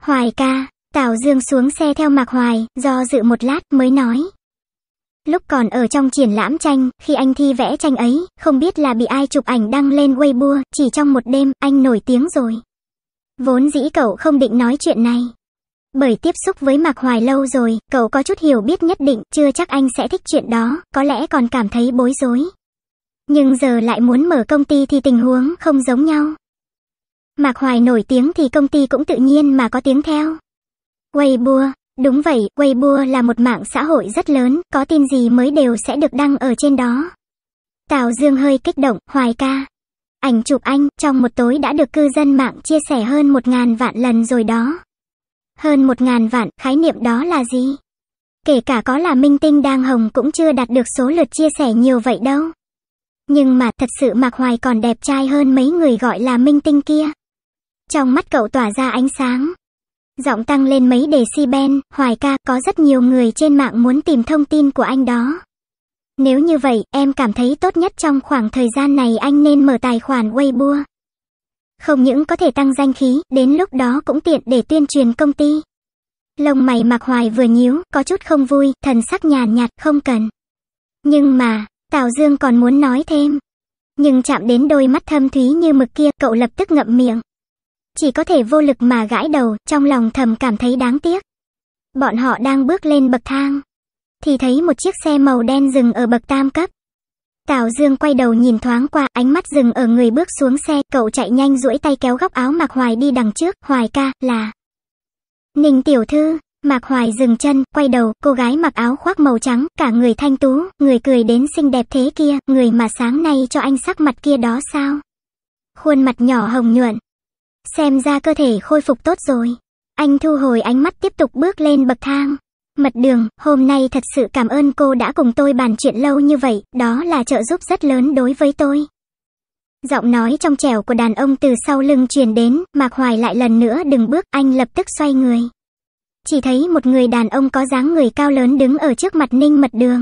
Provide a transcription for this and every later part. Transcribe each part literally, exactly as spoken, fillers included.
Hoài ca. Tào Dương xuống xe theo Mạc Hoài, do dự một lát mới nói. Lúc còn ở trong triển lãm tranh, khi anh thi vẽ tranh ấy, không biết là bị ai chụp ảnh đăng lên Weibo, chỉ trong một đêm, anh nổi tiếng rồi. Vốn dĩ cậu không định nói chuyện này. Bởi tiếp xúc với Mạc Hoài lâu rồi, cậu có chút hiểu biết nhất định, chưa chắc anh sẽ thích chuyện đó, có lẽ còn cảm thấy bối rối. Nhưng giờ lại muốn mở công ty thì tình huống không giống nhau. Mạc Hoài nổi tiếng thì công ty cũng tự nhiên mà có tiếng theo. Weibo, đúng vậy, Weibo là một mạng xã hội rất lớn, có tin gì mới đều sẽ được đăng ở trên đó. Tào Dương hơi kích động, Hoài ca. Ảnh chụp anh, trong một tối đã được cư dân mạng chia sẻ hơn một ngàn vạn lần rồi đó. Hơn một ngàn vạn, khái niệm đó là gì? Kể cả có là minh tinh đang hồng cũng chưa đạt được số lượt chia sẻ nhiều vậy đâu. Nhưng mà thật sự Mạc Hoài còn đẹp trai hơn mấy người gọi là minh tinh kia. Trong mắt cậu tỏa ra ánh sáng. Giọng tăng lên mấy decibel, Hoài ca, có rất nhiều người trên mạng muốn tìm thông tin của anh đó. Nếu như vậy, em cảm thấy tốt nhất trong khoảng thời gian này anh nên mở tài khoản Weibo. Không những có thể tăng danh khí, đến lúc đó cũng tiện để tuyên truyền công ty. Lông mày Mạc Hoài vừa nhíu, có chút không vui, thần sắc nhàn nhạt, không cần. Nhưng mà, Tào Dương còn muốn nói thêm. Nhưng chạm đến đôi mắt thâm thúy như mực kia, cậu lập tức ngậm miệng. Chỉ có thể vô lực mà gãi đầu, trong lòng thầm cảm thấy đáng tiếc. Bọn họ đang bước lên bậc thang. Thì thấy một chiếc xe màu đen dừng ở bậc tam cấp. Tào Dương quay đầu nhìn thoáng qua, ánh mắt dừng ở người bước xuống xe, cậu chạy nhanh duỗi tay kéo góc áo Mạc Hoài đi đằng trước, Hoài ca, là Ninh tiểu thư. Mạc Hoài dừng chân, quay đầu, cô gái mặc áo khoác màu trắng, cả người thanh tú, người cười đến xinh đẹp thế kia, người mà sáng nay cho anh sắc mặt kia đó sao? Khuôn mặt nhỏ hồng nhuận. Xem ra cơ thể khôi phục tốt rồi. Anh thu hồi ánh mắt tiếp tục bước lên bậc thang. Mật Đường, hôm nay thật sự cảm ơn cô đã cùng tôi bàn chuyện lâu như vậy, đó là trợ giúp rất lớn đối với tôi. Giọng nói trong trẻo của đàn ông từ sau lưng truyền đến, Mạc Hoài lại lần nữa dừng bước, anh lập tức xoay người. Chỉ thấy một người đàn ông có dáng người cao lớn đứng ở trước mặt Ninh Mật Đường.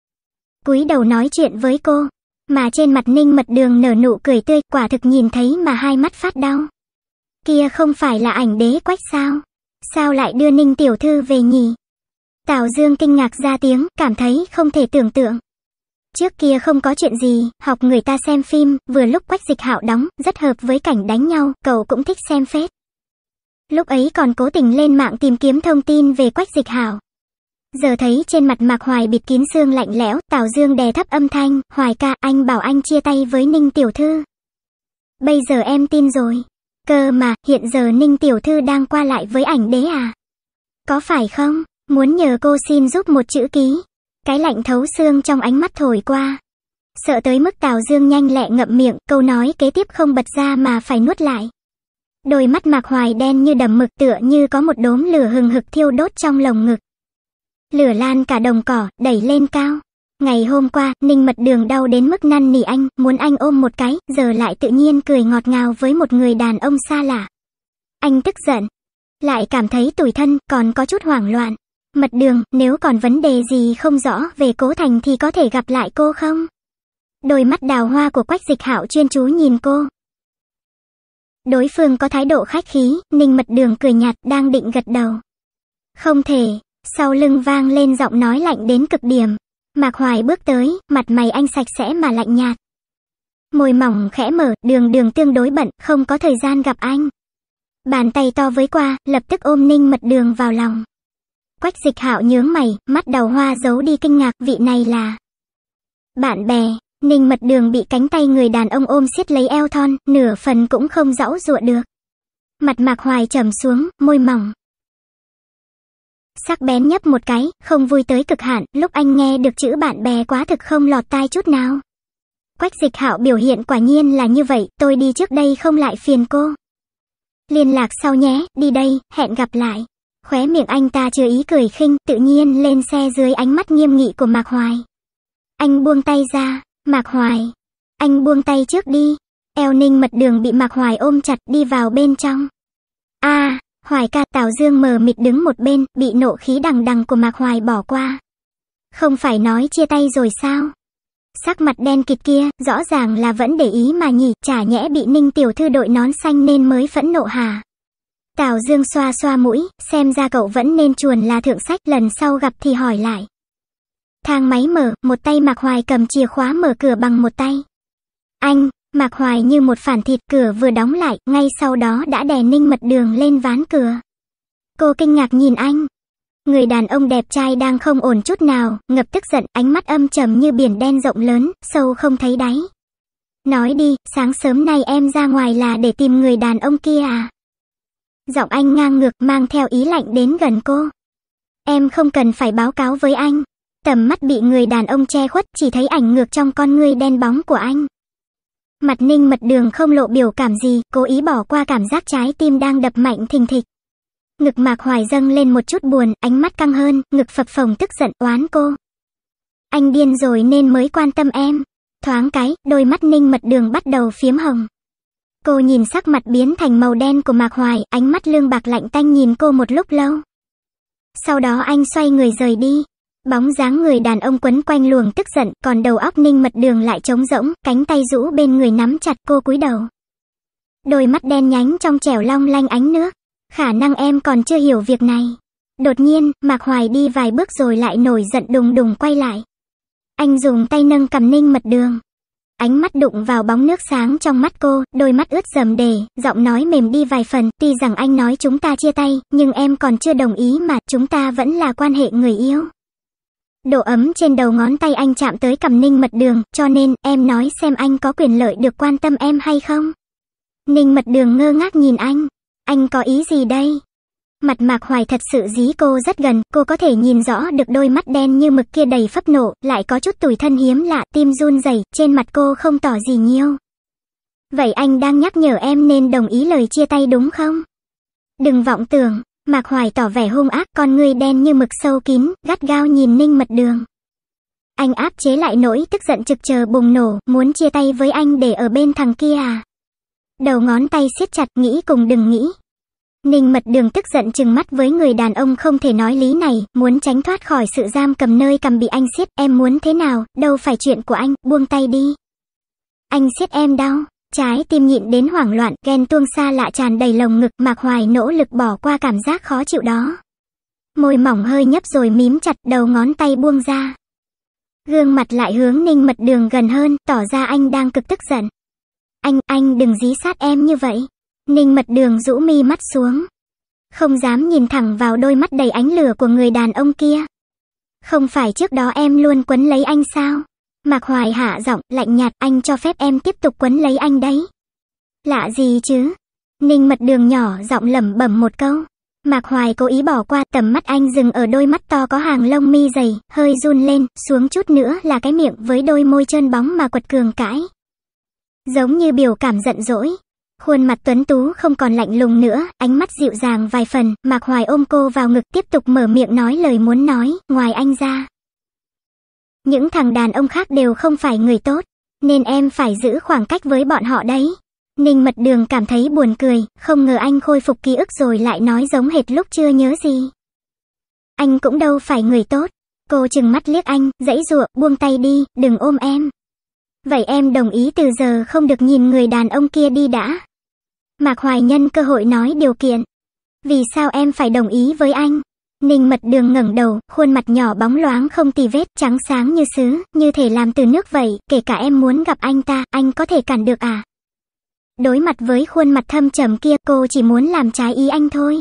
Cúi đầu nói chuyện với cô, mà trên mặt Ninh Mật Đường nở nụ cười tươi, quả thực nhìn thấy mà hai mắt phát đau. Kia không phải là ảnh Đế Quách sao? Sao lại đưa Ninh tiểu thư về nhỉ? Tào Dương kinh ngạc ra tiếng, cảm thấy không thể tưởng tượng. Trước kia không có chuyện gì, học người ta xem phim, vừa lúc Quách Dịch Hạo đóng, rất hợp với cảnh đánh nhau, cậu cũng thích xem phết. Lúc ấy còn cố tình lên mạng tìm kiếm thông tin về Quách Dịch Hạo. Giờ thấy trên mặt Mạc Hoài bịt kín sương lạnh lẽo, Tào Dương đè thấp âm thanh, Hoài ca, anh bảo anh chia tay với Ninh tiểu thư. Bây giờ em tin rồi. Cơ mà, hiện giờ Ninh tiểu thư đang qua lại với ảnh Đế à? Có phải không? Muốn nhờ cô xin giúp một chữ ký. Cái lạnh thấu xương trong ánh mắt thổi qua. Sợ tới mức Tào Dương nhanh lẹ ngậm miệng, câu nói kế tiếp không bật ra mà phải nuốt lại. Đôi mắt Mạc Hoài đen như đầm mực, tựa như có một đốm lửa hừng hực thiêu đốt trong lồng ngực. Lửa lan cả đồng cỏ, đẩy lên cao. Ngày hôm qua, Ninh Mật Đường đau đến mức năn nỉ anh, muốn anh ôm một cái, giờ lại tự nhiên cười ngọt ngào với một người đàn ông xa lạ. Anh tức giận, lại cảm thấy tủi thân, còn có chút hoảng loạn. Mật Đường, nếu còn vấn đề gì không rõ về Cố Thành thì có thể gặp lại cô không? Đôi mắt đào hoa của Quách Dịch Hạo chuyên chú nhìn cô. Đối phương có thái độ khách khí, Ninh Mật Đường cười nhạt, đang định gật đầu. Không thể, sau lưng vang lên giọng nói lạnh đến cực điểm. Mạc Hoài bước tới, mặt mày anh sạch sẽ mà lạnh nhạt. Môi mỏng khẽ mở, Đường Đường tương đối bận, không có thời gian gặp anh. Bàn tay to với qua, lập tức ôm Ninh Mật Đường vào lòng. Quách Dịch Hạo nhướng mày, mắt đào hoa giấu đi kinh ngạc, vị này là bạn bè. Ninh Mật Đường bị cánh tay người đàn ông ôm siết lấy eo thon, nửa phần cũng không giãu giụa được. Mặt Mạc Hoài trầm xuống, môi mỏng sắc bén nhấp một cái, không vui tới cực hạn, lúc anh nghe được chữ bạn bè quá thực không lọt tai chút nào. Quách Dịch Hạo biểu hiện quả nhiên là như vậy, tôi đi trước đây không lại phiền cô. Liên lạc sau nhé, đi đây, hẹn gặp lại. Khóe miệng anh ta chứa ý cười khinh, tự nhiên lên xe dưới ánh mắt nghiêm nghị của Mạc Hoài. Anh buông tay ra, Mạc Hoài. Anh buông tay trước đi. Eo Ninh Mật Đường bị Mạc Hoài ôm chặt, đi vào bên trong. A, à, Hoài ca. Tào Dương mờ mịt đứng một bên, bị nộ khí đằng đằng của Mạc Hoài bỏ qua. Không phải nói chia tay rồi sao? Sắc mặt đen kịt kia, rõ ràng là vẫn để ý mà nhỉ, chả nhẽ bị Ninh tiểu thư đội nón xanh nên mới phẫn nộ hả? Tào Dương xoa xoa mũi, xem ra cậu vẫn nên chuồn là thượng sách, lần sau gặp thì hỏi lại. Thang máy mở, một tay Mạc Hoài cầm chìa khóa mở cửa bằng một tay. Anh, Mạc Hoài như một phản thịt, cửa vừa đóng lại, ngay sau đó đã đè Ninh Mật Đường lên ván cửa. Cô kinh ngạc nhìn anh. Người đàn ông đẹp trai đang không ổn chút nào, ngập tức giận, ánh mắt âm trầm như biển đen rộng lớn, sâu không thấy đáy. Nói đi, sáng sớm nay em ra ngoài là để tìm người đàn ông kia à? Giọng anh ngang ngược mang theo ý lạnh đến gần cô. Em không cần phải báo cáo với anh. Tầm mắt bị người đàn ông che khuất, chỉ thấy ảnh ngược trong con ngươi đen bóng của anh. Mặt Ninh Mật Đường không lộ biểu cảm gì, cố ý bỏ qua cảm giác trái tim đang đập mạnh thình thịch. Ngực Mạc Hoài dâng lên một chút buồn, ánh mắt căng hơn, ngực phập phồng tức giận oán cô. Anh điên rồi nên mới quan tâm em. Thoáng cái, đôi mắt Ninh Mật Đường bắt đầu phiếm hồng. Cô nhìn sắc mặt biến thành màu đen của Mạc Hoài, ánh mắt lương bạc lạnh tanh nhìn cô một lúc lâu. Sau đó anh xoay người rời đi. Bóng dáng người đàn ông quấn quanh luồng tức giận, còn đầu óc Ninh Mật Đường lại trống rỗng, cánh tay rũ bên người nắm chặt, cô cúi đầu. Đôi mắt đen nhánh trong trẻo long lanh ánh nước. Khả năng em còn chưa hiểu việc này. Đột nhiên, Mạc Hoài đi vài bước rồi lại nổi giận đùng đùng quay lại. Anh dùng tay nâng cằm Ninh Mật Đường. Ánh mắt đụng vào bóng nước sáng trong mắt cô, đôi mắt ướt rầm đề, giọng nói mềm đi vài phần. Tuy rằng anh nói chúng ta chia tay, nhưng em còn chưa đồng ý mà, chúng ta vẫn là quan hệ người yêu. Độ ấm trên đầu ngón tay anh chạm tới cằm Ninh Mật Đường, cho nên, em nói xem anh có quyền lợi được quan tâm em hay không? Ninh Mật Đường ngơ ngác nhìn anh. Anh có ý gì đây? Mặt Mạc Hoài thật sự dí cô rất gần, cô có thể nhìn rõ được đôi mắt đen như mực kia đầy phẫn nộ, lại có chút tủi thân hiếm lạ, tim run rẩy, trên mặt cô không tỏ gì nhiều. Vậy anh đang nhắc nhở em nên đồng ý lời chia tay đúng không? Đừng vọng tưởng. Mạc Hoài tỏ vẻ hung ác, con ngươi đen như mực sâu kín, gắt gao nhìn Ninh Mật Đường. Anh áp chế lại nỗi tức giận trực chờ bùng nổ, muốn chia tay với anh để ở bên thằng kia à? Đầu ngón tay siết chặt, nghĩ cùng đừng nghĩ. Ninh Mật Đường tức giận trừng mắt với người đàn ông không thể nói lý này, muốn tránh thoát khỏi sự giam cầm nơi cầm bị anh siết. Em muốn thế nào, đâu phải chuyện của anh, buông tay đi. Anh siết em đau. Trái tim nhịn đến hoảng loạn, ghen tuông xa lạ tràn đầy lồng ngực, Mạc Hoài nỗ lực bỏ qua cảm giác khó chịu đó. Môi mỏng hơi nhấp rồi mím chặt, đầu ngón tay buông ra. Gương mặt lại hướng Ninh Mật Đường gần hơn, tỏ ra anh đang cực tức giận. Anh, anh đừng dí sát em như vậy. Ninh Mật Đường rũ mi mắt xuống. Không dám nhìn thẳng vào đôi mắt đầy ánh lửa của người đàn ông kia. Không phải trước đó em luôn quấn lấy anh sao? Mạc Hoài hạ giọng, lạnh nhạt, anh cho phép em tiếp tục quấn lấy anh đấy. Lạ gì chứ? Ninh Mật Đường nhỏ giọng lẩm bẩm một câu. Mạc Hoài cố ý bỏ qua, tầm mắt anh dừng ở đôi mắt to có hàng lông mi dày, hơi run lên, xuống chút nữa là cái miệng với đôi môi trơn bóng mà quật cường cãi. Giống như biểu cảm giận dỗi. Khuôn mặt tuấn tú không còn lạnh lùng nữa, ánh mắt dịu dàng vài phần, Mạc Hoài ôm cô vào ngực tiếp tục mở miệng nói lời muốn nói, ngoài anh ra. Những thằng đàn ông khác đều không phải người tốt, nên em phải giữ khoảng cách với bọn họ đấy. Ninh Mật Đường cảm thấy buồn cười, không ngờ anh khôi phục ký ức rồi lại nói giống hệt lúc chưa nhớ gì. Anh cũng đâu phải người tốt. Cô trừng mắt liếc anh, giãy giụa, buông tay đi, đừng ôm em. Vậy em đồng ý từ giờ không được nhìn người đàn ông kia đi đã. Mạc Hoài nhân cơ hội nói điều kiện. Vì sao em phải đồng ý với anh? Ninh Mật Đường ngẩng đầu, khuôn mặt nhỏ bóng loáng không tì vết, trắng sáng như sứ, như thể làm từ nước vậy, kể cả em muốn gặp anh ta, anh có thể cản được à? Đối mặt với khuôn mặt thâm trầm kia, cô chỉ muốn làm trái ý anh thôi.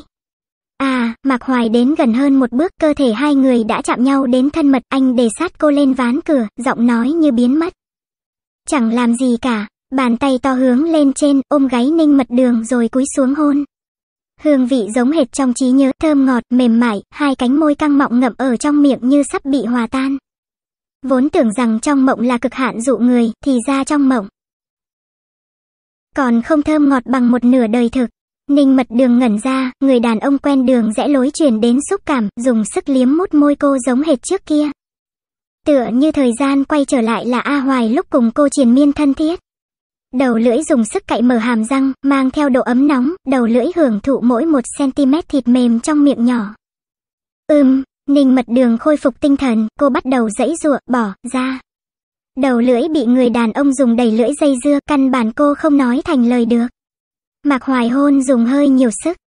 À, Mạc Hoài đến gần hơn một bước, cơ thể hai người đã chạm nhau đến thân mật, anh đề sát cô lên ván cửa, giọng nói như biến mất. Chẳng làm gì cả, bàn tay to hướng lên trên, ôm gáy Ninh Mật Đường rồi cúi xuống hôn. Hương vị giống hệt trong trí nhớ, thơm ngọt, mềm mại, hai cánh môi căng mọng ngậm ở trong miệng như sắp bị hòa tan. Vốn tưởng rằng trong mộng là cực hạn dụ người, thì ra trong mộng còn không thơm ngọt bằng một nửa đời thực. Ninh Mật Đường ngẩn ra, người đàn ông quen đường rẽ lối truyền đến xúc cảm, dùng sức liếm mút môi cô giống hệt trước kia. Tựa như thời gian quay trở lại là A Hoài lúc cùng cô triền miên thân thiết. Đầu lưỡi dùng sức cạy mở hàm răng, mang theo độ ấm nóng, đầu lưỡi hưởng thụ mỗi một cm thịt mềm trong miệng nhỏ. Ừm, Ninh Mật Đường khôi phục tinh thần, cô bắt đầu giãy giụa, bỏ ra. Đầu lưỡi bị người đàn ông dùng đầy lưỡi dây dưa, căn bản cô không nói thành lời được. Mạc Hoài hôn dùng hơi nhiều sức.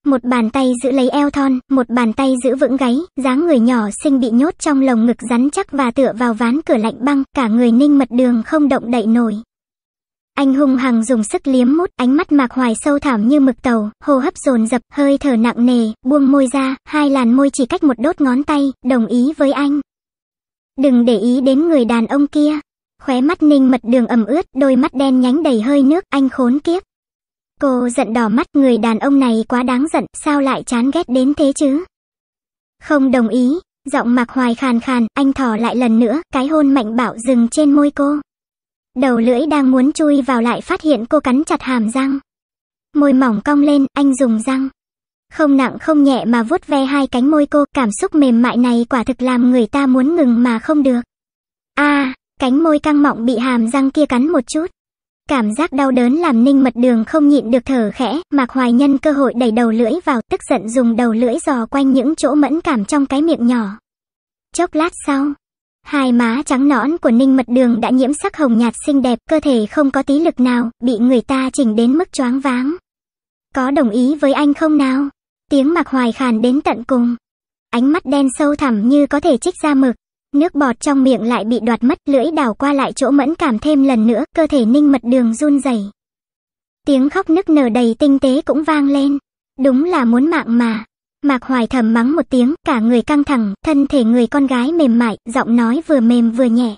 Một bàn tay giữ lấy eo thon, một bàn tay giữ vững gáy, dáng người nhỏ xinh bị nhốt trong lồng ngực rắn chắc và tựa vào ván cửa lạnh băng, cả người Ninh Mật Đường không động đậy nổi. Anh hung hăng dùng sức liếm mút, ánh mắt Mạc Hoài sâu thẳm như mực tàu, hô hấp dồn dập, hơi thở nặng nề, buông môi ra, hai làn môi chỉ cách một đốt ngón tay, đồng ý với anh. Đừng để ý đến người đàn ông kia. Khóe mắt Ninh Mật Đường ẩm ướt, đôi mắt đen nhánh đầy hơi nước, anh khốn kiếp. Cô giận đỏ mắt, người đàn ông này quá đáng giận, sao lại chán ghét đến thế chứ? Không đồng ý, giọng Mạc Hoài khàn khàn, anh thò lại lần nữa, cái hôn mạnh bạo dừng trên môi cô. Đầu lưỡi đang muốn chui vào lại phát hiện cô cắn chặt hàm răng. Môi mỏng cong lên, anh dùng răng không nặng không nhẹ mà vuốt ve hai cánh môi cô, cảm xúc mềm mại này quả thực làm người ta muốn ngừng mà không được. A, à, cánh môi căng mọng bị hàm răng kia cắn một chút. Cảm giác đau đớn làm Ninh Mật Đường không nhịn được thở khẽ, Mạc Hoài nhân cơ hội đẩy đầu lưỡi vào, tức giận dùng đầu lưỡi dò quanh những chỗ mẫn cảm trong cái miệng nhỏ. Chốc lát sau, hai má trắng nõn của Ninh Mật Đường đã nhiễm sắc hồng nhạt xinh đẹp, cơ thể không có tí lực nào, bị người ta chỉnh đến mức choáng váng. Có đồng ý với anh không nào? Tiếng Mạc Hoài khàn đến tận cùng. Ánh mắt đen sâu thẳm như có thể trích ra mực. Nước bọt trong miệng lại bị đoạt mất, lưỡi đảo qua lại chỗ mẫn cảm thêm lần nữa, cơ thể Ninh Mật Đường run rẩy. Tiếng khóc nức nở đầy tinh tế cũng vang lên. Đúng là muốn mạng mà. Mạc Hoài thầm mắng một tiếng, cả người căng thẳng, thân thể người con gái mềm mại, giọng nói vừa mềm vừa nhẹ.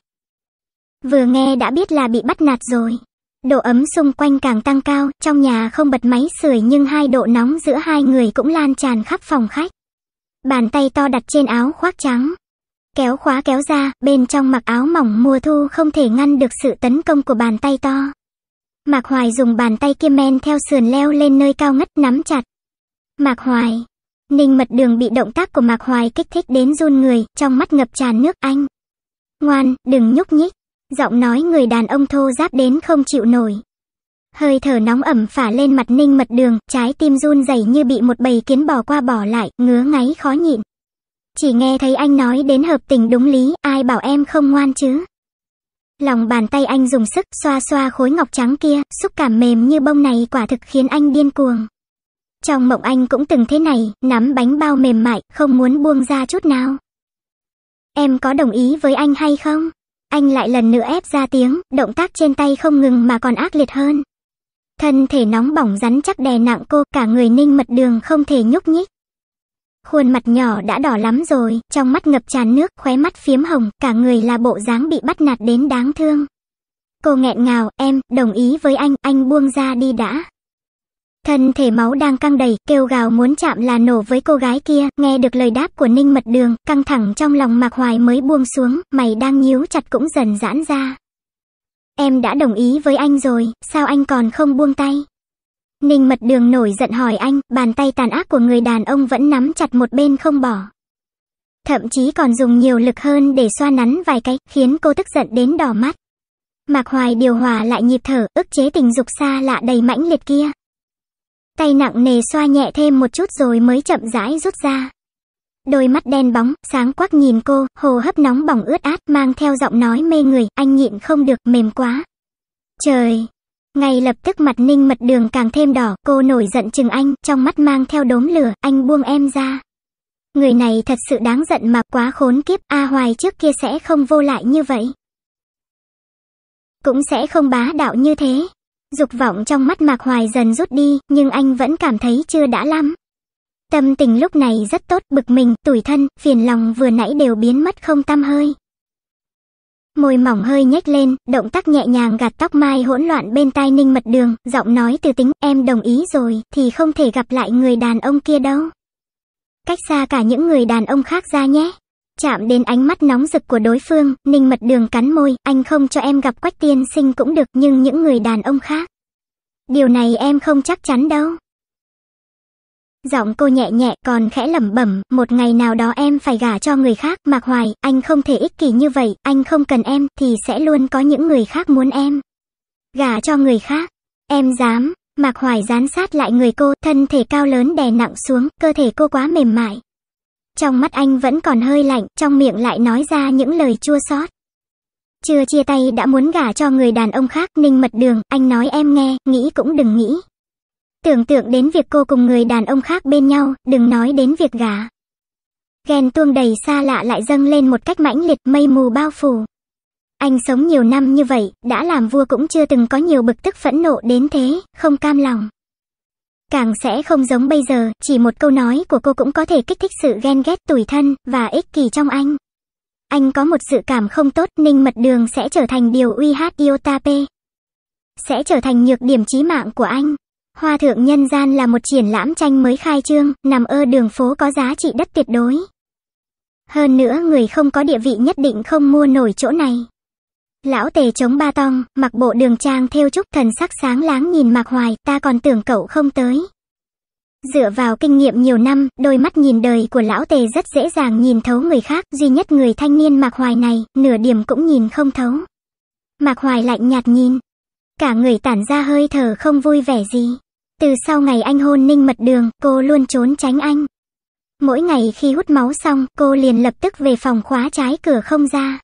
Vừa nghe đã biết là bị bắt nạt rồi. Độ ấm xung quanh càng tăng cao, trong nhà không bật máy sưởi nhưng hai độ nóng giữa hai người cũng lan tràn khắp phòng khách. Bàn tay to đặt trên áo khoác trắng. Kéo khóa kéo ra, bên trong mặc áo mỏng mùa thu không thể ngăn được sự tấn công của bàn tay to. Mạc Hoài dùng bàn tay kia men theo sườn leo lên nơi cao ngất nắm chặt. Mạc Hoài. Ninh Mật Đường bị động tác của Mạc Hoài kích thích đến run người, trong mắt ngập tràn nước. Anh. Ngoan, đừng nhúc nhích. Giọng nói người đàn ông thô ráp đến không chịu nổi. Hơi thở nóng ẩm phả lên mặt Ninh Mật Đường, trái tim run rẩy như bị một bầy kiến bò qua bỏ lại, ngứa ngáy khó nhịn. Chỉ nghe thấy anh nói đến hợp tình đúng lý, ai bảo em không ngoan chứ. Lòng bàn tay anh dùng sức xoa xoa khối ngọc trắng kia, xúc cảm mềm như bông này quả thực khiến anh điên cuồng. Trong mộng anh cũng từng thế này, nắm bánh bao mềm mại, không muốn buông ra chút nào. Em có đồng ý với anh hay không? Anh lại lần nữa ép ra tiếng, động tác trên tay không ngừng mà còn ác liệt hơn. Thân thể nóng bỏng rắn chắc đè nặng cô, cả người Ninh Mật Đường không thể nhúc nhích. Khuôn mặt nhỏ đã đỏ lắm rồi, trong mắt ngập tràn nước, khóe mắt phiếm hồng, cả người là bộ dáng bị bắt nạt đến đáng thương. Cô nghẹn ngào, em, đồng ý với anh, anh buông ra đi đã. Thân thể máu đang căng đầy, kêu gào muốn chạm là nổ với cô gái kia, nghe được lời đáp của Ninh Mật Đường, căng thẳng trong lòng Mạc Hoài mới buông xuống, mày đang nhíu chặt cũng dần giãn ra. Em đã đồng ý với anh rồi, sao anh còn không buông tay? Ninh Mật Đường nổi giận hỏi anh, bàn tay tàn ác của người đàn ông vẫn nắm chặt một bên không bỏ. Thậm chí còn dùng nhiều lực hơn để xoa nắn vài cái, khiến cô tức giận đến đỏ mắt. Mạc Hoài điều hòa lại nhịp thở, ức chế tình dục xa lạ đầy mãnh liệt kia. Tay nặng nề xoa nhẹ thêm một chút rồi mới chậm rãi rút ra. Đôi mắt đen bóng, sáng quắc nhìn cô, hồ hấp nóng bỏng ướt át mang theo giọng nói mê người, anh nhịn không được, mềm quá. Trời! Ngay lập tức mặt Ninh Mật Đường càng thêm đỏ, cô nổi giận chừng anh, trong mắt mang theo đốm lửa, anh buông em ra. Người này thật sự đáng giận mà, quá khốn kiếp, A Hoài trước kia sẽ không vô lại như vậy. Cũng sẽ không bá đạo như thế. Dục vọng trong mắt Mạc Hoài dần rút đi, nhưng anh vẫn cảm thấy chưa đã lắm. Tâm tình lúc này rất tốt, bực mình, tủi thân, phiền lòng vừa nãy đều biến mất không tăm hơi. Môi mỏng hơi nhếch lên, động tác nhẹ nhàng gạt tóc mai hỗn loạn bên tai Ninh Mật Đường, giọng nói từ tính, em đồng ý rồi, thì không thể gặp lại người đàn ông kia đâu. Cách xa cả những người đàn ông khác ra nhé. Chạm đến ánh mắt nóng rực của đối phương, Ninh Mật Đường cắn môi, anh không cho em gặp Quách tiên sinh cũng được, nhưng những người đàn ông khác. Điều này em không chắc chắn đâu. Giọng cô nhẹ nhẹ còn khẽ lẩm bẩm, một ngày nào đó em phải gả cho người khác. Mạc Hoài, anh không thể ích kỷ như vậy, anh không cần em, thì sẽ luôn có những người khác muốn em. Gả cho người khác, em dám. Mạc Hoài dán sát lại người cô, thân thể cao lớn đè nặng xuống, cơ thể cô quá mềm mại. Trong mắt anh vẫn còn hơi lạnh, trong miệng lại nói ra những lời chua xót. Chưa chia tay đã muốn gả cho người đàn ông khác. Ninh Mật Đường, anh nói em nghe, nghĩ cũng đừng nghĩ. Tưởng tượng đến việc cô cùng người đàn ông khác bên nhau, đừng nói đến việc gả. Ghen tuông đầy xa lạ lại dâng lên một cách mãnh liệt, mây mù bao phủ. Anh sống nhiều năm như vậy, đã làm vua cũng chưa từng có nhiều bực tức phẫn nộ đến thế, không cam lòng. Càng sẽ không giống bây giờ, chỉ một câu nói của cô cũng có thể kích thích sự ghen ghét tủi thân và ích kỷ trong anh. Anh có một dự cảm không tốt, Ninh Mật Đường sẽ trở thành điều uy hát iota p. Sẽ trở thành nhược điểm chí mạng của anh. Hoa Thượng Nhân Gian là một triển lãm tranh mới khai trương, nằm ở đường phố có giá trị đất tuyệt đối. Hơn nữa người không có địa vị nhất định không mua nổi chỗ này. Lão Tề chống ba tong, mặc bộ đường trang thêu trúc, thần sắc sáng láng nhìn Mạc Hoài, ta còn tưởng cậu không tới. Dựa vào kinh nghiệm nhiều năm, đôi mắt nhìn đời của Lão Tề rất dễ dàng nhìn thấu người khác, duy nhất người thanh niên Mạc Hoài này, nửa điểm cũng nhìn không thấu. Mạc Hoài lạnh nhạt nhìn. Cả người tản ra hơi thở không vui vẻ gì. Từ sau ngày anh hôn Ninh Mật Đường, cô luôn trốn tránh anh. Mỗi ngày khi hút máu xong, cô liền lập tức về phòng khóa trái cửa không ra.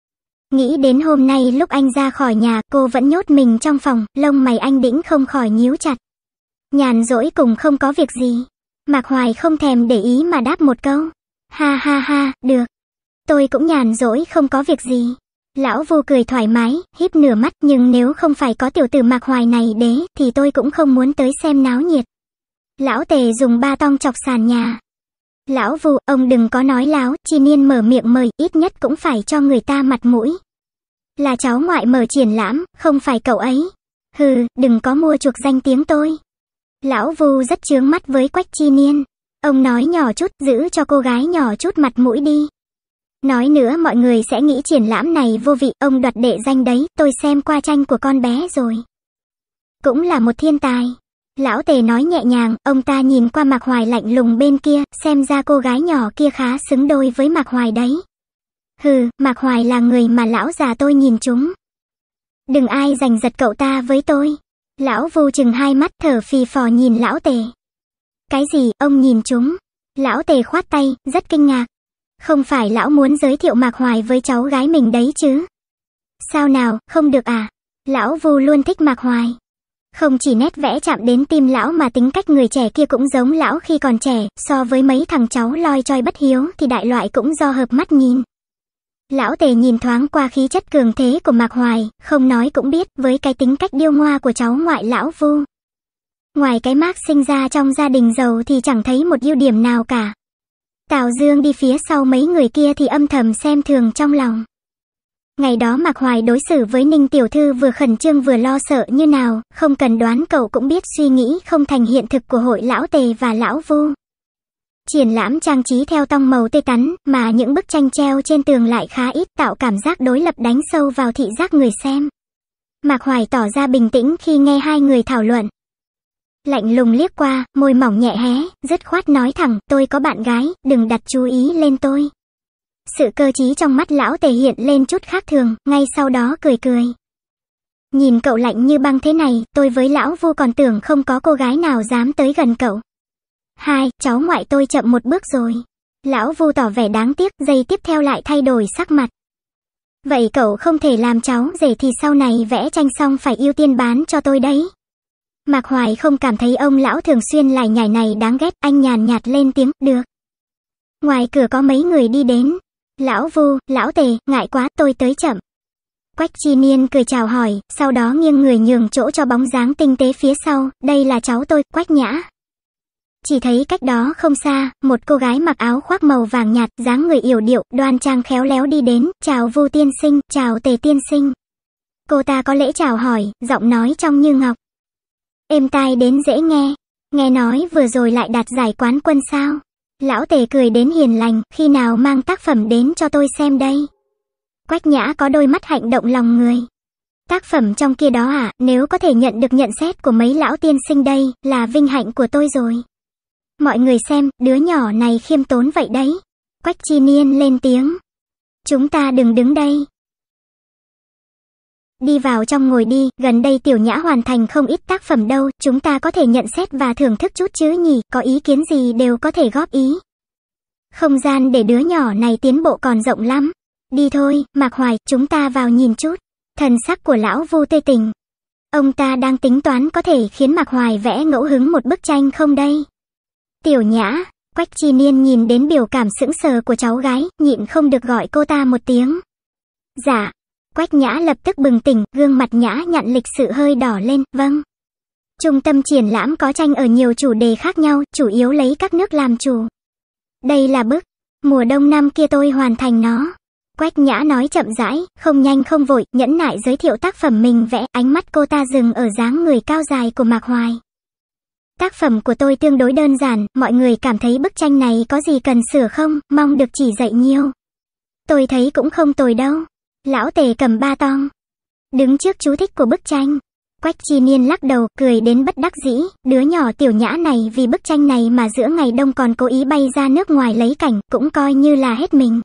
Nghĩ đến hôm nay lúc anh ra khỏi nhà, cô vẫn nhốt mình trong phòng, lông mày anh đĩnh không khỏi nhíu chặt. Nhàn rỗi cùng không có việc gì. Mạc Hoài không thèm để ý mà đáp một câu. Ha ha ha, được. Tôi cũng nhàn rỗi không có việc gì. Lão Vu cười thoải mái, híp nửa mắt, nhưng nếu không phải có tiểu tử Mạc Hoài này đế, thì tôi cũng không muốn tới xem náo nhiệt. Lão Tề dùng ba tong chọc sàn nhà. Lão Vu, ông đừng có nói láo, Chi Niên mở miệng mời, ít nhất cũng phải cho người ta mặt mũi. Là cháu ngoại mở triển lãm, không phải cậu ấy. Hừ, đừng có mua chuộc danh tiếng tôi. Lão Vu rất chướng mắt với Quách Chi Niên. Ông nói nhỏ chút, giữ cho cô gái nhỏ chút mặt mũi đi. Nói nữa mọi người sẽ nghĩ triển lãm này vô vị, ông đoạt đệ danh đấy, tôi xem qua tranh của con bé rồi. Cũng là một thiên tài. Lão Tề nói nhẹ nhàng, ông ta nhìn qua Mạc Hoài lạnh lùng bên kia, xem ra cô gái nhỏ kia khá xứng đôi với Mạc Hoài đấy. Hừ, Mạc Hoài là người mà lão già tôi nhìn chúng. Đừng ai giành giật cậu ta với tôi. Lão Vu chừng hai mắt thở phì phò nhìn Lão Tề. Cái gì, ông nhìn chúng? Lão Tề khoát tay, rất kinh ngạc. Không phải lão muốn giới thiệu Mạc Hoài với cháu gái mình đấy chứ? Sao nào, không được à? Lão Vu luôn thích Mạc Hoài. Không chỉ nét vẽ chạm đến tim lão mà tính cách người trẻ kia cũng giống lão khi còn trẻ, so với mấy thằng cháu loi choi bất hiếu thì đại loại cũng do hợp mắt nhìn. Lão Tề nhìn thoáng qua khí chất cường thế của Mạc Hoài, không nói cũng biết với cái tính cách điêu ngoa của cháu ngoại Lão Vu. Ngoài cái mác sinh ra trong gia đình giàu thì chẳng thấy một ưu điểm nào cả. Tào Dương đi phía sau mấy người kia thì âm thầm xem thường trong lòng. Ngày đó Mạc Hoài đối xử với Ninh tiểu thư vừa khẩn trương vừa lo sợ như nào, không cần đoán cậu cũng biết suy nghĩ không thành hiện thực của hội Lão Tề và Lão Vu. Triển lãm trang trí theo tông màu tươi tắn, mà những bức tranh treo trên tường lại khá ít, tạo cảm giác đối lập đánh sâu vào thị giác người xem. Mạc Hoài tỏ ra bình tĩnh khi nghe hai người thảo luận. Lạnh lùng liếc qua, môi mỏng nhẹ hé, dứt khoát nói thẳng, tôi có bạn gái, đừng đặt chú ý lên tôi. Sự cơ trí trong mắt Lão Tề hiện lên chút khác thường, ngay sau đó cười cười. Nhìn cậu lạnh như băng thế này, tôi với Lão Vu còn tưởng không có cô gái nào dám tới gần cậu. Hai, cháu ngoại tôi chậm một bước rồi. Lão Vu tỏ vẻ đáng tiếc, giây tiếp theo lại thay đổi sắc mặt. Vậy cậu không thể làm cháu rể thì sau này vẽ tranh xong phải ưu tiên bán cho tôi đấy. Mạc Hoài không cảm thấy ông lão thường xuyên lải nhải này đáng ghét, anh nhàn nhạt lên tiếng, được. Ngoài cửa có mấy người đi đến. Lão Vu, Lão Tề, ngại quá, tôi tới chậm. Quách Chi Niên cười chào hỏi, sau đó nghiêng người nhường chỗ cho bóng dáng tinh tế phía sau, đây là cháu tôi, Quách Nhã. Chỉ thấy cách đó không xa, một cô gái mặc áo khoác màu vàng nhạt, dáng người yểu điệu, đoan trang khéo léo đi đến, chào Vu tiên sinh, chào Tề tiên sinh. Cô ta có lễ chào hỏi, giọng nói trong như ngọc. Êm tai đến dễ nghe, nghe nói vừa rồi lại đạt giải quán quân sao. Lão Tề cười đến hiền lành, khi nào mang tác phẩm đến cho tôi xem đây. Quách Nhã có đôi mắt hạnh động lòng người. Tác phẩm trong kia đó à, nếu có thể nhận được nhận xét của mấy lão tiên sinh đây, là vinh hạnh của tôi rồi. Mọi người xem, đứa nhỏ này khiêm tốn vậy đấy. Quách Chi Niên lên tiếng. Chúng ta đừng đứng đây. Đi vào trong ngồi đi, gần đây Tiểu Nhã hoàn thành không ít tác phẩm đâu, chúng ta có thể nhận xét và thưởng thức chút chứ nhỉ, có ý kiến gì đều có thể góp ý. Không gian để đứa nhỏ này tiến bộ còn rộng lắm. Đi thôi, Mạc Hoài, chúng ta vào nhìn chút. Thần sắc của Lão Vu tươi tỉnh. Ông ta đang tính toán có thể khiến Mạc Hoài vẽ ngẫu hứng một bức tranh không đây? Tiểu Nhã, Quách Chi Niên nhìn đến biểu cảm sững sờ của cháu gái, nhịn không được gọi cô ta một tiếng. Dạ. Quách Nhã lập tức bừng tỉnh, gương mặt nhã nhặn lịch sự hơi đỏ lên, vâng. Trung tâm triển lãm có tranh ở nhiều chủ đề khác nhau, chủ yếu lấy các nước làm chủ. Đây là bức Mùa đông năm kia tôi hoàn thành nó. Quách Nhã nói chậm rãi, không nhanh không vội, nhẫn nại giới thiệu tác phẩm mình vẽ, ánh mắt cô ta dừng ở dáng người cao dài của Mạc Hoài. Tác phẩm của tôi tương đối đơn giản, mọi người cảm thấy bức tranh này có gì cần sửa không, mong được chỉ dạy nhiều. Tôi thấy cũng không tồi đâu. Lão Tề cầm ba tong. Đứng trước chú thích của bức tranh. Quách Chi Niên lắc đầu, cười đến bất đắc dĩ, đứa nhỏ Tiểu Nhã này vì bức tranh này mà giữa ngày đông còn cố ý bay ra nước ngoài lấy cảnh, cũng coi như là hết mình.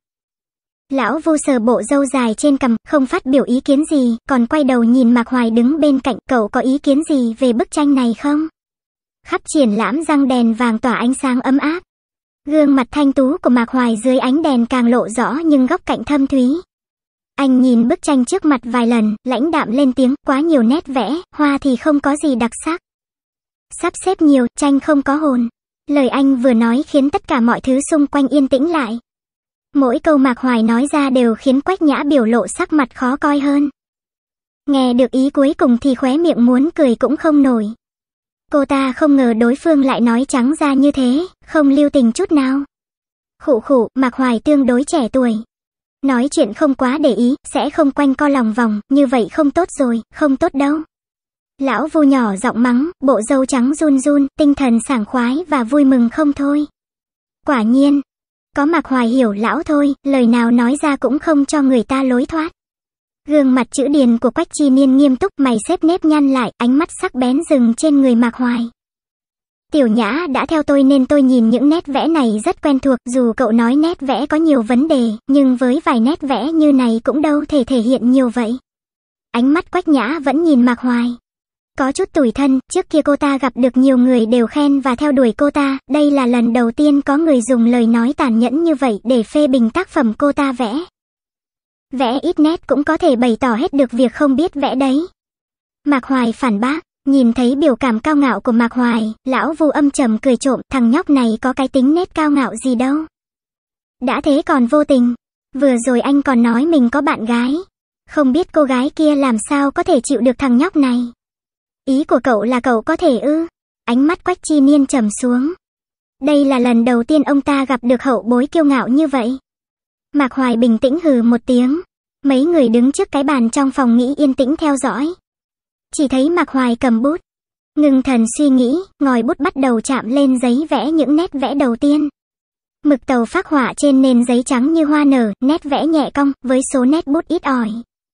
Lão Vu sờ bộ râu dài trên cằm, không phát biểu ý kiến gì, còn quay đầu nhìn Mạc Hoài đứng bên cạnh, cậu có ý kiến gì về bức tranh này không? Khắp triển lãm răng đèn vàng tỏa ánh sáng ấm áp. Gương mặt thanh tú của Mạc Hoài dưới ánh đèn càng lộ rõ nhưng góc cạnh thâm thúy. Anh nhìn bức tranh trước mặt vài lần, lãnh đạm lên tiếng, quá nhiều nét vẽ, hoa thì không có gì đặc sắc. Sắp xếp nhiều, tranh không có hồn. Lời anh vừa nói khiến tất cả mọi thứ xung quanh yên tĩnh lại. Mỗi câu Mạc Hoài nói ra đều khiến Quách Nhã biểu lộ sắc mặt khó coi hơn. Nghe được ý cuối cùng thì khóe miệng muốn cười cũng không nổi. Cô ta không ngờ đối phương lại nói trắng ra như thế, không lưu tình chút nào. Khụ khụ, Mạc Hoài tương đối trẻ tuổi. Nói chuyện không quá để ý, sẽ không quanh co lòng vòng, như vậy không tốt rồi, không tốt đâu. Lão Vu nhỏ giọng mắng, bộ râu trắng run run, tinh thần sảng khoái và vui mừng không thôi. Quả nhiên, có Mạc Hoài hiểu lão thôi, lời nào nói ra cũng không cho người ta lối thoát. Gương mặt chữ điền của Quách Chi Niên nghiêm túc, mày xếp nếp nhăn lại, ánh mắt sắc bén dừng trên người Mạc Hoài. Tiểu Nhã đã theo tôi nên tôi nhìn những nét vẽ này rất quen thuộc, dù cậu nói nét vẽ có nhiều vấn đề, nhưng với vài nét vẽ như này cũng đâu thể thể hiện nhiều vậy. Ánh mắt Quách Nhã vẫn nhìn Mạc Hoài. Có chút tủi thân, trước kia cô ta gặp được nhiều người đều khen và theo đuổi cô ta, đây là lần đầu tiên có người dùng lời nói tàn nhẫn như vậy để phê bình tác phẩm cô ta vẽ. Vẽ ít nét cũng có thể bày tỏ hết được việc không biết vẽ đấy. Mạc Hoài phản bác, nhìn thấy biểu cảm cao ngạo của Mạc Hoài, lão Vu âm trầm cười trộm, thằng nhóc này có cái tính nét cao ngạo gì đâu. Đã thế còn vô tình, vừa rồi anh còn nói mình có bạn gái. Không biết cô gái kia làm sao có thể chịu được thằng nhóc này. Ý của cậu là cậu có thể ư? Ánh mắt Quách Chi Niên trầm xuống. Đây là lần đầu tiên ông ta gặp được hậu bối kiêu ngạo như vậy. Mạc Hoài bình tĩnh hừ một tiếng. Mấy người đứng trước cái bàn trong phòng nghĩ yên tĩnh theo dõi. Chỉ thấy Mạc Hoài cầm bút. Ngưng thần suy nghĩ, ngòi bút bắt đầu chạm lên giấy vẽ những nét vẽ đầu tiên. Mực tàu phác họa trên nền giấy trắng như hoa nở, nét vẽ nhẹ cong, với số nét bút ít ỏi.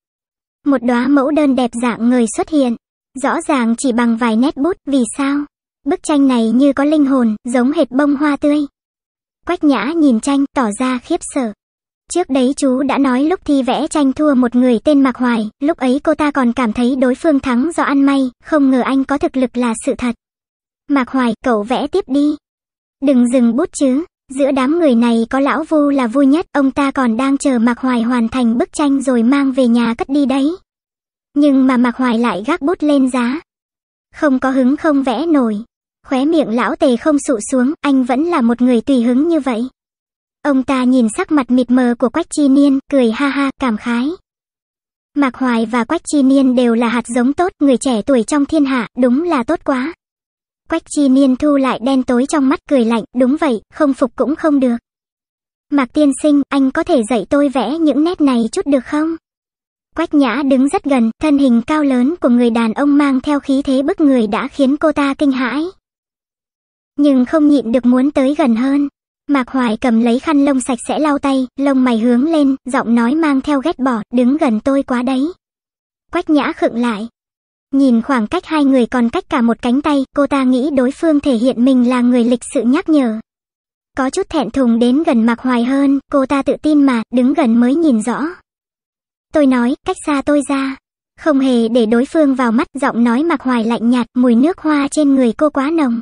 Một đóa mẫu đơn đẹp dạng người xuất hiện. Rõ ràng chỉ bằng vài nét bút, vì sao? Bức tranh này như có linh hồn, giống hệt bông hoa tươi. Quách Nhã nhìn tranh, tỏ ra khiếp sợ. Trước đấy chú đã nói lúc thi vẽ tranh thua một người tên Mạc Hoài, lúc ấy cô ta còn cảm thấy đối phương thắng do ăn may, không ngờ anh có thực lực là sự thật. Mạc Hoài, cậu vẽ tiếp đi. Đừng dừng bút chứ, giữa đám người này có lão Vu là vui nhất, ông ta còn đang chờ Mạc Hoài hoàn thành bức tranh rồi mang về nhà cất đi đấy. Nhưng mà Mạc Hoài lại gác bút lên giá. Không có hứng không vẽ nổi. Khóe miệng lão Tề không sụ xuống, anh vẫn là một người tùy hứng như vậy. Ông ta nhìn sắc mặt mịt mờ của Quách Chi Niên, cười ha ha, cảm khái. Mạc Hoài và Quách Chi Niên đều là hạt giống tốt, người trẻ tuổi trong thiên hạ, đúng là tốt quá. Quách Chi Niên thu lại đen tối trong mắt, cười lạnh, đúng vậy, không phục cũng không được. Mạc tiên sinh, anh có thể dạy tôi vẽ những nét này chút được không? Quách Nhã đứng rất gần, thân hình cao lớn của người đàn ông mang theo khí thế bức người đã khiến cô ta kinh hãi. Nhưng không nhịn được muốn tới gần hơn. Mạc Hoài cầm lấy khăn lông sạch sẽ lau tay, lông mày hướng lên, giọng nói mang theo ghét bỏ, đứng gần tôi quá đấy. Quách Nhã khựng lại. Nhìn khoảng cách hai người còn cách cả một cánh tay, cô ta nghĩ đối phương thể hiện mình là người lịch sự nhắc nhở. Có chút thẹn thùng đến gần Mạc Hoài hơn, cô ta tự tin mà, đứng gần mới nhìn rõ. Tôi nói, cách xa tôi ra. Không hề để đối phương vào mắt, giọng nói Mạc Hoài lạnh nhạt, mùi nước hoa trên người cô quá nồng.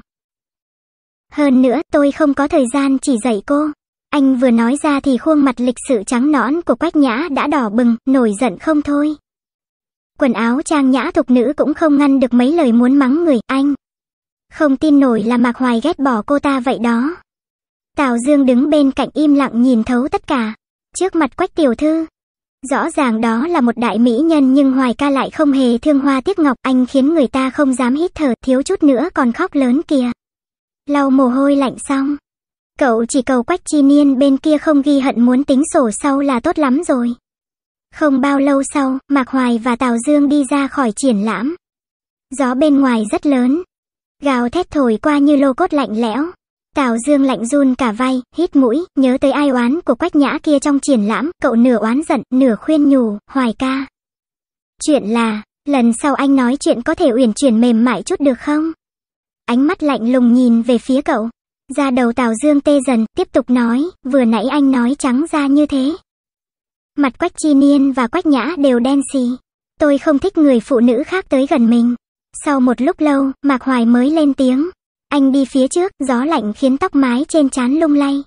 Hơn nữa, tôi không có thời gian chỉ dạy cô. Anh vừa nói ra thì khuôn mặt lịch sự trắng nõn của Quách Nhã đã đỏ bừng, nổi giận không thôi. Quần áo trang nhã thục nữ cũng không ngăn được mấy lời muốn mắng người, anh. Không tin nổi là Mạc Hoài ghét bỏ cô ta vậy đó. Tào Dương đứng bên cạnh im lặng nhìn thấu tất cả. Trước mặt Quách tiểu thư, rõ ràng đó là một đại mỹ nhân nhưng Hoài ca lại không hề thương hoa tiếc ngọc, anh khiến người ta không dám hít thở, thiếu chút nữa còn khóc lớn kìa. Lau mồ hôi lạnh xong, cậu chỉ cầu Quách Chi Niên bên kia không ghi hận muốn tính sổ sau là tốt lắm rồi. Không bao lâu sau, Mạc Hoài và Tào Dương đi ra khỏi triển lãm. Gió bên ngoài rất lớn, gào thét thổi qua như lô cốt lạnh lẽo. Tào Dương lạnh run cả vai, hít mũi, nhớ tới ai oán của Quách Nhã kia trong triển lãm, cậu nửa oán giận, nửa khuyên nhủ, Hoài ca. Chuyện là, lần sau anh nói chuyện có thể uyển chuyển mềm mại chút được không? Ánh mắt lạnh lùng nhìn về phía cậu. Da đầu Tào Dương tê dần, tiếp tục nói, vừa nãy anh nói trắng ra như thế. Mặt Quách Chi Niên và Quách Nhã đều đen xì. Tôi không thích người phụ nữ khác tới gần mình. Sau một lúc lâu, Mạc Hoài mới lên tiếng. Anh đi phía trước, gió lạnh khiến tóc mái trên trán lung lay.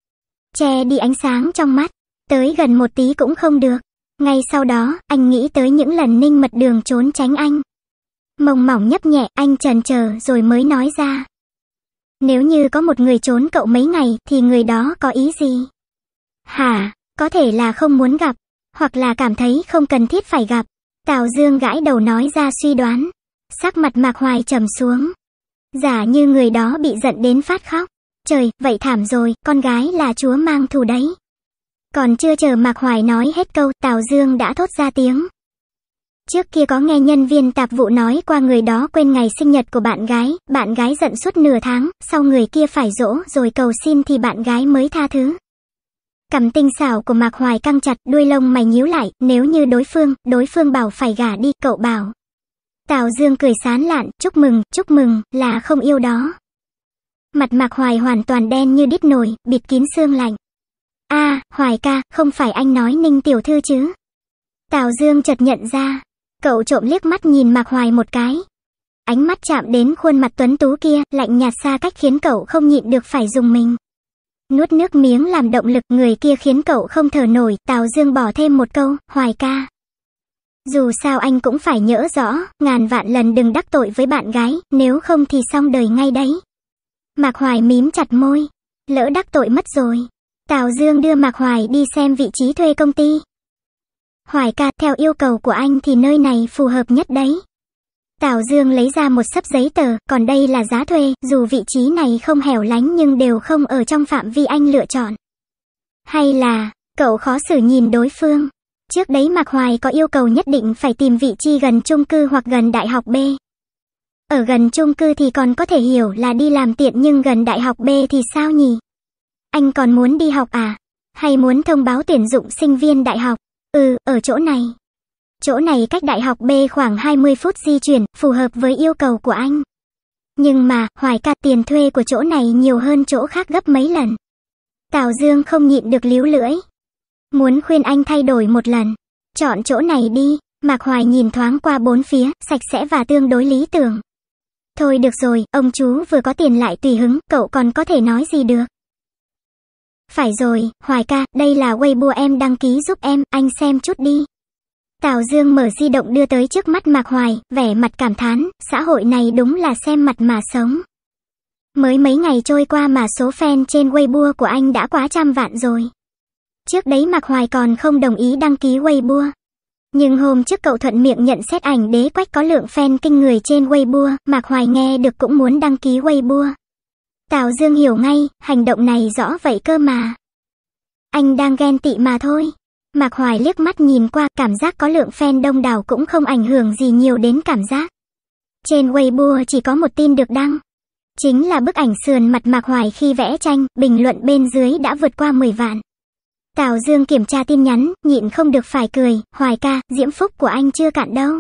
Che đi ánh sáng trong mắt, tới gần một tí cũng không được. Ngay sau đó, anh nghĩ tới những lần Ninh Mật Đường trốn tránh anh. Mông mỏng nhấp nhẹ, anh chần chờ rồi mới nói ra. Nếu như có một người trốn cậu mấy ngày, thì người đó có ý gì? Hả, có thể là không muốn gặp, hoặc là cảm thấy không cần thiết phải gặp. Tào Dương gãi đầu nói ra suy đoán. Sắc mặt Mạc Hoài trầm xuống. Giả như người đó bị giận đến phát khóc. Trời, vậy thảm rồi, con gái là chúa mang thù đấy. Còn chưa chờ Mạc Hoài nói hết câu, Tào Dương đã thốt ra tiếng. Trước kia có nghe nhân viên tạp vụ nói qua người đó quên ngày sinh nhật của bạn gái, bạn gái giận suốt nửa tháng, sau người kia phải dỗ rồi cầu xin thì bạn gái mới tha thứ. Cằm tinh xảo của Mạc Hoài căng chặt, đuôi lông mày nhíu lại, nếu như đối phương, đối phương bảo phải gả đi, cậu bảo. Tào Dương cười sán lạn, chúc mừng, chúc mừng, là không yêu đó. Mặt Mạc Hoài hoàn toàn đen như đít nồi, bịt kín sương lạnh. A, à, Hoài ca, không phải anh nói Ninh tiểu thư chứ? Tào Dương chợt nhận ra, cậu trộm liếc mắt nhìn Mạc Hoài một cái. Ánh mắt chạm đến khuôn mặt tuấn tú kia, lạnh nhạt xa cách khiến cậu không nhịn được phải dùng mình. Nuốt nước miếng làm động lực, người kia khiến cậu không thở nổi, Tào Dương bỏ thêm một câu, Hoài ca. Dù sao anh cũng phải nhớ rõ, ngàn vạn lần đừng đắc tội với bạn gái, nếu không thì xong đời ngay đấy. Mạc Hoài mím chặt môi, lỡ đắc tội mất rồi. Tào Dương đưa Mạc Hoài đi xem vị trí thuê công ty. Hoài ca, theo yêu cầu của anh thì nơi này phù hợp nhất đấy. Tào Dương lấy ra một xấp giấy tờ, còn đây là giá thuê, dù vị trí này không hẻo lánh nhưng đều không ở trong phạm vi anh lựa chọn. Hay là, cậu khó xử nhìn đối phương. Trước đấy Mạc Hoài có yêu cầu nhất định phải tìm vị trí gần chung cư hoặc gần đại học B. Ở gần chung cư thì còn có thể hiểu là đi làm tiện nhưng gần đại học B thì sao nhỉ? Anh còn muốn đi học à? Hay muốn thông báo tuyển dụng sinh viên đại học? Ừ, ở chỗ này. Chỗ này cách đại học B khoảng hai mươi phút di chuyển, phù hợp với yêu cầu của anh. Nhưng mà, Hoài ca, tiền thuê của chỗ này nhiều hơn chỗ khác gấp mấy lần. Tào Dương không nhịn được líu lưỡi. Muốn khuyên anh thay đổi một lần. Chọn chỗ này đi. Mạc Hoài nhìn thoáng qua bốn phía, sạch sẽ và tương đối lý tưởng. Thôi được rồi, ông chú vừa có tiền lại tùy hứng, cậu còn có thể nói gì được. Phải rồi, Hoài ca, đây là Weibo em đăng ký giúp em, anh xem chút đi. Tào Dương mở di động đưa tới trước mắt Mạc Hoài, vẻ mặt cảm thán, xã hội này đúng là xem mặt mà sống. Mới mấy ngày trôi qua mà số fan trên Weibo của anh đã quá trăm vạn rồi. Trước đấy Mạc Hoài còn không đồng ý đăng ký Weibo. Nhưng hôm trước cậu thuận miệng nhận xét ảnh đế Quách có lượng fan kinh người trên Weibo, Mạc Hoài nghe được cũng muốn đăng ký Weibo. Tào Dương hiểu ngay, hành động này rõ vậy cơ mà. Anh đang ghen tị mà thôi. Mạc Hoài liếc mắt nhìn qua, cảm giác có lượng fan đông đảo cũng không ảnh hưởng gì nhiều đến cảm giác. Trên Weibo chỉ có một tin được đăng. Chính là bức ảnh sườn mặt Mạc Hoài khi vẽ tranh, bình luận bên dưới đã vượt qua mười vạn. Tào Dương kiểm tra tin nhắn, nhịn không được phải cười, Hoài ca, diễm phúc của anh chưa cạn đâu.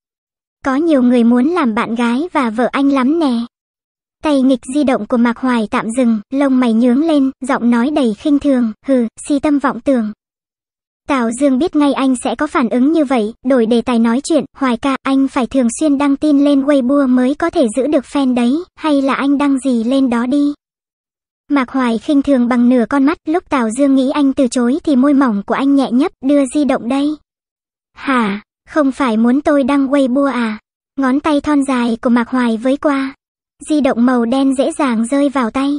Có nhiều người muốn làm bạn gái và vợ anh lắm nè. Tay nghịch di động của Mạc Hoài tạm dừng, lông mày nhướng lên, giọng nói đầy khinh thường, hừ, si tâm vọng tưởng. Tào Dương biết ngay anh sẽ có phản ứng như vậy, đổi đề tài nói chuyện, Hoài ca, anh phải thường xuyên đăng tin lên Weibo mới có thể giữ được fan đấy, hay là anh đăng gì lên đó đi. Mạc Hoài khinh thường bằng nửa con mắt, lúc Tào Dương nghĩ anh từ chối thì môi mỏng của anh nhẹ nhấp, đưa di động đây. Hả, Không phải muốn tôi đăng Weibo à? Ngón tay thon dài của Mạc Hoài với qua. Di động màu đen dễ dàng rơi vào tay.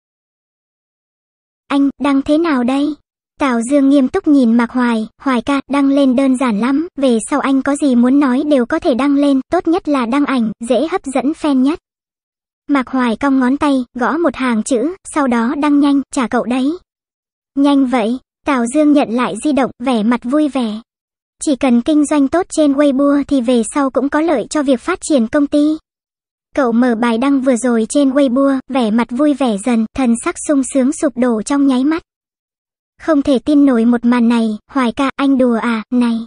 Anh, đăng thế nào đây? Tào Dương nghiêm túc nhìn Mạc Hoài, Hoài ca, đăng lên đơn giản lắm, về sau anh có gì muốn nói đều có thể đăng lên, tốt nhất là đăng ảnh, dễ hấp dẫn fan nhất. Mạc Hoài cong ngón tay, gõ một hàng chữ, sau đó đăng nhanh, trả cậu đấy. Nhanh vậy, Tào Dương nhận lại di động, vẻ mặt vui vẻ. Chỉ cần kinh doanh tốt trên Weibo thì về sau cũng có lợi cho việc phát triển công ty. Cậu mở bài đăng vừa rồi trên Weibo, vẻ mặt vui vẻ dần, thần sắc sung sướng sụp đổ trong nháy mắt. Không thể tin nổi một màn này, Hoài ca, anh đùa à, này.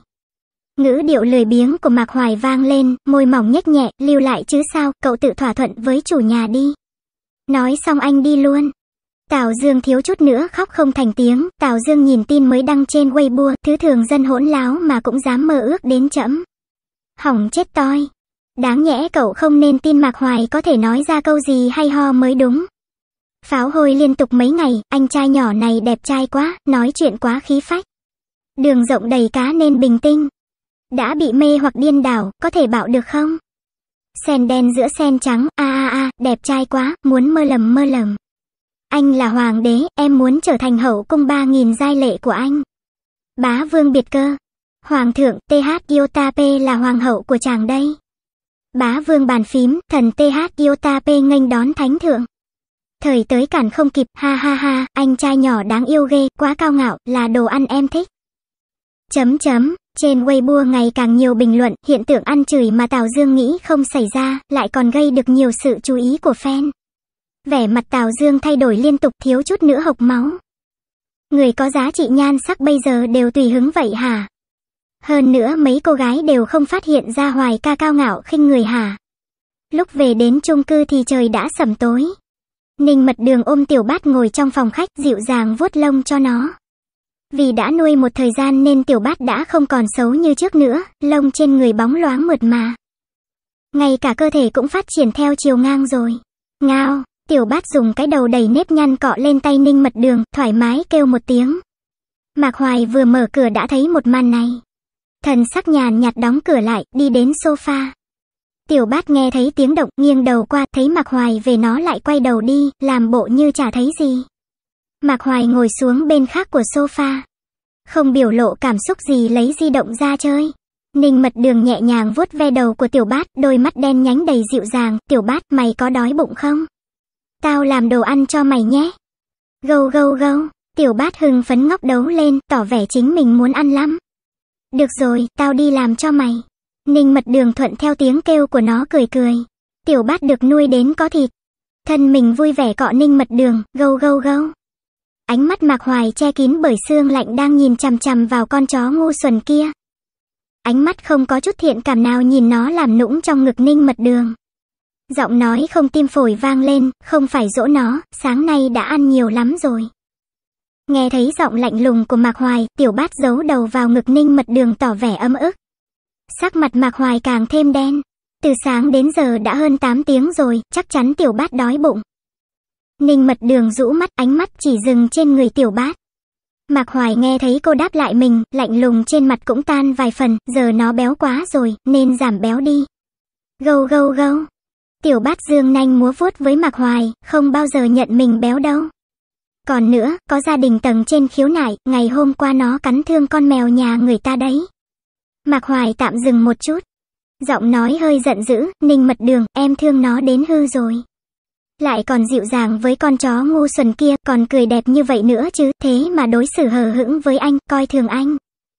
Ngữ điệu lười biếng của Mạc Hoài vang lên, môi mỏng nhếch nhẹ, lưu lại chứ sao, cậu tự thỏa thuận với chủ nhà đi. Nói xong anh đi luôn. Tào Dương thiếu chút nữa khóc không thành tiếng, Tào Dương nhìn tin mới đăng trên Weibo, thứ thường dân hỗn láo mà cũng dám mơ ước đến trẫm. Hỏng chết toi. Đáng nhẽ cậu không nên tin Mạc Hoài có thể nói ra câu gì hay ho mới đúng. Pháo hôi liên tục mấy ngày, anh trai nhỏ này đẹp trai quá, nói chuyện quá khí phách. Đường rộng đầy cá nên bình tinh. Đã bị mê hoặc điên đảo, có thể bảo được không? Sen đen giữa sen trắng, a a a, đẹp trai quá, muốn mơ lầm mơ lầm. Anh là hoàng đế, em muốn trở thành hậu cung ba nghìn giai lệ của anh. Bá vương biệt cơ. Hoàng thượng, tê hát Iotapê là hoàng hậu của chàng đây. Bá vương bàn phím, thần tê hát Iotapê nghênh đón thánh thượng. Thời tới cản không kịp, ha ha ha, anh trai nhỏ đáng yêu ghê, quá cao ngạo, là đồ ăn em thích. Chấm chấm, trên Weibo ngày càng nhiều bình luận, hiện tượng ăn chửi mà Tào Dương nghĩ không xảy ra, lại còn gây được nhiều sự chú ý của fan. Vẻ mặt Tào Dương thay đổi liên tục, thiếu chút nữa hộc máu. Người có giá trị nhan sắc bây giờ đều tùy hứng vậy hả? Hơn nữa mấy cô gái đều không phát hiện ra Hoài ca cao ngạo khinh người hả? Lúc về đến chung cư thì trời đã sẩm tối. Ninh Mật Đường ôm Tiểu Bát ngồi trong phòng khách, dịu dàng vuốt lông cho nó. Vì đã nuôi một thời gian nên Tiểu Bát đã không còn xấu như trước nữa, lông trên người bóng loáng mượt mà. Ngay cả cơ thể cũng phát triển theo chiều ngang rồi. Ngao, Tiểu Bát dùng cái đầu đầy nếp nhăn cọ lên tay Ninh Mật Đường, thoải mái kêu một tiếng. Mạc Hoài vừa mở cửa đã thấy một màn này. Thần sắc nhàn nhạt đóng cửa lại, đi đến sofa. Tiểu Bát nghe thấy tiếng động, nghiêng đầu qua, thấy Mạc Hoài về nó lại quay đầu đi, làm bộ như chả thấy gì. Mạc Hoài ngồi xuống bên khác của sofa. Không biểu lộ cảm xúc gì lấy di động ra chơi. Ninh Mật Đường nhẹ nhàng vuốt ve đầu của Tiểu Bát, đôi mắt đen nhánh đầy dịu dàng. Tiểu Bát, mày có đói bụng không? Tao làm đồ ăn cho mày nhé. Gâu gâu gâu, Tiểu Bát hưng phấn ngóc đấu lên, tỏ vẻ chính mình muốn ăn lắm. Được rồi, tao đi làm cho mày. Ninh Mật Đường thuận theo tiếng kêu của nó cười cười. Tiểu Bát được nuôi đến có thịt. Thân mình vui vẻ cọ Ninh Mật Đường, gâu gâu gâu. Ánh mắt Mạc Hoài che kín bởi sương lạnh đang nhìn chằm chằm vào con chó ngu xuẩn kia. Ánh mắt không có chút thiện cảm nào nhìn nó làm nũng trong ngực Ninh Mật Đường. Giọng nói không tim phổi vang lên, không phải dỗ nó, sáng nay đã ăn nhiều lắm rồi. Nghe thấy giọng lạnh lùng của Mạc Hoài, Tiểu Bát giấu đầu vào ngực Ninh Mật Đường tỏ vẻ ấm ức. Sắc mặt Mạc Hoài càng thêm đen. Từ sáng đến giờ đã hơn tám tiếng rồi, chắc chắn Tiểu Bát đói bụng. Ninh Mật Đường rũ mắt, ánh mắt chỉ dừng trên người Tiểu Bát. Mạc Hoài nghe thấy cô đáp lại mình, lạnh lùng trên mặt cũng tan vài phần, giờ nó béo quá rồi, nên giảm béo đi. Gâu gâu gâu. Tiểu Bát dương nanh múa vuốt với Mạc Hoài, không bao giờ nhận mình béo đâu. Còn nữa, có gia đình tầng trên khiếu nại, ngày hôm qua nó cắn thương con mèo nhà người ta đấy. Mạc Hoài tạm dừng một chút. Giọng nói hơi giận dữ, Ninh Mật Đường, em thương nó đến hư rồi. Lại còn dịu dàng với con chó ngu xuẩn kia, còn cười đẹp như vậy nữa chứ, thế mà đối xử hờ hững với anh, coi thường anh.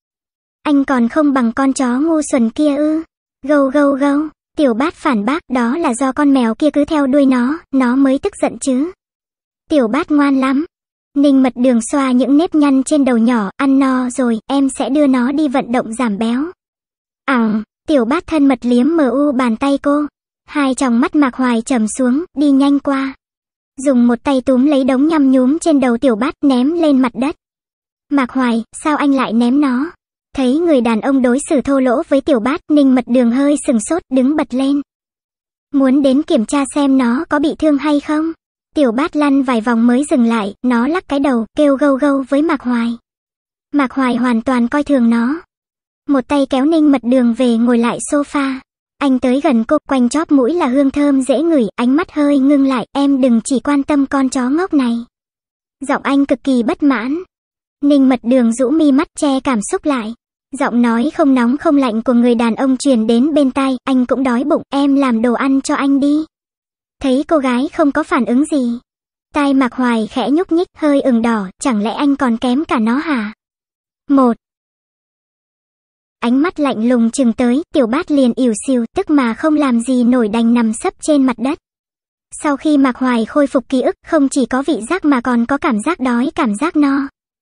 Anh còn không bằng con chó ngu xuẩn kia ư. Gâu gâu gâu, Tiểu Bát phản bác, đó là do con mèo kia cứ theo đuôi nó, nó mới tức giận chứ. Tiểu Bát ngoan lắm. Ninh Mật Đường xoa những nếp nhăn trên đầu nhỏ, ăn no rồi, em sẽ đưa nó đi vận động giảm béo. Ỏng, Tiểu Bát thân mật liếm mờ u bàn tay cô. Hai tròng mắt Mạc Hoài trầm xuống, đi nhanh qua. Dùng một tay túm lấy đống nhăm nhúm trên đầu Tiểu Bát ném lên mặt đất. Mạc Hoài, sao anh lại ném nó? Thấy người đàn ông đối xử thô lỗ với Tiểu Bát, Ninh Mật Đường hơi sừng sốt, đứng bật lên. Muốn đến kiểm tra xem nó có bị thương hay không? Tiểu Bát lăn vài vòng mới dừng lại, nó lắc cái đầu, kêu gâu gâu với Mạc Hoài. Mạc Hoài hoàn toàn coi thường nó. Một tay kéo Ninh Mật Đường về ngồi lại sofa. Anh tới gần cô, quanh chóp mũi là hương thơm dễ ngửi, ánh mắt hơi ngưng lại, em đừng chỉ quan tâm con chó ngốc này. Giọng anh cực kỳ bất mãn. Ninh Mật Đường rũ mi mắt che cảm xúc lại. Giọng nói không nóng không lạnh của người đàn ông truyền đến bên tai, anh cũng đói bụng, em làm đồ ăn cho anh đi. Thấy cô gái không có phản ứng gì. Tai Mạc Hoài khẽ nhúc nhích, hơi ửng đỏ, chẳng lẽ anh còn kém cả nó hả? Một. Ánh mắt lạnh lùng chừng tới, Tiểu Bát liền ỉu xìu, tức mà không làm gì nổi đành nằm sấp trên mặt đất. Sau khi Mạc Hoài khôi phục ký ức, không chỉ có vị giác mà còn có cảm giác đói, cảm giác no.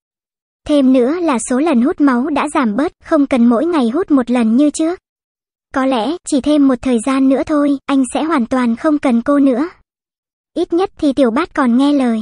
Thêm nữa là số lần hút máu đã giảm bớt, không cần mỗi ngày hút một lần như trước. Có lẽ, chỉ thêm một thời gian nữa thôi, anh sẽ hoàn toàn không cần cô nữa. Ít nhất thì Tiểu Bát còn nghe lời.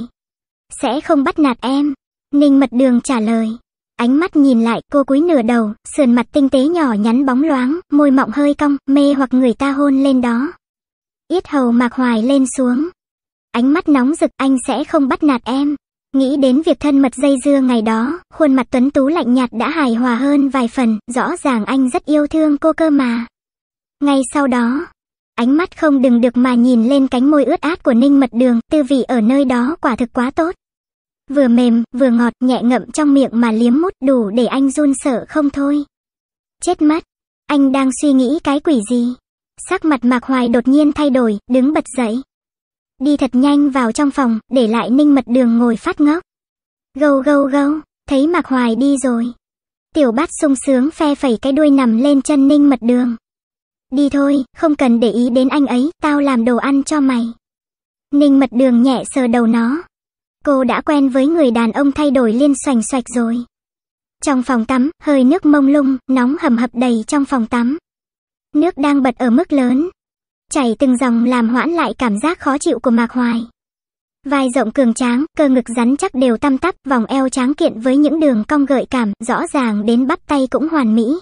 Sẽ không bắt nạt em. Ninh Mật Đường trả lời. Ánh mắt nhìn lại, cô cúi nửa đầu, sườn mặt tinh tế nhỏ nhắn bóng loáng, môi mọng hơi cong, mê hoặc người ta hôn lên đó. Yết hầu Mạc Hoài lên xuống. Ánh mắt nóng rực, anh sẽ không bắt nạt em. Nghĩ đến việc thân mật dây dưa ngày đó, khuôn mặt tuấn tú lạnh nhạt đã hài hòa hơn vài phần, rõ ràng anh rất yêu thương cô cơ mà. Ngay sau đó, ánh mắt không đừng được mà nhìn lên cánh môi ướt át của Ninh Mật Đường, tư vị ở nơi đó quả thực quá tốt. Vừa mềm, vừa ngọt, nhẹ ngậm trong miệng mà liếm mút, đủ để anh run sợ không thôi. Chết mất, anh đang suy nghĩ cái quỷ gì? Sắc mặt Mạc Hoài đột nhiên thay đổi, đứng bật dậy. Đi thật nhanh vào trong phòng, để lại Ninh Mật Đường ngồi phát ngốc. Gâu gâu gâu, thấy Mạc Hoài đi rồi. Tiểu Bát sung sướng phe phẩy cái đuôi nằm lên chân Ninh Mật Đường. Đi thôi, không cần để ý đến anh ấy, tao làm đồ ăn cho mày. Ninh Mật Đường nhẹ sờ đầu nó. Cô đã quen với người đàn ông thay đổi liên xoành xoạch rồi. Trong phòng tắm, hơi nước mông lung, nóng hầm hập đầy trong phòng tắm. Nước đang bật ở mức lớn. Chảy từng dòng làm hoãn lại cảm giác khó chịu của Mạc Hoài. Vai rộng cường tráng, cơ ngực rắn chắc đều tăm tắp, vòng eo tráng kiện với những đường cong gợi cảm, rõ ràng đến bắp tay cũng hoàn mỹ.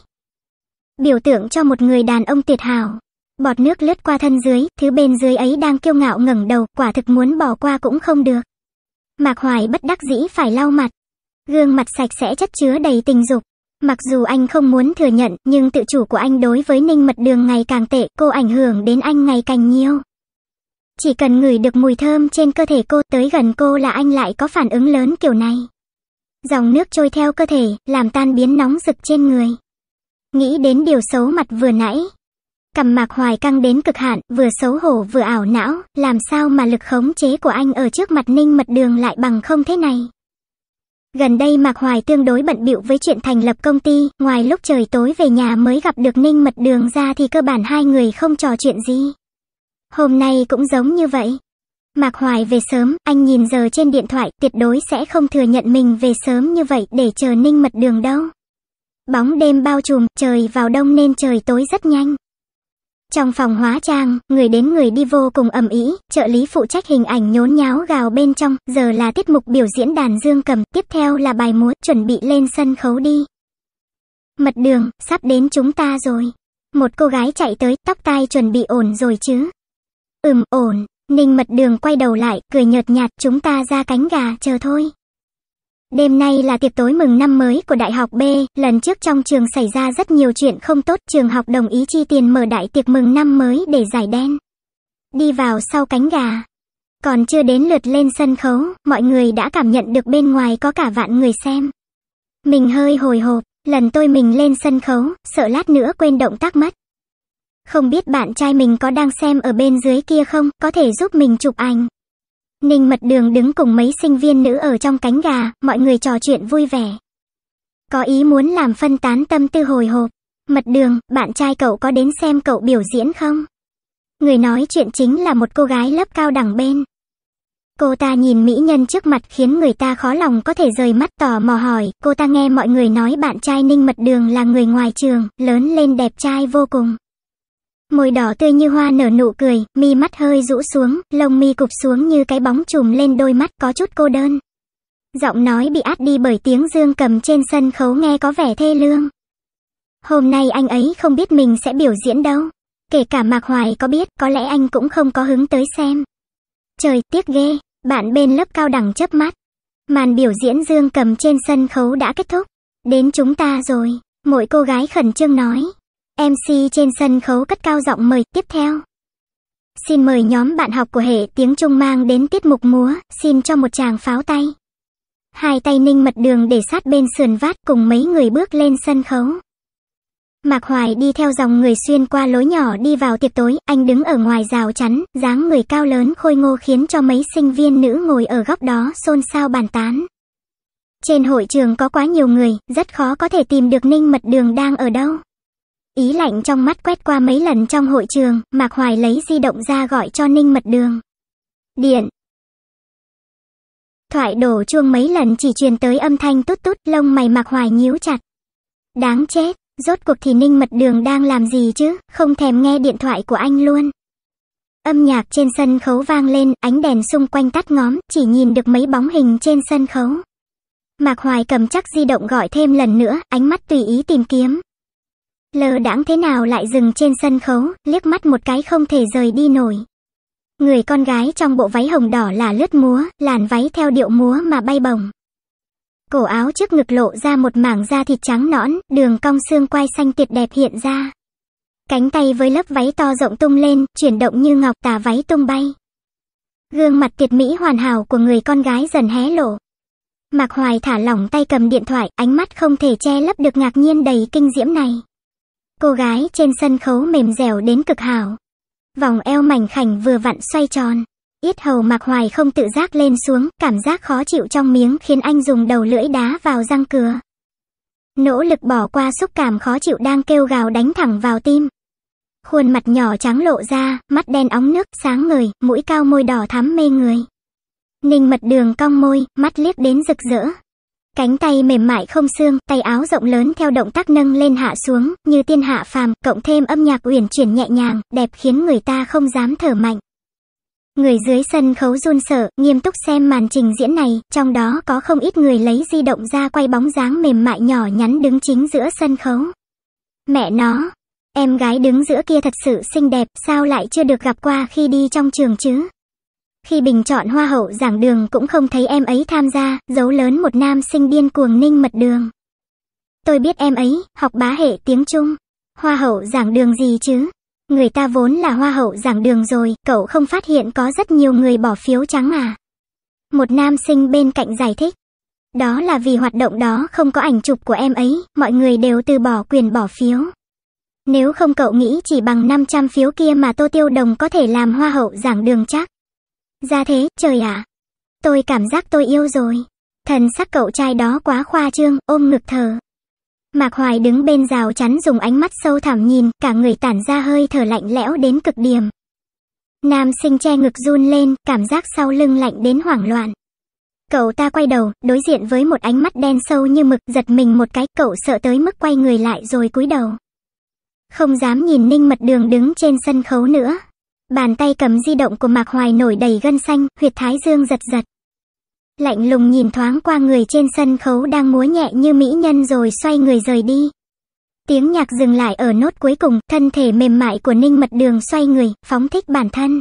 Biểu tượng cho một người đàn ông tuyệt hảo. Bọt nước lướt qua thân dưới, thứ bên dưới ấy đang kiêu ngạo ngẩng đầu, quả thực muốn bỏ qua cũng không được. Mạc Hoài bất đắc dĩ phải lau mặt. Gương mặt sạch sẽ chất chứa đầy tình dục. Mặc dù anh không muốn thừa nhận, nhưng tự chủ của anh đối với Ninh Mật Đường ngày càng tệ, cô ảnh hưởng đến anh ngày càng nhiều. Chỉ cần ngửi được mùi thơm trên cơ thể cô, tới gần cô là anh lại có phản ứng lớn kiểu này. Dòng nước trôi theo cơ thể, làm tan biến nóng rực trên người. Nghĩ đến điều xấu mặt vừa nãy. Cằm Mạc Hoài căng đến cực hạn, vừa xấu hổ vừa ảo não, làm sao mà lực khống chế của anh ở trước mặt Ninh Mật Đường lại bằng không thế này. Gần đây Mạc Hoài tương đối bận bịu với chuyện thành lập công ty, ngoài lúc trời tối về nhà mới gặp được Ninh Mật Đường ra thì cơ bản hai người không trò chuyện gì. Hôm nay cũng giống như vậy. Mạc Hoài về sớm, anh nhìn giờ trên điện thoại, tuyệt đối sẽ không thừa nhận mình về sớm như vậy để chờ Ninh Mật Đường đâu. Bóng đêm bao trùm, trời vào đông nên trời tối rất nhanh. Trong phòng hóa trang, người đến người đi vô cùng ầm ĩ, trợ lý phụ trách hình ảnh nhốn nháo gào bên trong, giờ là tiết mục biểu diễn đàn dương cầm, tiếp theo là bài múa, chuẩn bị lên sân khấu đi. Mật Đường, sắp đến chúng ta rồi. Một cô gái chạy tới, tóc tai chuẩn bị ổn rồi chứ? Ừm, ổn. Ninh Mật Đường quay đầu lại, cười nhợt nhạt, chúng ta ra cánh gà chờ thôi. Đêm nay là tiệc tối mừng năm mới của Đại học B, lần trước trong trường xảy ra rất nhiều chuyện không tốt, trường học đồng ý chi tiền mở đại tiệc mừng năm mới để giải đen. Đi vào sau cánh gà. Còn chưa đến lượt lên sân khấu, mọi người đã cảm nhận được bên ngoài có cả vạn người xem. Mình hơi hồi hộp, lần tôi mình lên sân khấu, sợ lát nữa quên động tác mất. Không biết bạn trai mình có đang xem ở bên dưới kia không, có thể giúp mình chụp ảnh. Ninh Mật Đường đứng cùng mấy sinh viên nữ ở trong cánh gà, mọi người trò chuyện vui vẻ. Có ý muốn làm phân tán tâm tư hồi hộp. Mật Đường, bạn trai cậu có đến xem cậu biểu diễn không? Người nói chuyện chính là một cô gái lớp cao đẳng bên. Cô ta nhìn mỹ nhân trước mặt khiến người ta khó lòng có thể rời mắt, tò mò hỏi. Cô ta nghe mọi người nói bạn trai Ninh Mật Đường là người ngoài trường, lớn lên đẹp trai vô cùng. Môi đỏ tươi như hoa nở nụ cười, mi mắt hơi rũ xuống, lông mi cụp xuống như cái bóng trùm lên đôi mắt, có chút cô đơn. Giọng nói bị át đi bởi tiếng dương cầm trên sân khấu nghe có vẻ thê lương. Hôm nay anh ấy không biết mình sẽ biểu diễn đâu. Kể cả Mạc Hoài có biết, có lẽ anh cũng không có hứng tới xem. Trời, tiếc ghê. Bạn bên lớp cao đẳng chớp mắt. Màn biểu diễn dương cầm trên sân khấu đã kết thúc. Đến chúng ta rồi. Mỗi cô gái khẩn trương nói. em xê trên sân khấu cất cao giọng mời, tiếp theo. Xin mời nhóm bạn học của hệ tiếng Trung mang đến tiết mục múa, xin cho một tràng pháo tay. Hai tay Ninh Mật Đường để sát bên sườn vát cùng mấy người bước lên sân khấu. Mạc Hoài đi theo dòng người xuyên qua lối nhỏ đi vào tiệc tối, anh đứng ở ngoài rào chắn, dáng người cao lớn khôi ngô khiến cho mấy sinh viên nữ ngồi ở góc đó xôn xao bàn tán. Trên hội trường có quá nhiều người, rất khó có thể tìm được Ninh Mật Đường đang ở đâu. Ý lạnh trong mắt quét qua mấy lần trong hội trường, Mạc Hoài lấy di động ra gọi cho Ninh Mật Đường. Điện. Thoại đổ chuông mấy lần chỉ truyền tới âm thanh tút tút, lông mày Mạc Hoài nhíu chặt. Đáng chết, rốt cuộc thì Ninh Mật Đường đang làm gì chứ, không thèm nghe điện thoại của anh luôn. Âm nhạc trên sân khấu vang lên, ánh đèn xung quanh tắt ngóm, chỉ nhìn được mấy bóng hình trên sân khấu. Mạc Hoài cầm chắc di động gọi thêm lần nữa, ánh mắt tùy ý tìm kiếm. Lơ đãng thế nào lại dừng trên sân khấu, liếc mắt một cái không thể rời đi nổi. Người con gái trong bộ váy hồng đỏ là lướt múa, làn váy theo điệu múa mà bay bổng. Cổ áo trước ngực lộ ra một mảng da thịt trắng nõn, đường cong xương quai xanh tuyệt đẹp hiện ra. Cánh tay với lớp váy to rộng tung lên, chuyển động như ngọc, tà váy tung bay. Gương mặt tuyệt mỹ hoàn hảo của người con gái dần hé lộ. Mạc Hoài thả lỏng tay cầm điện thoại, ánh mắt không thể che lấp được ngạc nhiên đầy kinh diễm này. Cô gái trên sân khấu mềm dẻo đến cực hảo. Vòng eo mảnh khảnh vừa vặn xoay tròn. Yết hầu Mạc Hoài không tự giác lên xuống, cảm giác khó chịu trong miếng khiến anh dùng đầu lưỡi đá vào răng cưa. Nỗ lực bỏ qua xúc cảm khó chịu đang kêu gào đánh thẳng vào tim. Khuôn mặt nhỏ trắng lộ ra, mắt đen óng nước, sáng ngời, mũi cao môi đỏ thắm mê người. Ninh Mật Đường cong môi, mắt liếc đến rực rỡ. Cánh tay mềm mại không xương, tay áo rộng lớn theo động tác nâng lên hạ xuống, như tiên hạ phàm, cộng thêm âm nhạc uyển chuyển nhẹ nhàng, đẹp khiến người ta không dám thở mạnh. Người dưới sân khấu run sợ, nghiêm túc xem màn trình diễn này, trong đó có không ít người lấy di động ra quay bóng dáng mềm mại nhỏ nhắn đứng chính giữa sân khấu. Mẹ nó, em gái đứng giữa kia thật sự xinh đẹp, sao lại chưa được gặp qua khi đi trong trường chứ? Khi bình chọn Hoa hậu giảng đường cũng không thấy em ấy tham gia, dấu lớn một nam sinh điên cuồng Ninh Mật Đường. Tôi biết em ấy, học bá hệ tiếng Trung. Hoa hậu giảng đường gì chứ? Người ta vốn là Hoa hậu giảng đường rồi, cậu không phát hiện có rất nhiều người bỏ phiếu trắng à? Một nam sinh bên cạnh giải thích. Đó là vì hoạt động đó không có ảnh chụp của em ấy, mọi người đều từ bỏ quyền bỏ phiếu. Nếu không cậu nghĩ chỉ bằng năm trăm phiếu kia mà Tô Tiêu Đồng có thể làm Hoa hậu giảng đường chắc. Ra thế, trời ạ. À. Tôi cảm giác tôi yêu rồi. Thần sắc cậu trai đó quá khoa trương, ôm ngực thở. Mạc Hoài đứng bên rào chắn dùng ánh mắt sâu thẳm nhìn, cả người tản ra hơi thở lạnh lẽo đến cực điểm. Nam sinh che ngực run lên, cảm giác sau lưng lạnh đến hoảng loạn. Cậu ta quay đầu, đối diện với một ánh mắt đen sâu như mực, giật mình một cái, cậu sợ tới mức quay người lại rồi cúi đầu. Không dám nhìn Ninh Mật Đường đứng trên sân khấu nữa. Bàn tay cầm di động của Mạc Hoài nổi đầy gân xanh, huyệt thái dương giật giật. Lạnh lùng nhìn thoáng qua người trên sân khấu đang múa nhẹ như mỹ nhân rồi xoay người rời đi. Tiếng nhạc dừng lại ở nốt cuối cùng, thân thể mềm mại của Ninh Mật Đường xoay người, phóng thích bản thân.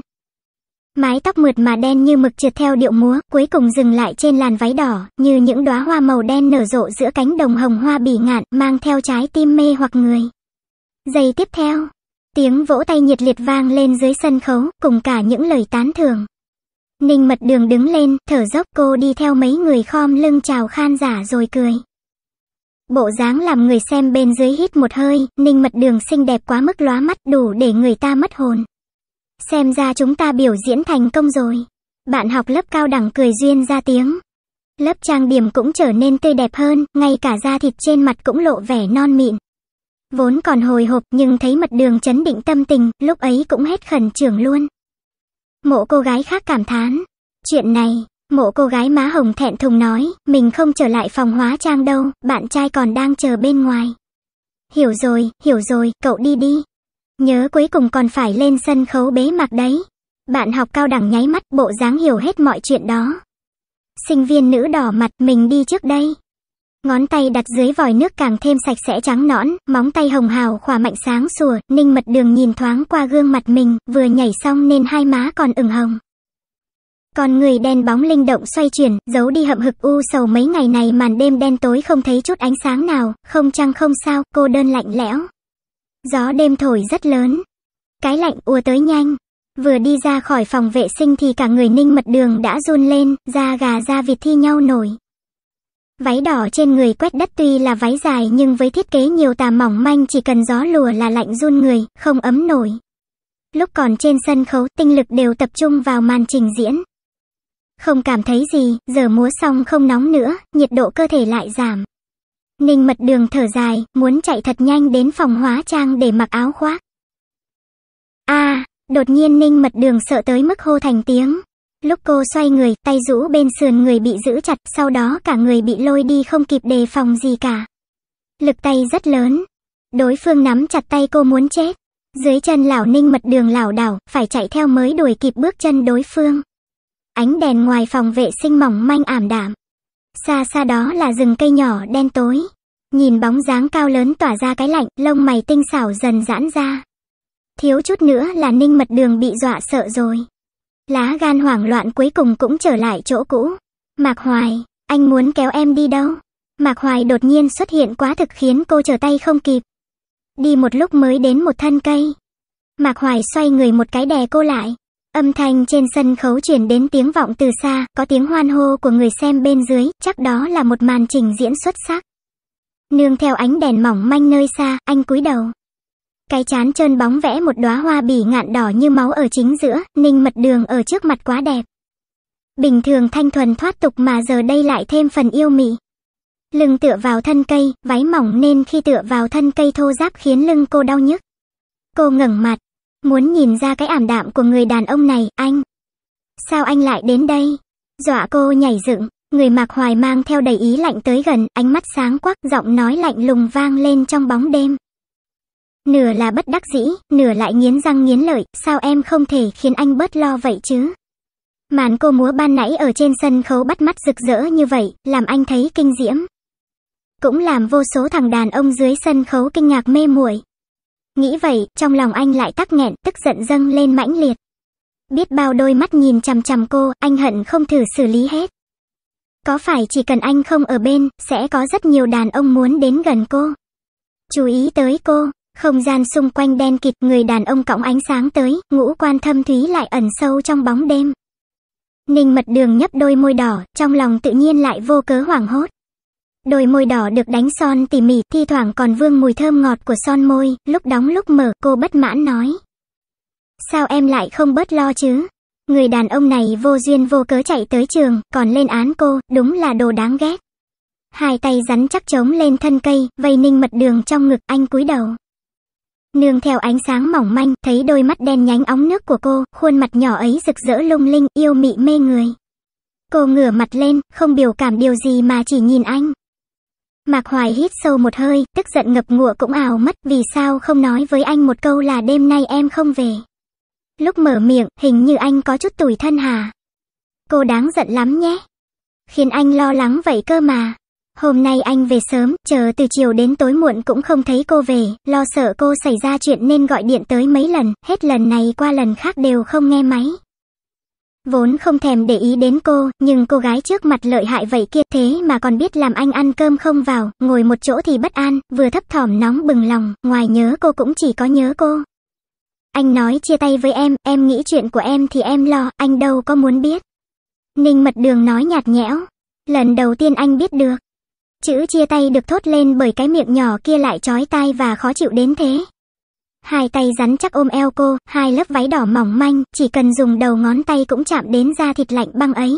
Mái tóc mượt mà đen như mực trượt theo điệu múa, cuối cùng dừng lại trên làn váy đỏ, như những đóa hoa màu đen nở rộ giữa cánh đồng hồng hoa bỉ ngạn, mang theo trái tim mê hoặc người. Giây tiếp theo, tiếng vỗ tay nhiệt liệt vang lên dưới sân khấu, cùng cả những lời tán thưởng. Ninh Mật Đường đứng lên, thở dốc, cô đi theo mấy người khom lưng chào khan giả rồi cười. Bộ dáng làm người xem bên dưới hít một hơi, Ninh Mật Đường xinh đẹp quá mức lóa mắt, đủ để người ta mất hồn. Xem ra chúng ta biểu diễn thành công rồi. Bạn học lớp cao đẳng cười duyên ra tiếng. Lớp trang điểm cũng trở nên tươi đẹp hơn, ngay cả da thịt trên mặt cũng lộ vẻ non mịn. Vốn còn hồi hộp nhưng thấy Mật Đường chấn định tâm tình, lúc ấy cũng hết khẩn trương luôn. Mộ cô gái khác cảm thán. Chuyện này, mộ cô gái má hồng thẹn thùng nói, mình không trở lại phòng hóa trang đâu, bạn trai còn đang chờ bên ngoài. Hiểu rồi, hiểu rồi, cậu đi đi. Nhớ cuối cùng còn phải lên sân khấu bế mạc đấy. Bạn học cao đẳng nháy mắt, bộ dáng hiểu hết mọi chuyện đó. Sinh viên nữ đỏ mặt, mình đi trước đây. Ngón tay đặt dưới vòi nước càng thêm sạch sẽ trắng nõn, móng tay hồng hào khỏa mạnh sáng sủa, Ninh Mật Đường nhìn thoáng qua gương mặt mình, vừa nhảy xong nên hai má còn ửng hồng. Con người đen bóng linh động xoay chuyển, giấu đi hậm hực u sầu mấy ngày này màn đêm đen tối không thấy chút ánh sáng nào, không trăng không sao, cô đơn lạnh lẽo. Gió đêm thổi rất lớn. Cái lạnh ùa tới nhanh. Vừa đi ra khỏi phòng vệ sinh thì cả người Ninh Mật Đường đã run lên, da gà da vịt thi nhau nổi. Váy đỏ trên người quét đất tuy là váy dài nhưng với thiết kế nhiều tà mỏng manh chỉ cần gió lùa là lạnh run người, không ấm nổi. Lúc còn trên sân khấu tinh lực đều tập trung vào màn trình diễn. Không cảm thấy gì, giờ múa xong không nóng nữa, nhiệt độ cơ thể lại giảm. Ninh Mật Đường thở dài, muốn chạy thật nhanh đến phòng hóa trang để mặc áo khoác. A, à, đột nhiên Ninh Mật Đường sợ tới mức hô thành tiếng. Lúc cô xoay người, tay rũ bên sườn người bị giữ chặt, sau đó cả người bị lôi đi không kịp đề phòng gì cả. Lực tay rất lớn. Đối phương nắm chặt tay cô muốn chết. Dưới chân lảo Ninh Mật Đường lảo đảo, phải chạy theo mới đuổi kịp bước chân đối phương. Ánh đèn ngoài phòng vệ sinh mỏng manh ảm đạm. Xa xa đó là rừng cây nhỏ đen tối. Nhìn bóng dáng cao lớn tỏa ra cái lạnh, lông mày tinh xảo dần giãn ra. Thiếu chút nữa là Ninh Mật Đường bị dọa sợ rồi. Lá gan hoảng loạn cuối cùng cũng trở lại chỗ cũ. Mạc Hoài, anh muốn kéo em đi đâu? Mạc Hoài đột nhiên xuất hiện quá thực khiến cô trở tay không kịp. Đi một lúc mới đến một thân cây. Mạc Hoài xoay người một cái đè cô lại. Âm thanh trên sân khấu truyền đến tiếng vọng từ xa, có tiếng hoan hô của người xem bên dưới, chắc đó là một màn trình diễn xuất sắc. Nương theo ánh đèn mỏng manh nơi xa, anh cúi đầu. Cái trán trơn bóng vẽ một đóa hoa bỉ ngạn đỏ như máu ở chính giữa, Ninh Mật Đường ở trước mặt quá đẹp. Bình thường thanh thuần thoát tục mà giờ đây lại thêm phần yêu mị. Lưng tựa vào thân cây, váy mỏng nên khi tựa vào thân cây thô ráp khiến lưng cô đau nhức. Cô ngẩng mặt, muốn nhìn ra cái ảm đạm của người đàn ông này. Anh, sao anh lại đến đây? Dọa cô nhảy dựng. Người Mạc Hoài mang theo đầy ý lạnh tới gần, ánh mắt sáng quắc, giọng nói lạnh lùng vang lên trong bóng đêm. Nửa là bất đắc dĩ, nửa lại nghiến răng nghiến lợi, sao em không thể khiến anh bớt lo vậy chứ? Màn cô múa ban nãy ở trên sân khấu bắt mắt rực rỡ như vậy, làm anh thấy kinh diễm. Cũng làm vô số thằng đàn ông dưới sân khấu kinh ngạc mê muội. Nghĩ vậy, trong lòng anh lại tắc nghẹn, tức giận dâng lên mãnh liệt. Biết bao đôi mắt nhìn chằm chằm cô, anh hận không thử xử lý hết. Có phải chỉ cần anh không ở bên, sẽ có rất nhiều đàn ông muốn đến gần cô, chú ý tới cô. Không gian xung quanh đen kịt, người đàn ông cõng ánh sáng tới, ngũ quan thâm thúy lại ẩn sâu trong bóng đêm. Ninh Mật Đường nhấp đôi môi đỏ, trong lòng tự nhiên lại vô cớ hoảng hốt. Đôi môi đỏ được đánh son tỉ mỉ, thi thoảng còn vương mùi thơm ngọt của son môi, lúc đóng lúc mở, cô bất mãn nói. Sao em lại không bớt lo chứ? Người đàn ông này vô duyên vô cớ chạy tới trường, còn lên án cô, đúng là đồ đáng ghét. Hai tay rắn chắc chống lên thân cây, vây Ninh Mật Đường trong ngực, anh cúi đầu. Nương theo ánh sáng mỏng manh, thấy đôi mắt đen nhánh óng nước của cô, khuôn mặt nhỏ ấy rực rỡ lung linh, yêu mị mê người. Cô ngửa mặt lên, không biểu cảm điều gì mà chỉ nhìn anh. Mạc Hoài hít sâu một hơi, tức giận ngập ngụa cũng ào mất, vì sao không nói với anh một câu là đêm nay em không về. Lúc mở miệng, hình như anh có chút tủi thân hả? Cô đáng giận lắm nhé. Khiến anh lo lắng vậy cơ mà. Hôm nay anh về sớm, chờ từ chiều đến tối muộn cũng không thấy cô về, lo sợ cô xảy ra chuyện nên gọi điện tới mấy lần, hết lần này qua lần khác đều không nghe máy. Vốn không thèm để ý đến cô, nhưng cô gái trước mặt lợi hại vậy kia, thế mà còn biết làm anh ăn cơm không vào, ngồi một chỗ thì bất an, vừa thấp thỏm nóng bừng lòng, ngoài nhớ cô cũng chỉ có nhớ cô. Anh nói chia tay với em, em nghĩ chuyện của em thì em lo, anh đâu có muốn biết. Ninh Mật Đường nói nhạt nhẽo. Lần đầu tiên anh biết được. Chữ chia tay được thốt lên bởi cái miệng nhỏ kia lại chói tai và khó chịu đến thế. Hai tay rắn chắc ôm eo cô, hai lớp váy đỏ mỏng manh, chỉ cần dùng đầu ngón tay cũng chạm đến da thịt lạnh băng ấy.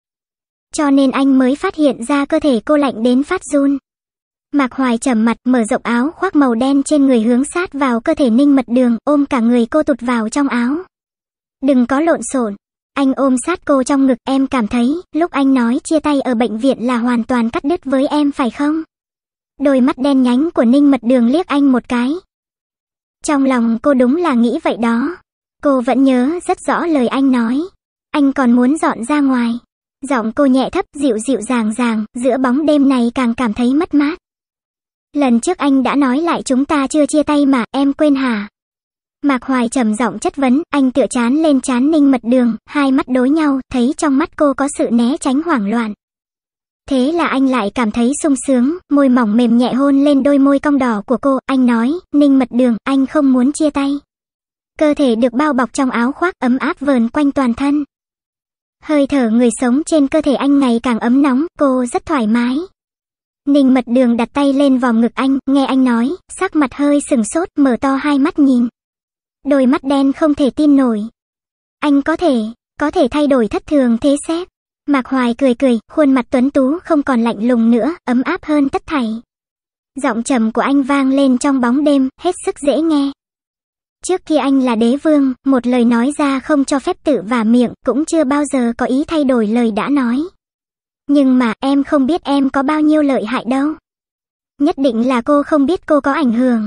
Cho nên anh mới phát hiện ra cơ thể cô lạnh đến phát run. Mạc Hoài trầm mặt, mở rộng áo khoác màu đen trên người hướng sát vào cơ thể Ninh Mật Đường, ôm cả người cô tụt vào trong áo. Đừng có lộn xộn. Anh ôm sát cô trong ngực, em cảm thấy, lúc anh nói chia tay ở bệnh viện là hoàn toàn cắt đứt với em phải không? Đôi mắt đen nhánh của Ninh Mật Đường liếc anh một cái. Trong lòng cô đúng là nghĩ vậy đó. Cô vẫn nhớ rất rõ lời anh nói. Anh còn muốn dọn ra ngoài. Giọng cô nhẹ thấp, dịu dịu dàng dàng, giữa bóng đêm này càng cảm thấy mất mát. Lần trước anh đã nói lại chúng ta chưa chia tay mà, em quên hả? Mạc Hoài trầm giọng chất vấn, anh tựa trán lên trán Ninh Mật Đường, hai mắt đối nhau, thấy trong mắt cô có sự né tránh hoảng loạn. Thế là anh lại cảm thấy sung sướng, môi mỏng mềm nhẹ hôn lên đôi môi cong đỏ của cô, anh nói, Ninh Mật Đường, anh không muốn chia tay. Cơ thể được bao bọc trong áo khoác ấm áp vờn quanh toàn thân. Hơi thở người sống trên cơ thể anh ngày càng ấm nóng, cô rất thoải mái. Ninh Mật Đường đặt tay lên vòng ngực anh, nghe anh nói, sắc mặt hơi sừng sốt, mở to hai mắt nhìn. Đôi mắt đen không thể tin nổi. Anh có thể, có thể thay đổi thất thường thế sếp. Mạc Hoài cười cười, khuôn mặt tuấn tú không còn lạnh lùng nữa, ấm áp hơn tất thảy. Giọng trầm của anh vang lên trong bóng đêm, hết sức dễ nghe. Trước kia anh là đế vương, một lời nói ra không cho phép tự vả miệng, cũng chưa bao giờ có ý thay đổi lời đã nói. Nhưng mà em không biết em có bao nhiêu lợi hại đâu. Nhất định là cô không biết cô có ảnh hưởng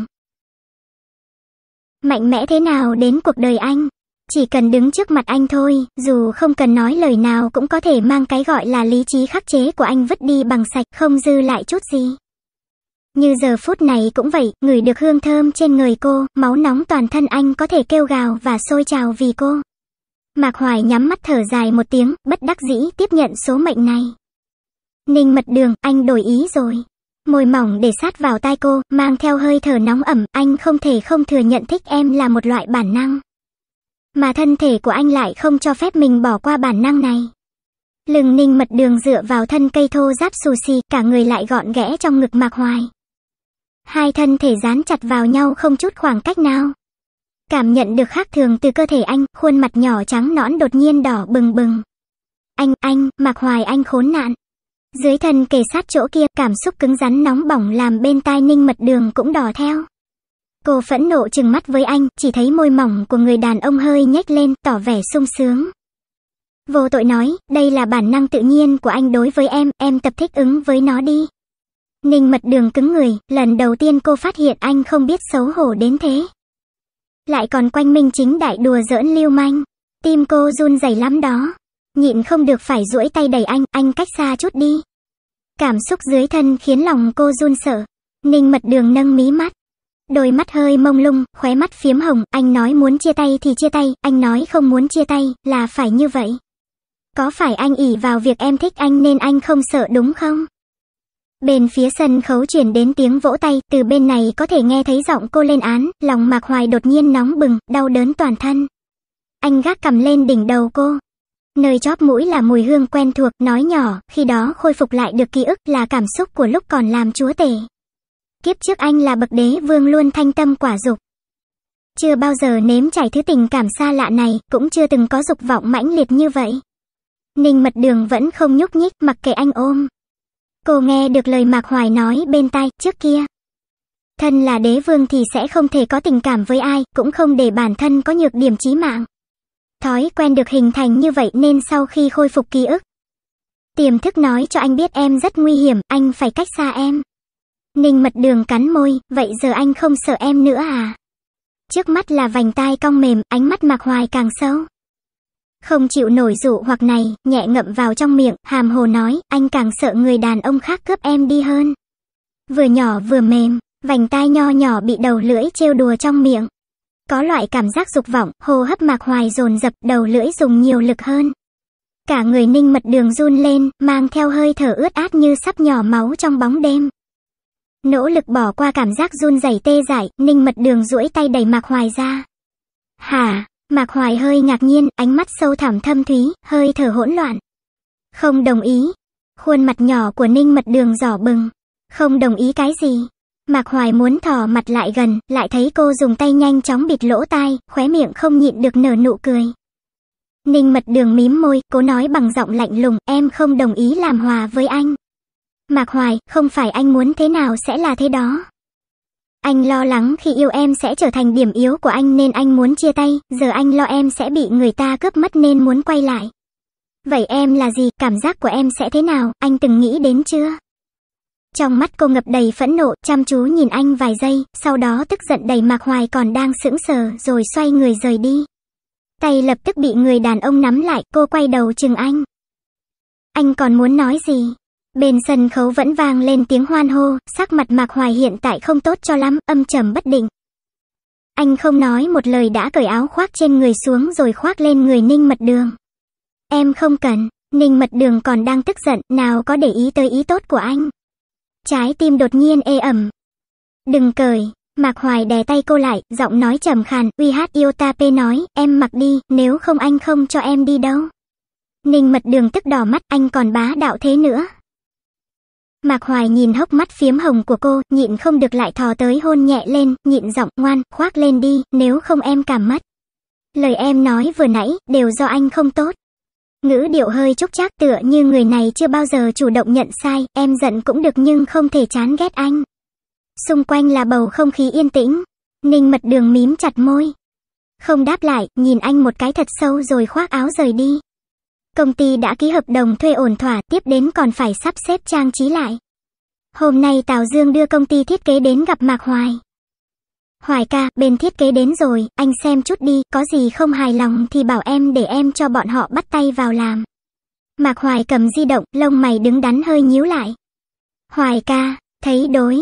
mạnh mẽ thế nào đến cuộc đời anh. Chỉ cần đứng trước mặt anh thôi, dù không cần nói lời nào cũng có thể mang cái gọi là lý trí khắc chế của anh vứt đi bằng sạch, không dư lại chút gì. Như giờ phút này cũng vậy, ngửi được hương thơm trên người cô, máu nóng toàn thân anh có thể kêu gào và sôi trào vì cô. Mạc Hoài nhắm mắt thở dài một tiếng, bất đắc dĩ tiếp nhận số mệnh này. Ninh Mật Đường, anh đổi ý rồi. Môi mỏng để sát vào tai cô, mang theo hơi thở nóng ẩm, anh không thể không thừa nhận thích em là một loại bản năng. Mà thân thể của anh lại không cho phép mình bỏ qua bản năng này. Lưng Ninh Mật Đường dựa vào thân cây thô ráp xù xì, cả người lại gọn ghẽ trong ngực Mạc Hoài. Hai thân thể dán chặt vào nhau không chút khoảng cách nào. Cảm nhận được khác thường từ cơ thể anh, khuôn mặt nhỏ trắng nõn đột nhiên đỏ bừng bừng. Anh, anh, Mạc Hoài anh khốn nạn. Dưới thân kề sát chỗ kia, cảm xúc cứng rắn nóng bỏng làm bên tai Ninh Mật Đường cũng đỏ theo. Cô phẫn nộ trừng mắt với anh, chỉ thấy môi mỏng của người đàn ông hơi nhếch lên, tỏ vẻ sung sướng. Vô tội nói, đây là bản năng tự nhiên của anh đối với em, em tập thích ứng với nó đi. Ninh Mật Đường cứng người, lần đầu tiên cô phát hiện anh không biết xấu hổ đến thế. Lại còn quanh minh chính đại đùa giỡn lưu manh. Tim cô run rẩy lắm đó. Nhịn không được phải duỗi tay đẩy anh, anh cách xa chút đi. Cảm xúc dưới thân khiến lòng cô run sợ. Ninh Mật Đường nâng mí mắt. Đôi mắt hơi mông lung, khóe mắt phiếm hồng, anh nói muốn chia tay thì chia tay, anh nói không muốn chia tay, là phải như vậy. Có phải anh ỷ vào việc em thích anh nên anh không sợ đúng không? Bên phía sân khấu truyền đến tiếng vỗ tay, từ bên này có thể nghe thấy giọng cô lên án, lòng Mạc Hoài đột nhiên nóng bừng, đau đớn toàn thân. Anh gác cầm lên đỉnh đầu cô. Nơi chóp mũi là mùi hương quen thuộc, nói nhỏ, khi đó khôi phục lại được ký ức là cảm xúc của lúc còn làm chúa tể. Kiếp trước anh là bậc đế vương luôn thanh tâm quả dục. Chưa bao giờ nếm trải thứ tình cảm xa lạ này, cũng chưa từng có dục vọng mãnh liệt như vậy. Ninh Mật Đường vẫn không nhúc nhích, mặc kệ anh ôm. Cô nghe được lời Mạc Hoài nói bên tai, trước kia. Thân là đế vương thì sẽ không thể có tình cảm với ai, cũng không để bản thân có nhược điểm chí mạng. Thói quen được hình thành như vậy nên sau khi khôi phục ký ức, tiềm thức nói cho anh biết em rất nguy hiểm, anh phải cách xa em. Ninh Mật Đường cắn môi, vậy giờ anh không sợ em nữa à? Trước mắt là vành tai cong mềm, ánh mắt Mạc Hoài càng sâu. Không chịu nổi dụ hoặc này, nhẹ ngậm vào trong miệng, hàm hồ nói, anh càng sợ người đàn ông khác cướp em đi hơn. Vừa nhỏ vừa mềm, vành tai nho nhỏ bị đầu lưỡi trêu đùa trong miệng. Có loại cảm giác dục vọng, hô hấp Mạc Hoài dồn dập, đầu lưỡi dùng nhiều lực hơn. Cả người Ninh Mật Đường run lên, mang theo hơi thở ướt át như sắp nhỏ máu trong bóng đêm. Nỗ lực bỏ qua cảm giác run rẩy tê dại, Ninh Mật Đường duỗi tay đẩy Mạc Hoài ra. Hả? Mạc Hoài hơi ngạc nhiên, ánh mắt sâu thẳm thâm thúy, hơi thở hỗn loạn. Không đồng ý. Khuôn mặt nhỏ của Ninh Mật Đường đỏ bừng. Không đồng ý cái gì? Mạc Hoài muốn thò mặt lại gần, lại thấy cô dùng tay nhanh chóng bịt lỗ tai, khóe miệng không nhịn được nở nụ cười. Ninh Mật Đường mím môi, cố nói bằng giọng lạnh lùng, em không đồng ý làm hòa với anh. Mạc Hoài, không phải anh muốn thế nào sẽ là thế đó. Anh lo lắng khi yêu em sẽ trở thành điểm yếu của anh nên anh muốn chia tay, giờ anh lo em sẽ bị người ta cướp mất nên muốn quay lại. Vậy em là gì, cảm giác của em sẽ thế nào, anh từng nghĩ đến chưa? Trong mắt cô ngập đầy phẫn nộ, chăm chú nhìn anh vài giây, sau đó tức giận đẩy Mạc Hoài còn đang sững sờ rồi xoay người rời đi. Tay lập tức bị người đàn ông nắm lại, cô quay đầu chừng anh. Anh còn muốn nói gì? Bên sân khấu vẫn vang lên tiếng hoan hô, sắc mặt Mạc Hoài hiện tại không tốt cho lắm, âm trầm bất định. Anh không nói một lời đã cởi áo khoác trên người xuống rồi khoác lên người Ninh Mật Đường. Em không cần. Ninh Mật Đường còn đang tức giận, nào có để ý tới ý tốt của anh. Trái tim đột nhiên ê ẩm. Đừng cởi. Mạc Hoài đè tay cô lại, giọng nói trầm khàn, uy hát Iota P nói, em mặc đi, nếu không anh không cho em đi đâu. Ninh Mật Đường tức đỏ mắt, anh còn bá đạo thế nữa. Mạc Hoài nhìn hốc mắt phiếm hồng của cô, nhịn không được lại thò tới hôn nhẹ lên, nhịn giọng, ngoan, khoác lên đi, nếu không em cảm mất. Lời em nói vừa nãy, đều do anh không tốt. Ngữ điệu hơi trúc trác tựa như người này chưa bao giờ chủ động nhận sai, em giận cũng được nhưng không thể chán ghét anh. Xung quanh là bầu không khí yên tĩnh. Ninh Mật Đường mím chặt môi. Không đáp lại, nhìn anh một cái thật sâu rồi khoác áo rời đi. Công ty đã ký hợp đồng thuê ổn thỏa, tiếp đến còn phải sắp xếp trang trí lại. Hôm nay Tào Dương đưa công ty thiết kế đến gặp Mạc Hoài. Hoài ca, bên thiết kế đến rồi, anh xem chút đi, có gì không hài lòng thì bảo em để em cho bọn họ bắt tay vào làm. Mạc Hoài cầm di động, lông mày đứng đắn hơi nhíu lại. Hoài ca, thấy đối.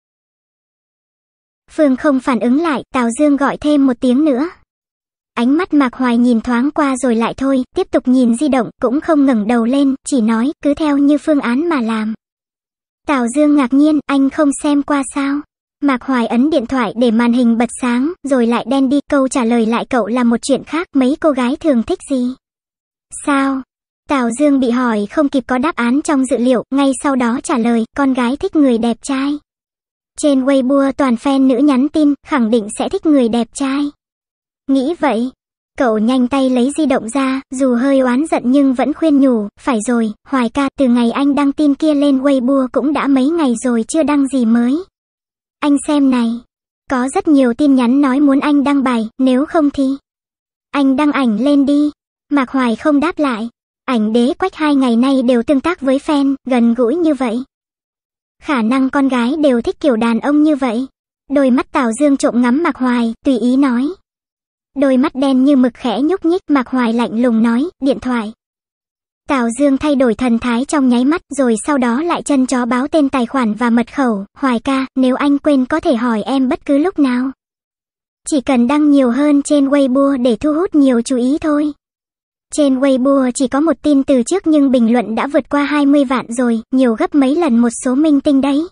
Phương không phản ứng lại, Tào Dương gọi thêm một tiếng nữa. Ánh mắt Mạc Hoài nhìn thoáng qua rồi lại thôi, tiếp tục nhìn di động, cũng không ngẩng đầu lên, chỉ nói, cứ theo như phương án mà làm. Tào Dương ngạc nhiên, anh không xem qua sao? Mạc Hoài ấn điện thoại để màn hình bật sáng, rồi lại đen đi, câu trả lời lại cậu là một chuyện khác, mấy cô gái thường thích gì? Sao? Tào Dương bị hỏi không kịp có đáp án trong dự liệu, ngay sau đó trả lời, con gái thích người đẹp trai. Trên Weibo toàn fan nữ nhắn tin, khẳng định sẽ thích người đẹp trai. Nghĩ vậy, cậu nhanh tay lấy di động ra, dù hơi oán giận nhưng vẫn khuyên nhủ, phải rồi, Hoài ca, từ ngày anh đăng tin kia lên Weibo cũng đã mấy ngày rồi chưa đăng gì mới. Anh xem này, có rất nhiều tin nhắn nói muốn anh đăng bài, nếu không thì anh đăng ảnh lên đi. Mạc Hoài không đáp lại. Ảnh Đế Quách hai ngày nay đều tương tác với fan, gần gũi như vậy. Khả năng con gái đều thích kiểu đàn ông như vậy. Đôi mắt Tào Dương trộm ngắm Mạc Hoài, tùy ý nói. Đôi mắt đen như mực khẽ nhúc nhích, Mạc Hoài lạnh lùng nói, điện thoại. Tào Dương thay đổi thần thái trong nháy mắt, rồi sau đó lại chân chó báo tên tài khoản và mật khẩu. Hoài ca, nếu anh quên có thể hỏi em bất cứ lúc nào. Chỉ cần đăng nhiều hơn trên Weibo để thu hút nhiều chú ý thôi. Trên Weibo chỉ có một tin từ trước nhưng bình luận đã vượt qua hai mươi vạn rồi, nhiều gấp mấy lần một số minh tinh đấy.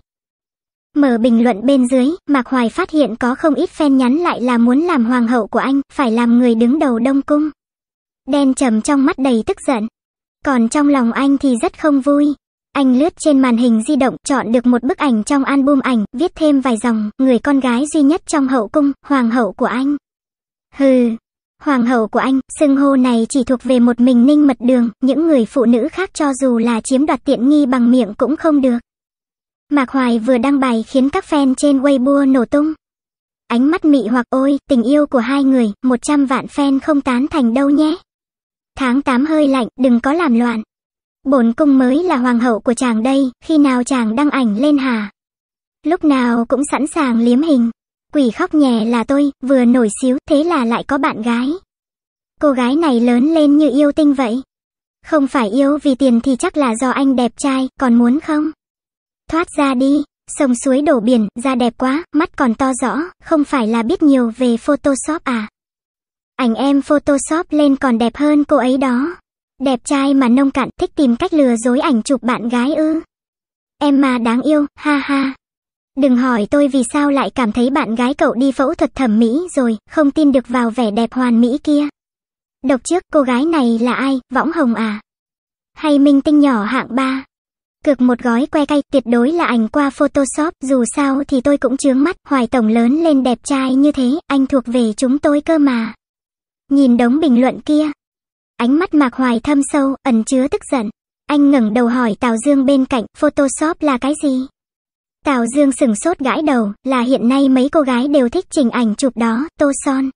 Mở bình luận bên dưới, Mạc Hoài phát hiện có không ít fan nhắn lại là muốn làm hoàng hậu của anh, phải làm người đứng đầu Đông Cung. Đen trầm trong mắt đầy tức giận. Còn trong lòng anh thì rất không vui. Anh lướt trên màn hình di động, chọn được một bức ảnh trong album ảnh, viết thêm vài dòng, người con gái duy nhất trong hậu cung, hoàng hậu của anh. Hừ, hoàng hậu của anh, xưng hô này chỉ thuộc về một mình Ninh Mật Đường, những người phụ nữ khác cho dù là chiếm đoạt tiện nghi bằng miệng cũng không được. Mạc Hoài vừa đăng bài khiến các fan trên Weibo nổ tung. Ánh mắt mị hoặc, ôi, tình yêu của hai người, một trăm vạn fan không tán thành đâu nhé. Tháng tám hơi lạnh, đừng có làm loạn. Bổn cung mới là hoàng hậu của chàng đây, khi nào chàng đăng ảnh lên hả? Lúc nào cũng sẵn sàng liếm hình. Quỷ khóc nhè là tôi, vừa nổi xíu, thế là lại có bạn gái. Cô gái này lớn lên như yêu tinh vậy. Không phải yêu vì tiền thì chắc là do anh đẹp trai, còn muốn không? Thoát ra đi, sông suối đổ biển, da đẹp quá, mắt còn to rõ, không phải là biết nhiều về Photoshop à? Ảnh em Photoshop lên còn đẹp hơn cô ấy đó. Đẹp trai mà nông cạn, thích tìm cách lừa dối ảnh chụp bạn gái ư? Em mà đáng yêu, ha ha. Đừng hỏi tôi vì sao lại cảm thấy bạn gái cậu đi phẫu thuật thẩm mỹ rồi, không tin được vào vẻ đẹp hoàn mỹ kia. Độc trước, cô gái này là ai, võng hồng à? Hay minh tinh nhỏ hạng ba? Cực một gói que cay, tuyệt đối là ảnh qua Photoshop, dù sao thì tôi cũng chướng mắt, Hoài tổng lớn lên đẹp trai như thế, anh thuộc về chúng tôi cơ mà. Nhìn đống bình luận kia. Ánh mắt Mạc Hoài thâm sâu, ẩn chứa tức giận. Anh ngẩng đầu hỏi Tào Dương bên cạnh, Photoshop là cái gì? Tào Dương sửng sốt gãi đầu, là hiện nay mấy cô gái đều thích chỉnh ảnh chụp đó, tô son.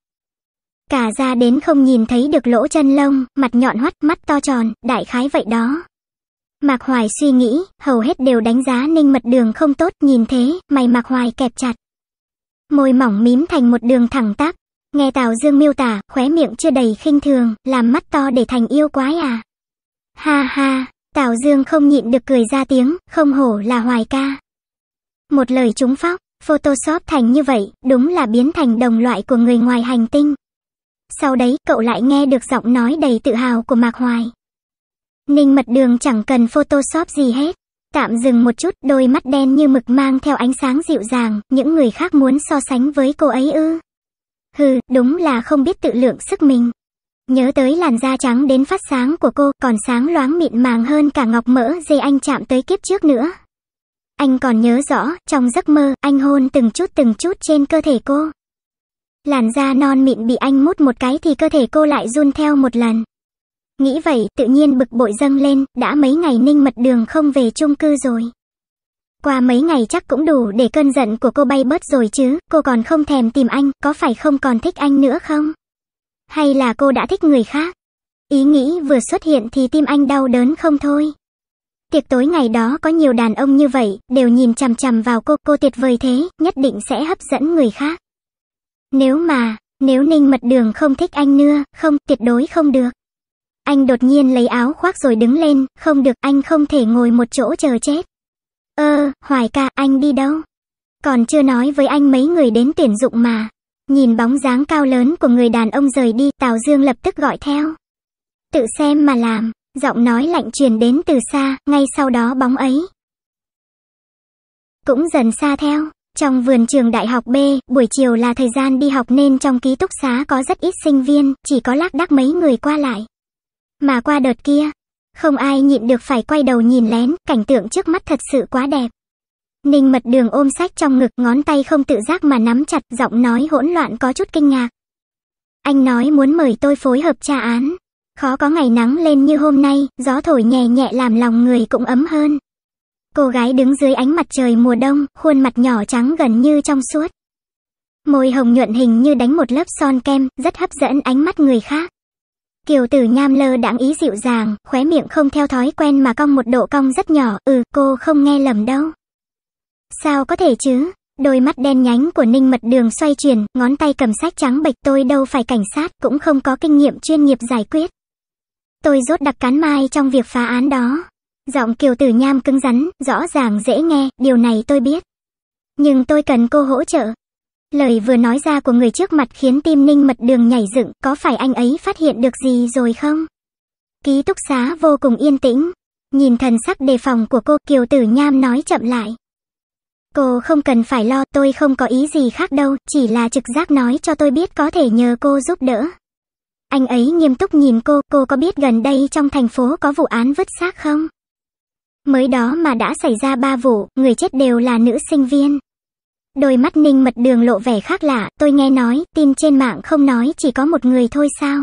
Cả da đến không nhìn thấy được lỗ chân lông, mặt nhọn hoắt, mắt to tròn, đại khái vậy đó. Mạc Hoài suy nghĩ, hầu hết đều đánh giá Ninh Mật Đường không tốt, nhìn thế, mày Mạc Hoài kẹp chặt. Môi mỏng mím thành một đường thẳng tắp. Nghe Tào Dương miêu tả, khóe miệng chưa đầy khinh thường, làm mắt to để thành yêu quái à? Ha ha, Tào Dương không nhịn được cười ra tiếng, không hổ là Hoài ca. Một lời trúng phóc, Photoshop thành như vậy, đúng là biến thành đồng loại của người ngoài hành tinh. Sau đấy, cậu lại nghe được giọng nói đầy tự hào của Mạc Hoài. Ninh Mật Đường chẳng cần Photoshop gì hết. Tạm dừng một chút, đôi mắt đen như mực mang theo ánh sáng dịu dàng, những người khác muốn so sánh với cô ấy ư? Hừ, đúng là không biết tự lượng sức mình. Nhớ tới làn da trắng đến phát sáng của cô, còn sáng loáng mịn màng hơn cả ngọc mỡ dê anh chạm tới kiếp trước nữa. Anh còn nhớ rõ, trong giấc mơ, anh hôn từng chút từng chút trên cơ thể cô. Làn da non mịn bị anh mút một cái thì cơ thể cô lại run theo một lần. Nghĩ vậy, tự nhiên bực bội dâng lên, đã mấy ngày Ninh Mật Đường không về chung cư rồi. Qua mấy ngày chắc cũng đủ để cơn giận của cô bay bớt rồi chứ, cô còn không thèm tìm anh, có phải không còn thích anh nữa không? Hay là cô đã thích người khác? Ý nghĩ vừa xuất hiện thì tim anh đau đớn không thôi. Tiệc tối ngày đó có nhiều đàn ông như vậy, đều nhìn chằm chằm vào cô, cô tuyệt vời thế, nhất định sẽ hấp dẫn người khác. Nếu mà, nếu Ninh Mật Đường không thích anh nữa, không, tuyệt đối không được. Anh đột nhiên lấy áo khoác rồi đứng lên, không được, anh không thể ngồi một chỗ chờ chết. Ơ, Hoài ca, anh đi đâu? Còn chưa nói với anh mấy người đến tuyển dụng mà. Nhìn bóng dáng cao lớn của người đàn ông rời đi, Tào Dương lập tức gọi theo. Tự xem mà làm, giọng nói lạnh truyền đến từ xa, ngay sau đó bóng ấy cũng dần xa theo. Trong vườn trường đại học B, buổi chiều là thời gian đi học nên trong ký túc xá có rất ít sinh viên, chỉ có lác đác mấy người qua lại. Mà qua đợt kia, không ai nhịn được phải quay đầu nhìn lén, cảnh tượng trước mắt thật sự quá đẹp. Ninh Mật Đường ôm sách trong ngực, ngón tay không tự giác mà nắm chặt, giọng nói hỗn loạn có chút kinh ngạc. Anh nói muốn mời tôi phối hợp tra án. Khó có ngày nắng lên như hôm nay, gió thổi nhẹ nhẹ làm lòng người cũng ấm hơn. Cô gái đứng dưới ánh mặt trời mùa đông, khuôn mặt nhỏ trắng gần như trong suốt. Môi hồng nhuận hình như đánh một lớp son kem, rất hấp dẫn ánh mắt người khác. Kiều Tử Nham lơ đãng ý dịu dàng, khóe miệng không theo thói quen mà cong một độ cong rất nhỏ, ừ, cô không nghe lầm đâu. Sao có thể chứ? Đôi mắt đen nhánh của Ninh Mật Đường xoay chuyển, ngón tay cầm sách trắng bệch, tôi đâu phải cảnh sát, cũng không có kinh nghiệm chuyên nghiệp giải quyết. Tôi rốt đặc cán mai trong việc phá án đó. Giọng Kiều Tử Nham cứng rắn, rõ ràng dễ nghe, điều này tôi biết. Nhưng tôi cần cô hỗ trợ. Lời vừa nói ra của người trước mặt khiến tim Ninh Mật Đường nhảy dựng, có phải anh ấy phát hiện được gì rồi không? Ký túc xá vô cùng yên tĩnh. Nhìn thần sắc đề phòng của cô, Kiều Tử Nham nói chậm lại. Cô không cần phải lo, tôi không có ý gì khác đâu, chỉ là trực giác nói cho tôi biết có thể nhờ cô giúp đỡ. Anh ấy nghiêm túc nhìn cô, cô có biết gần đây trong thành phố có vụ án vứt xác không? Mới đó mà đã xảy ra ba vụ, người chết đều là nữ sinh viên. Đôi mắt Ninh Mật Đường lộ vẻ khác lạ, tôi nghe nói, tin trên mạng không nói chỉ có một người thôi sao?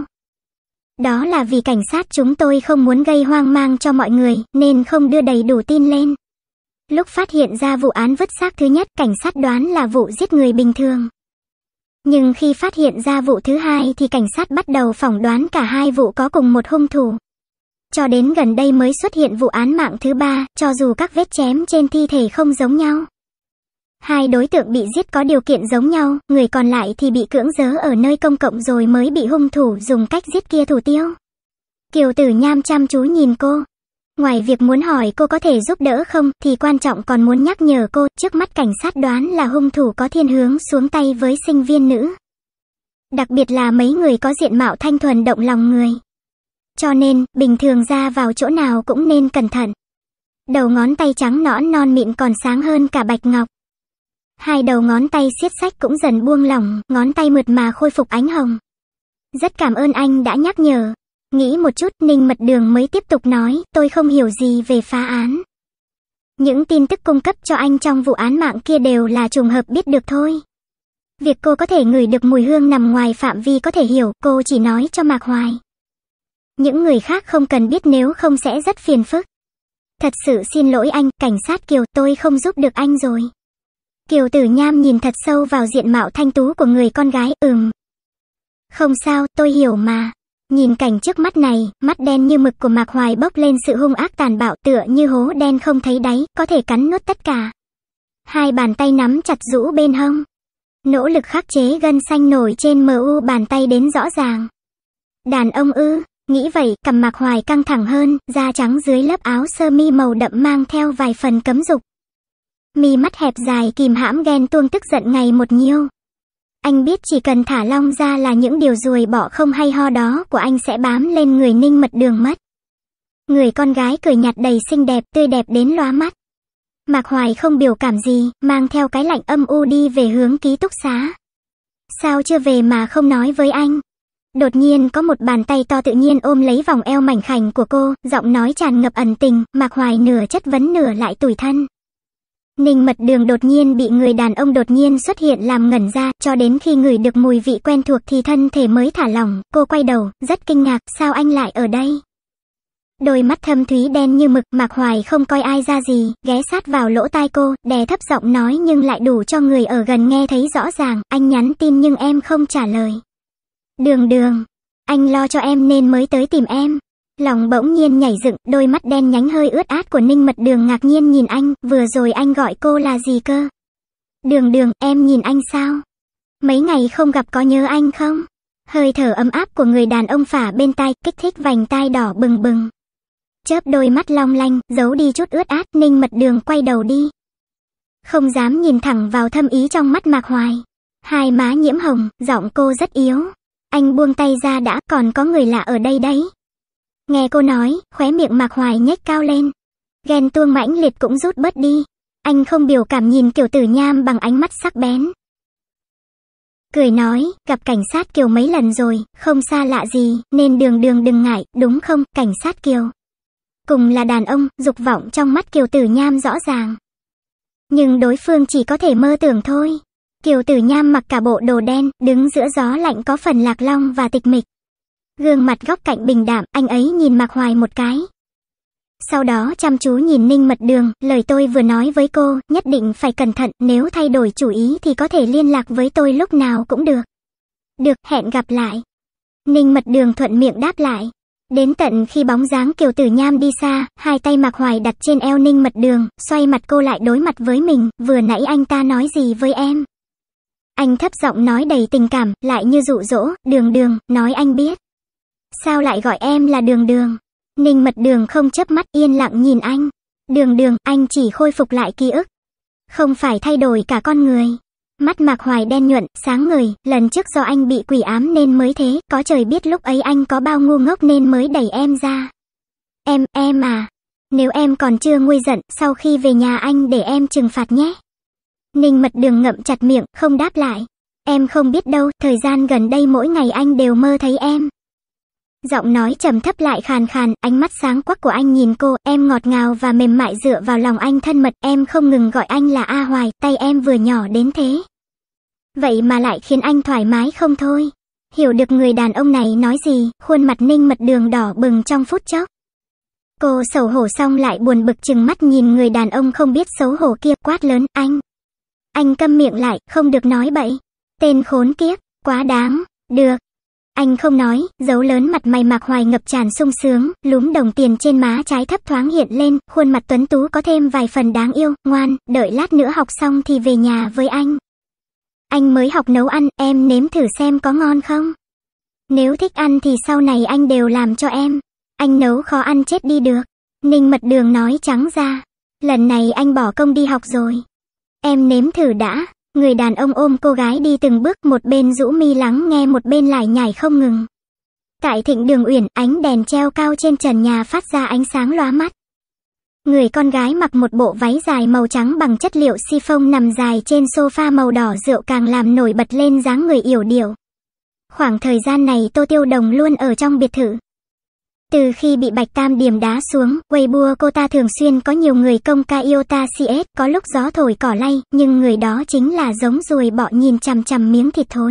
Đó là vì cảnh sát chúng tôi không muốn gây hoang mang cho mọi người, nên không đưa đầy đủ tin lên. Lúc phát hiện ra vụ án vứt xác thứ nhất, cảnh sát đoán là vụ giết người bình thường. Nhưng khi phát hiện ra vụ thứ hai thì cảnh sát bắt đầu phỏng đoán cả hai vụ có cùng một hung thủ. Cho đến gần đây mới xuất hiện vụ án mạng thứ ba, cho dù các vết chém trên thi thể không giống nhau. Hai đối tượng bị giết có điều kiện giống nhau, người còn lại thì bị cưỡng giớ ở nơi công cộng rồi mới bị hung thủ dùng cách giết kia thủ tiêu. Kiều Tử Nham chăm chú nhìn cô. Ngoài việc muốn hỏi cô có thể giúp đỡ không, thì quan trọng còn muốn nhắc nhở cô, trước mắt cảnh sát đoán là hung thủ có thiên hướng xuống tay với sinh viên nữ. Đặc biệt là mấy người có diện mạo thanh thuần động lòng người. Cho nên, bình thường ra vào chỗ nào cũng nên cẩn thận. Đầu ngón tay trắng nõn non mịn còn sáng hơn cả bạch ngọc. Hai đầu ngón tay siết sách cũng dần buông lỏng, ngón tay mượt mà khôi phục ánh hồng. Rất cảm ơn anh đã nhắc nhở. Nghĩ một chút, Ninh Mật Đường mới tiếp tục nói, tôi không hiểu gì về phá án. Những tin tức cung cấp cho anh trong vụ án mạng kia đều là trùng hợp biết được thôi. Việc cô có thể ngửi được mùi hương nằm ngoài phạm vi có thể hiểu, cô chỉ nói cho Mạc Hoài. Những người khác không cần biết nếu không sẽ rất phiền phức. Thật sự xin lỗi anh, cảnh sát Kiều, tôi không giúp được anh rồi. Kiều Tử Nham nhìn thật sâu vào diện mạo thanh tú của người con gái, ừm. Không sao, tôi hiểu mà. Nhìn cảnh trước mắt này, mắt đen như mực của Mạc Hoài bốc lên sự hung ác tàn bạo, tựa như hố đen không thấy đáy, có thể cắn nuốt tất cả. Hai bàn tay nắm chặt rũ bên hông. Nỗ lực khắc chế gân xanh nổi trên mờ u bàn tay đến rõ ràng. Đàn ông ư, nghĩ vậy, cằm Mạc Hoài căng thẳng hơn, da trắng dưới lớp áo sơ mi màu đậm mang theo vài phần cấm dục. Mi mắt hẹp dài kìm hãm ghen tuông tức giận ngày một nhiều. Anh biết chỉ cần thả Long ra là những điều ruồi bọ không hay ho đó của anh sẽ bám lên người Ninh Mật Đường mất. Người con gái cười nhạt đầy xinh đẹp, tươi đẹp đến lóa mắt. Mạc Hoài không biểu cảm gì, mang theo cái lạnh âm u đi về hướng ký túc xá. Sao chưa về mà không nói với anh? Đột nhiên có một bàn tay to tự nhiên ôm lấy vòng eo mảnh khảnh của cô, giọng nói tràn ngập ẩn tình, Mạc Hoài nửa chất vấn nửa lại tủi thân. Ninh Mật Đường đột nhiên bị người đàn ông đột nhiên xuất hiện làm ngẩn ra, cho đến khi ngửi được mùi vị quen thuộc thì thân thể mới thả lỏng. Cô quay đầu, rất kinh ngạc, sao anh lại ở đây? Đôi mắt thâm thúy đen như mực, Mạc Hoài không coi ai ra gì, ghé sát vào lỗ tai cô, đè thấp giọng nói nhưng lại đủ cho người ở gần nghe thấy rõ ràng, anh nhắn tin nhưng em không trả lời. Đường Đường, anh lo cho em nên mới tới tìm em. Lòng bỗng nhiên nhảy dựng, đôi mắt đen nhánh hơi ướt át của Ninh Mật Đường ngạc nhiên nhìn anh, vừa rồi anh gọi cô là gì cơ? Đường Đường, em nhìn anh sao? Mấy ngày không gặp có nhớ anh không? Hơi thở ấm áp của người đàn ông phả bên tai, kích thích vành tai đỏ bừng bừng. Chớp đôi mắt long lanh, giấu đi chút ướt át, Ninh Mật Đường quay đầu đi. Không dám nhìn thẳng vào thâm ý trong mắt Mạc Hoài. Hai má nhiễm hồng, giọng cô rất yếu. Anh buông tay ra đã, còn có người lạ ở đây đấy. Nghe cô nói, khóe miệng Mạc Hoài nhếch cao lên. Ghen tuông mãnh liệt cũng rút bớt đi. Anh không biểu cảm nhìn Kiều Tử Nham bằng ánh mắt sắc bén. Cười nói, gặp cảnh sát Kiều mấy lần rồi, không xa lạ gì, nên Đường Đường đừng ngại, đúng không, cảnh sát Kiều. Cùng là đàn ông, dục vọng trong mắt Kiều Tử Nham rõ ràng. Nhưng đối phương chỉ có thể mơ tưởng thôi. Kiều Tử Nham mặc cả bộ đồ đen, đứng giữa gió lạnh có phần lạc long và tịch mịch. Gương mặt góc cạnh bình đạm, anh ấy nhìn Mạc Hoài một cái. Sau đó chăm chú nhìn Ninh Mật Đường, lời tôi vừa nói với cô, nhất định phải cẩn thận, nếu thay đổi chủ ý thì có thể liên lạc với tôi lúc nào cũng được. Được, hẹn gặp lại. Ninh Mật Đường thuận miệng đáp lại. Đến tận khi bóng dáng Kiều Tử Nham đi xa, hai tay Mạc Hoài đặt trên eo Ninh Mật Đường, xoay mặt cô lại đối mặt với mình, vừa nãy anh ta nói gì với em? Anh thấp giọng nói đầy tình cảm, lại như dụ dỗ, Đường Đường, nói anh biết. Sao lại gọi em là Đường Đường? Ninh Mật Đường không chớp mắt yên lặng nhìn anh. Đường Đường, anh chỉ khôi phục lại ký ức. Không phải thay đổi cả con người. Mắt Mạc Hoài đen nhuận, sáng ngời, lần trước do anh bị quỷ ám nên mới thế, có trời biết lúc ấy anh có bao ngu ngốc nên mới đẩy em ra. Em, em à, nếu em còn chưa nguôi giận, sau khi về nhà anh để em trừng phạt nhé. Ninh Mật Đường ngậm chặt miệng, không đáp lại. Em không biết đâu, thời gian gần đây mỗi ngày anh đều mơ thấy em. Giọng nói trầm thấp lại khàn khàn, ánh mắt sáng quắc của anh nhìn cô, em ngọt ngào và mềm mại dựa vào lòng anh thân mật, em không ngừng gọi anh là A Hoài, tay em vừa nhỏ đến thế. Vậy mà lại khiến anh thoải mái không thôi. Hiểu được người đàn ông này nói gì, khuôn mặt Ninh Mật Đường đỏ bừng trong phút chốc. Cô xấu hổ xong lại buồn bực chừng mắt nhìn người đàn ông không biết xấu hổ kia, quát lớn, anh. Anh câm miệng lại, không được nói bậy. Tên khốn kiếp, quá đáng, được. Anh không nói, dấu lớn mặt mày Mạc Hoài ngập tràn sung sướng, lúm đồng tiền trên má trái thấp thoáng hiện lên, khuôn mặt tuấn tú có thêm vài phần đáng yêu, ngoan, đợi lát nữa học xong thì về nhà với anh. Anh mới học nấu ăn, em nếm thử xem có ngon không? Nếu thích ăn thì sau này anh đều làm cho em. Anh nấu khó ăn chết đi được. Ninh Mật Đường nói trắng ra. Lần này anh bỏ công đi học rồi. Em nếm thử đã. Người đàn ông ôm cô gái đi từng bước, một bên rũ mi lắng nghe một bên lải nhải không ngừng. Tại Thịnh Đường Uyển, ánh đèn treo cao trên trần nhà phát ra ánh sáng lóa mắt. Người con gái mặc một bộ váy dài màu trắng bằng chất liệu chiffon nằm dài trên sofa màu đỏ rượu càng làm nổi bật lên dáng người yểu điệu. Khoảng thời gian này Tô Tiêu Đồng luôn ở trong biệt thự. Từ khi bị Bạch Tam điểm đá xuống, Weibo cô ta thường xuyên có nhiều người công ca yêu ta xê ét, có lúc gió thổi cỏ lay, nhưng người đó chính là giống ruồi bọ nhìn chằm chằm miếng thịt thối.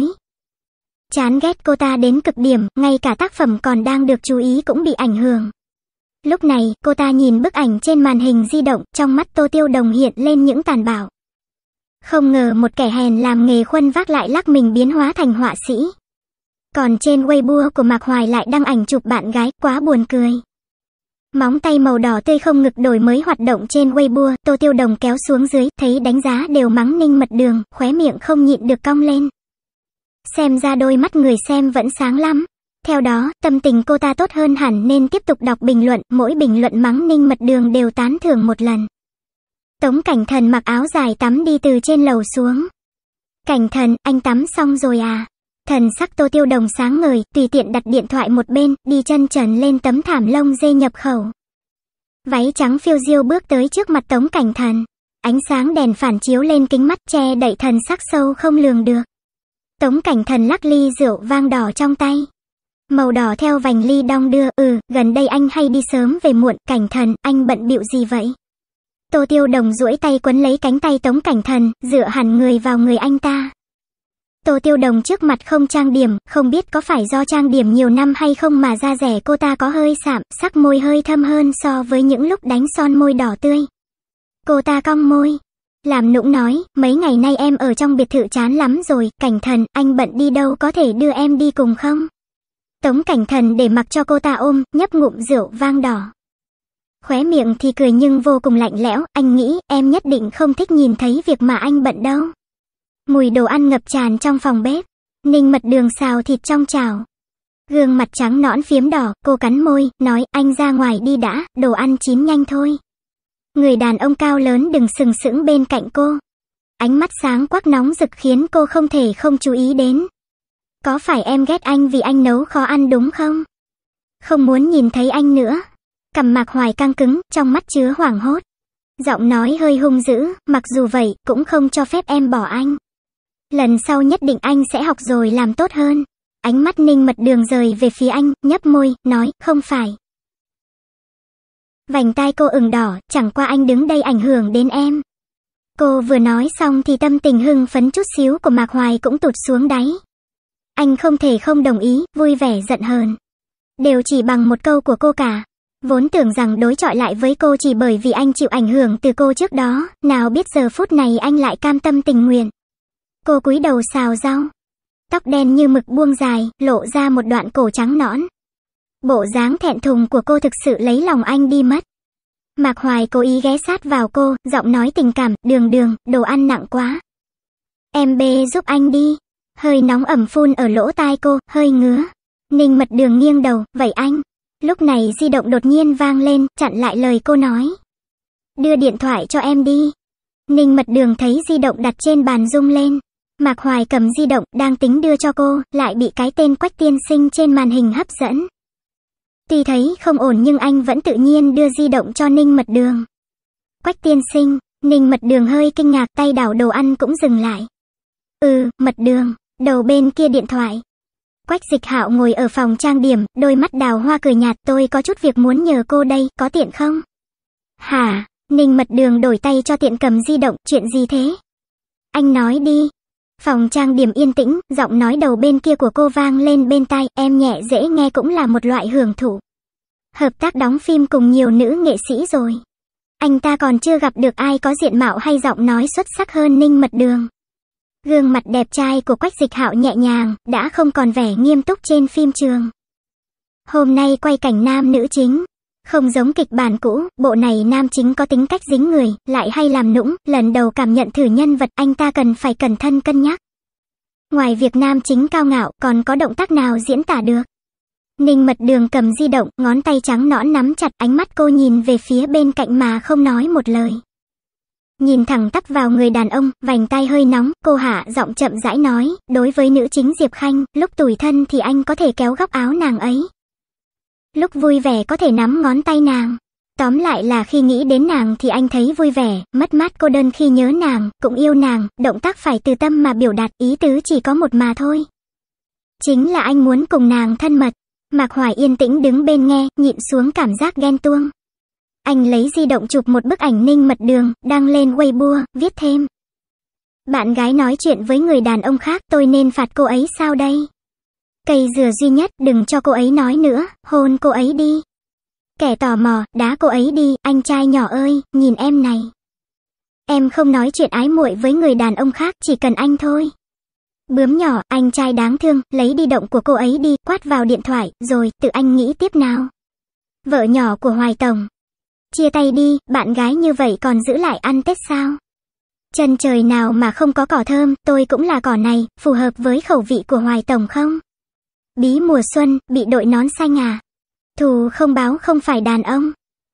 Chán ghét cô ta đến cực điểm, ngay cả tác phẩm còn đang được chú ý cũng bị ảnh hưởng. Lúc này, cô ta nhìn bức ảnh trên màn hình di động, trong mắt Tô Tiêu Đồng hiện lên những tàn bạo. Không ngờ một kẻ hèn làm nghề khuân vác lại lắc mình biến hóa thành họa sĩ. Còn trên Weibo của Mạc Hoài lại đăng ảnh chụp bạn gái, quá buồn cười. Móng tay màu đỏ tươi không ngực đổi mới hoạt động trên Weibo, Tô Tiêu Đồng kéo xuống dưới, thấy đánh giá đều mắng Ninh Mật Đường, khóe miệng không nhịn được cong lên. Xem ra đôi mắt người xem vẫn sáng lắm. Theo đó, tâm tình cô ta tốt hơn hẳn nên tiếp tục đọc bình luận, mỗi bình luận mắng Ninh Mật Đường đều tán thưởng một lần. Tống Cảnh Thần mặc áo dài tắm đi từ trên lầu xuống. Cảnh Thần, anh tắm xong rồi à? Thần sắc Tô Tiêu Đồng sáng ngời, tùy tiện đặt điện thoại một bên, đi chân trần lên tấm thảm lông dê nhập khẩu. Váy trắng phiêu diêu bước tới trước mặt Tống Cảnh Thần. Ánh sáng đèn phản chiếu lên kính mắt che đậy thần sắc sâu không lường được. Tống Cảnh Thần lắc ly rượu vang đỏ trong tay. Màu đỏ theo vành ly đong đưa, ừ, gần đây anh hay đi sớm về muộn, Cảnh Thần, anh bận bịu gì vậy? Tô Tiêu Đồng duỗi tay quấn lấy cánh tay Tống Cảnh Thần, dựa hẳn người vào người anh ta. Tô Tiêu Đồng trước mặt không trang điểm, không biết có phải do trang điểm nhiều năm hay không mà da rẻ cô ta có hơi sạm, sắc môi hơi thâm hơn so với những lúc đánh son môi đỏ tươi. Cô ta cong môi, làm nũng nói, mấy ngày nay em ở trong biệt thự chán lắm rồi, Cảnh Thần, anh bận đi đâu có thể đưa em đi cùng không? Tống Cảnh Thần để mặc cho cô ta ôm, nhấp ngụm rượu vang đỏ. Khóe miệng thì cười nhưng vô cùng lạnh lẽo, anh nghĩ em nhất định không thích nhìn thấy việc mà anh bận đâu. Mùi đồ ăn ngập tràn trong phòng bếp, ninh mật đường xào thịt trong chảo. Gương mặt trắng nõn phiếm đỏ, cô cắn môi, nói anh ra ngoài đi đã, đồ ăn chín nhanh thôi. Người đàn ông cao lớn đứng sừng sững bên cạnh cô. Ánh mắt sáng quắc nóng rực khiến cô không thể không chú ý đến. Có phải em ghét anh vì anh nấu khó ăn đúng không? Không muốn nhìn thấy anh nữa. Cằm Mạc Hoài căng cứng, trong mắt chứa hoảng hốt. Giọng nói hơi hung dữ, mặc dù vậy, cũng không cho phép em bỏ anh. Lần sau nhất định anh sẽ học rồi làm tốt hơn. Ánh mắt ninh mật đường rời về phía anh, nhấp môi, nói, không phải. Vành tai cô ửng đỏ, chẳng qua anh đứng đây ảnh hưởng đến em. Cô vừa nói xong thì tâm tình hưng phấn chút xíu của Mạc Hoài cũng tụt xuống đáy. Anh không thể không đồng ý, vui vẻ giận hờn. Đều chỉ bằng một câu của cô cả. Vốn tưởng rằng đối chọi lại với cô chỉ bởi vì anh chịu ảnh hưởng từ cô trước đó, nào biết giờ phút này anh lại cam tâm tình nguyện. Cô cúi đầu xào rau. Tóc đen như mực buông dài, lộ ra một đoạn cổ trắng nõn. Bộ dáng thẹn thùng của cô thực sự lấy lòng anh đi mất. Mạc Hoài cố ý ghé sát vào cô, giọng nói tình cảm, đường đường, đồ ăn nặng quá. Em bê giúp anh đi. Hơi nóng ẩm phun ở lỗ tai cô, hơi ngứa. Ninh mật đường nghiêng đầu, vậy anh. Lúc này di động đột nhiên vang lên, chặn lại lời cô nói. Đưa điện thoại cho em đi. Ninh mật đường thấy di động đặt trên bàn rung lên. Mạc Hoài cầm di động, đang tính đưa cho cô, lại bị cái tên Quách tiên sinh trên màn hình hấp dẫn. Tuy thấy không ổn nhưng anh vẫn tự nhiên đưa di động cho Ninh mật đường. Quách tiên sinh, Ninh mật đường hơi kinh ngạc, tay đảo đồ ăn cũng dừng lại. Ừ, mật đường, đầu bên kia điện thoại. Quách Dịch Hạo ngồi ở phòng trang điểm, đôi mắt đào hoa cười nhạt, tôi có chút việc muốn nhờ cô đây, có tiện không? Hả? Ninh mật đường đổi tay cho tiện cầm di động, chuyện gì thế? Anh nói đi. Phòng trang điểm yên tĩnh, giọng nói đầu bên kia của cô vang lên bên tai, em nhẹ dễ nghe cũng là một loại hưởng thụ. Hợp tác đóng phim cùng nhiều nữ nghệ sĩ rồi. Anh ta còn chưa gặp được ai có diện mạo hay giọng nói xuất sắc hơn Ninh mật đường. Gương mặt đẹp trai của Quách Dịch Hạo nhẹ nhàng, đã không còn vẻ nghiêm túc trên phim trường. Hôm nay quay cảnh nam nữ chính. Không giống kịch bản cũ, bộ này nam chính có tính cách dính người, lại hay làm nũng, lần đầu cảm nhận thử nhân vật anh ta cần phải cẩn thận cân nhắc. Ngoài việc nam chính cao ngạo, còn có động tác nào diễn tả được? Ninh mật đường cầm di động, ngón tay trắng nõn nắm chặt, ánh mắt cô nhìn về phía bên cạnh mà không nói một lời. Nhìn thẳng tắp vào người đàn ông, vành tai hơi nóng, cô hạ giọng chậm rãi nói, đối với nữ chính Diệp Khanh, lúc tủi thân thì anh có thể kéo góc áo nàng ấy. Lúc vui vẻ có thể nắm ngón tay nàng. Tóm lại là khi nghĩ đến nàng thì anh thấy vui vẻ, mất mát cô đơn khi nhớ nàng, cũng yêu nàng, động tác phải từ tâm mà biểu đạt, ý tứ chỉ có một mà thôi. Chính là anh muốn cùng nàng thân mật. Mạc Hoài yên tĩnh đứng bên nghe, nhịn xuống cảm giác ghen tuông. Anh lấy di động chụp một bức ảnh Ninh mật đường, đăng lên Weibo, viết thêm. Bạn gái nói chuyện với người đàn ông khác, tôi nên phạt cô ấy sao đây? Cây dừa duy nhất, đừng cho cô ấy nói nữa, hôn cô ấy đi. Kẻ tò mò, đá cô ấy đi, anh trai nhỏ ơi, nhìn em này. Em không nói chuyện ái muội với người đàn ông khác, chỉ cần anh thôi. Bướm nhỏ, anh trai đáng thương, lấy đi động của cô ấy đi, quát vào điện thoại, rồi, tự anh nghĩ tiếp nào. Vợ nhỏ của Hoài Tổng. Chia tay đi, bạn gái như vậy còn giữ lại ăn Tết sao? Chân trời nào mà không có cỏ thơm, tôi cũng là cỏ này, phù hợp với khẩu vị của Hoài Tổng không? Bí mùa xuân, bị đội nón xanh à? Thù không báo không phải đàn ông.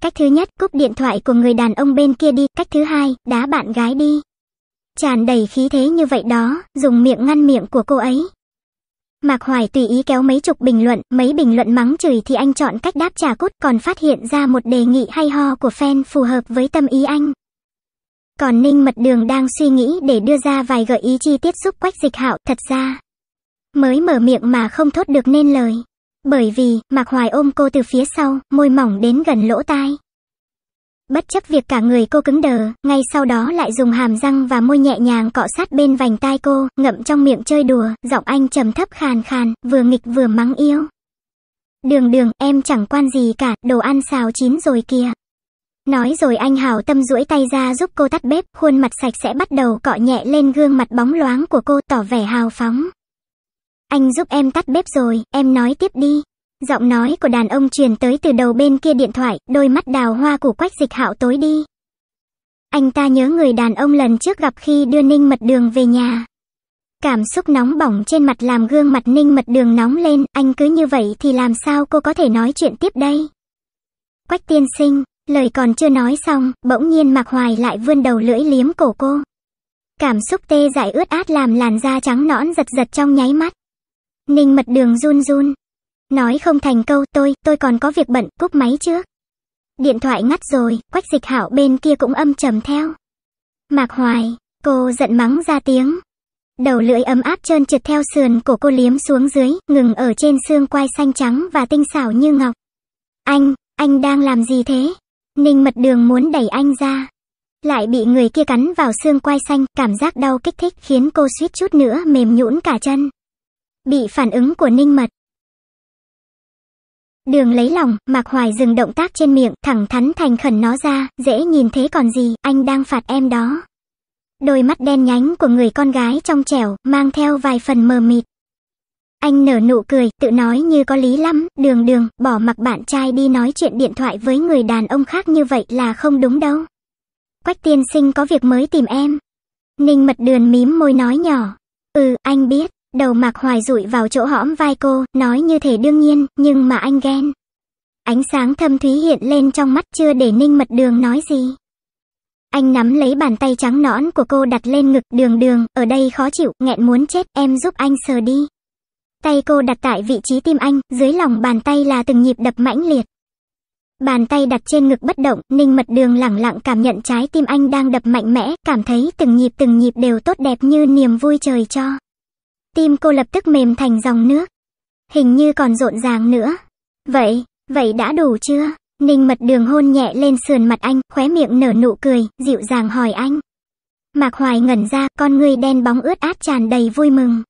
Cách thứ nhất, cúp điện thoại của người đàn ông bên kia đi. Cách thứ hai, đá bạn gái đi. Tràn đầy khí thế như vậy đó, dùng miệng ngăn miệng của cô ấy. Mạc Hoài tùy ý kéo mấy chục bình luận, mấy bình luận mắng chửi thì anh chọn cách đáp trả cút, còn phát hiện ra một đề nghị hay ho của fan phù hợp với tâm ý anh. Còn Ninh Mật Đường đang suy nghĩ để đưa ra vài gợi ý chi tiết giúp Quách Dịch Hạo, thật ra mới mở miệng mà không thốt được nên lời. Bởi vì, Mạc Hoài ôm cô từ phía sau, môi mỏng đến gần lỗ tai. Bất chấp việc cả người cô cứng đờ, ngay sau đó lại dùng hàm răng và môi nhẹ nhàng cọ sát bên vành tai cô, ngậm trong miệng chơi đùa, giọng anh trầm thấp khàn khàn, vừa nghịch vừa mắng yêu. Đường đường, em chẳng quan gì cả, đồ ăn xào chín rồi kìa. Nói rồi anh hảo tâm duỗi tay ra giúp cô tắt bếp, khuôn mặt sạch sẽ bắt đầu cọ nhẹ lên gương mặt bóng loáng của cô, tỏ vẻ hào phóng. Anh giúp em tắt bếp rồi, em nói tiếp đi. Giọng nói của đàn ông truyền tới từ đầu bên kia điện thoại, đôi mắt đào hoa của Quách Dịch Hạo tối đi. Anh ta nhớ người đàn ông lần trước gặp khi đưa Ninh Mật Đường về nhà. Cảm xúc nóng bỏng trên mặt làm gương mặt Ninh Mật Đường nóng lên, anh cứ như vậy thì làm sao cô có thể nói chuyện tiếp đây? Quách tiên sinh, lời còn chưa nói xong, bỗng nhiên Mạc Hoài lại vươn đầu lưỡi liếm cổ cô. Cảm xúc tê dại ướt át làm làn da trắng nõn giật giật trong nháy mắt. Ninh Mật Đường run run. Nói không thành câu, tôi, tôi còn có việc bận, cúp máy trước. Điện thoại ngắt rồi, Quách Dịch Hạo bên kia cũng âm trầm theo. Mạc Hoài, cô giận mắng ra tiếng. Đầu lưỡi ấm áp trơn trượt theo sườn cổ cô liếm xuống dưới, ngừng ở trên xương quai xanh trắng và tinh xảo như ngọc. Anh, anh đang làm gì thế? Ninh Mật Đường muốn đẩy anh ra. Lại bị người kia cắn vào xương quai xanh, cảm giác đau kích thích khiến cô suýt chút nữa mềm nhũn cả chân. Bị phản ứng của Ninh Mật Đường lấy lòng, Mạc Hoài dừng động tác trên miệng, thẳng thắn thành khẩn nó ra, dễ nhìn thế còn gì, anh đang phạt em đó. Đôi mắt đen nhánh của người con gái trong trẻo, mang theo vài phần mờ mịt. Anh nở nụ cười, tự nói như có lý lắm, đường đường, bỏ mặc bạn trai đi nói chuyện điện thoại với người đàn ông khác như vậy là không đúng đâu. Quách tiên sinh có việc mới tìm em. Ninh Mật Đường mím môi nói nhỏ. Ừ, anh biết. Đầu Mạc Hoài dụi vào chỗ hõm vai cô, nói như thể đương nhiên, nhưng mà anh ghen. Ánh sáng thâm thúy hiện lên trong mắt chưa để Ninh Mật Đường nói gì. Anh nắm lấy bàn tay trắng nõn của cô đặt lên ngực, đường đường, ở đây khó chịu, nghẹn muốn chết, em giúp anh sờ đi. Tay cô đặt tại vị trí tim anh, dưới lòng bàn tay là từng nhịp đập mãnh liệt. Bàn tay đặt trên ngực bất động, Ninh Mật Đường lẳng lặng cảm nhận trái tim anh đang đập mạnh mẽ, cảm thấy từng nhịp từng nhịp đều tốt đẹp như niềm vui trời cho. Tim cô lập tức mềm thành dòng nước. Hình như còn rộn ràng nữa. Vậy, vậy đã đủ chưa? Ninh Mật Đường hôn nhẹ lên sườn mặt anh, khóe miệng nở nụ cười, dịu dàng hỏi anh. Mạc Hoài ngẩn ra, con ngươi đen bóng ướt át tràn đầy vui mừng.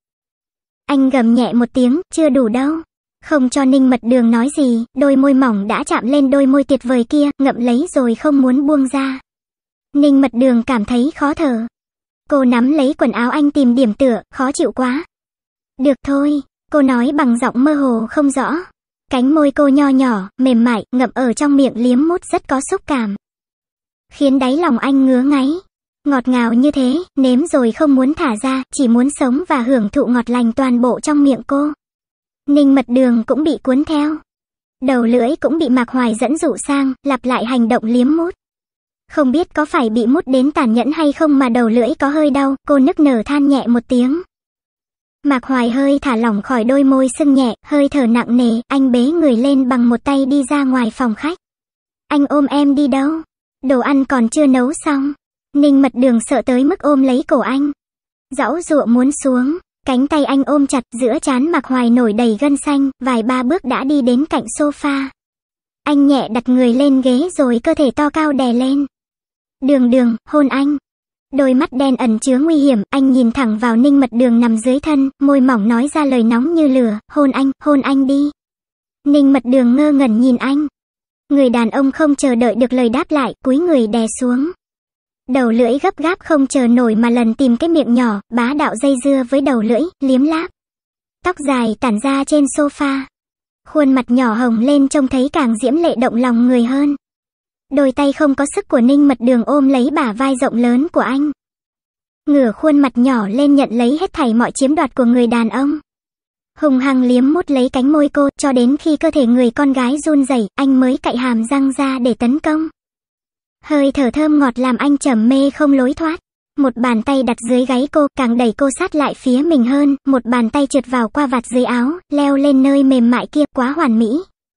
Anh gầm nhẹ một tiếng, chưa đủ đâu. Không cho Ninh Mật Đường nói gì, đôi môi mỏng đã chạm lên đôi môi tuyệt vời kia, ngậm lấy rồi không muốn buông ra. Ninh Mật Đường cảm thấy khó thở. Cô nắm lấy quần áo anh tìm điểm tựa, khó chịu quá. Được thôi, cô nói bằng giọng mơ hồ không rõ. Cánh môi cô nho nhỏ, mềm mại, ngậm ở trong miệng liếm mút rất có xúc cảm. Khiến đáy lòng anh ngứa ngáy. Ngọt ngào như thế, nếm rồi không muốn thả ra, chỉ muốn sống và hưởng thụ ngọt lành toàn bộ trong miệng cô. Ninh Mật Đường cũng bị cuốn theo. Đầu lưỡi cũng bị Mạc Hoài dẫn dụ sang, lặp lại hành động liếm mút. Không biết có phải bị mút đến tàn nhẫn hay không mà đầu lưỡi có hơi đau, cô nức nở than nhẹ một tiếng. Mạc Hoài hơi thả lỏng khỏi đôi môi sưng nhẹ, hơi thở nặng nề, anh bế người lên bằng một tay đi ra ngoài phòng khách. Anh ôm em đi đâu? Đồ ăn còn chưa nấu xong. Ninh Mật Đường sợ tới mức ôm lấy cổ anh. Giãu giụa muốn xuống, cánh tay anh ôm chặt, giữa trán Mạc Hoài nổi đầy gân xanh, vài ba bước đã đi đến cạnh sofa. Anh nhẹ đặt người lên ghế rồi cơ thể to cao đè lên. Đường đường, hôn anh. Đôi mắt đen ẩn chứa nguy hiểm, anh nhìn thẳng vào Ninh Mật Đường nằm dưới thân, môi mỏng nói ra lời nóng như lửa, hôn anh, hôn anh đi. Ninh Mật Đường ngơ ngẩn nhìn anh. Người đàn ông không chờ đợi được lời đáp lại, cúi người đè xuống. Đầu lưỡi gấp gáp không chờ nổi mà lần tìm cái miệng nhỏ, bá đạo dây dưa với đầu lưỡi, liếm láp. Tóc dài tản ra trên sofa. Khuôn mặt nhỏ hồng lên trông thấy càng diễm lệ động lòng người hơn. Đôi tay không có sức của Ninh Mật Đường ôm lấy bả vai rộng lớn của anh. Ngửa khuôn mặt nhỏ lên nhận lấy hết thảy mọi chiếm đoạt của người đàn ông. Hùng hăng liếm mút lấy cánh môi cô, cho đến khi cơ thể người con gái run rẩy, anh mới cạy hàm răng ra để tấn công. Hơi thở thơm ngọt làm anh trầm mê không lối thoát. Một bàn tay đặt dưới gáy cô, càng đẩy cô sát lại phía mình hơn, một bàn tay trượt vào qua vạt dưới áo, leo lên nơi mềm mại kia, quá hoàn mỹ.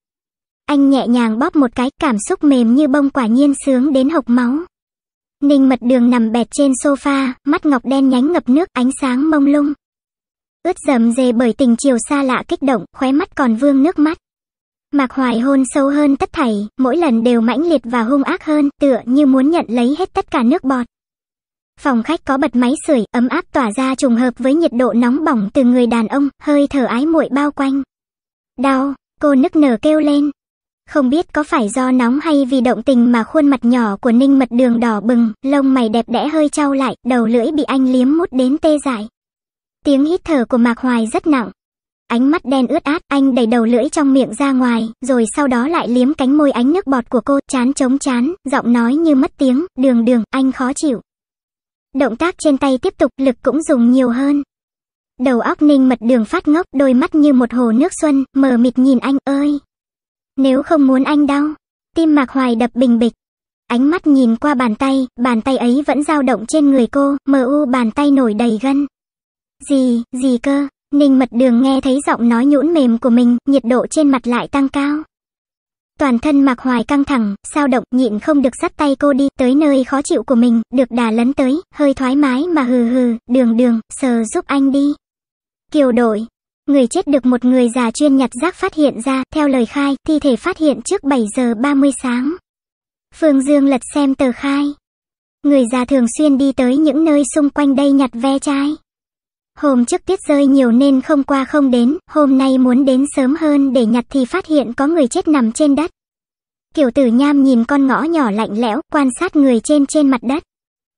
Anh nhẹ nhàng bóp một cái, cảm xúc mềm như bông, quả nhiên sướng đến hộc máu. Ninh Mật Đường nằm bẹp trên sofa, mắt ngọc đen nhánh ngập nước, ánh sáng mông lung. Ướt rầm rề bởi tình chiều xa lạ kích động, khóe mắt còn vương nước mắt. Mạc Hoài hôn sâu hơn tất thảy, mỗi lần đều mãnh liệt và hung ác hơn, tựa như muốn nhận lấy hết tất cả nước bọt. Phòng khách có bật máy sưởi, ấm áp tỏa ra trùng hợp với nhiệt độ nóng bỏng từ người đàn ông, hơi thở ái muội bao quanh. Đau, cô nức nở kêu lên. Không biết có phải do nóng hay vì động tình mà khuôn mặt nhỏ của Ninh Mật Đường đỏ bừng, lông mày đẹp đẽ hơi chau lại, đầu lưỡi bị anh liếm mút đến tê dại. Tiếng hít thở của Mạc Hoài rất nặng. Ánh mắt đen ướt át, anh đẩy đầu lưỡi trong miệng ra ngoài, rồi sau đó lại liếm cánh môi ánh nước bọt của cô, chán chống chán, giọng nói như mất tiếng, Đường Đường, anh khó chịu. Động tác trên tay tiếp tục, lực cũng dùng nhiều hơn. Đầu óc Ninh Mật Đường phát ngốc, đôi mắt như một hồ nước xuân, mờ mịt nhìn anh, ơi. Nếu không muốn anh đau. Tim Mạc Hoài đập bình bịch. Ánh mắt nhìn qua bàn tay, bàn tay ấy vẫn dao động trên người cô, mờ u bàn tay nổi đầy gân. Gì, gì cơ? Ninh Mật Đường nghe thấy giọng nói nhũn mềm của mình, nhiệt độ trên mặt lại tăng cao. Toàn thân Mạc Hoài căng thẳng, sao động, nhịn không được dắt tay cô đi tới nơi khó chịu của mình, được đà lấn tới, hơi thoải mái mà hừ hừ, Đường Đường, sờ giúp anh đi. Kiều Đội. Người chết được một người già chuyên nhặt rác phát hiện ra, theo lời khai, thi thể phát hiện trước bảy giờ ba mươi sáng. Phương Dương lật xem tờ khai. Người già thường xuyên đi tới những nơi xung quanh đây nhặt ve chai. Hôm trước tuyết rơi nhiều nên không qua không đến, hôm nay muốn đến sớm hơn để nhặt thì phát hiện có người chết nằm trên đất. Kiều Tử Nham nhìn con ngõ nhỏ lạnh lẽo, quan sát người trên trên mặt đất.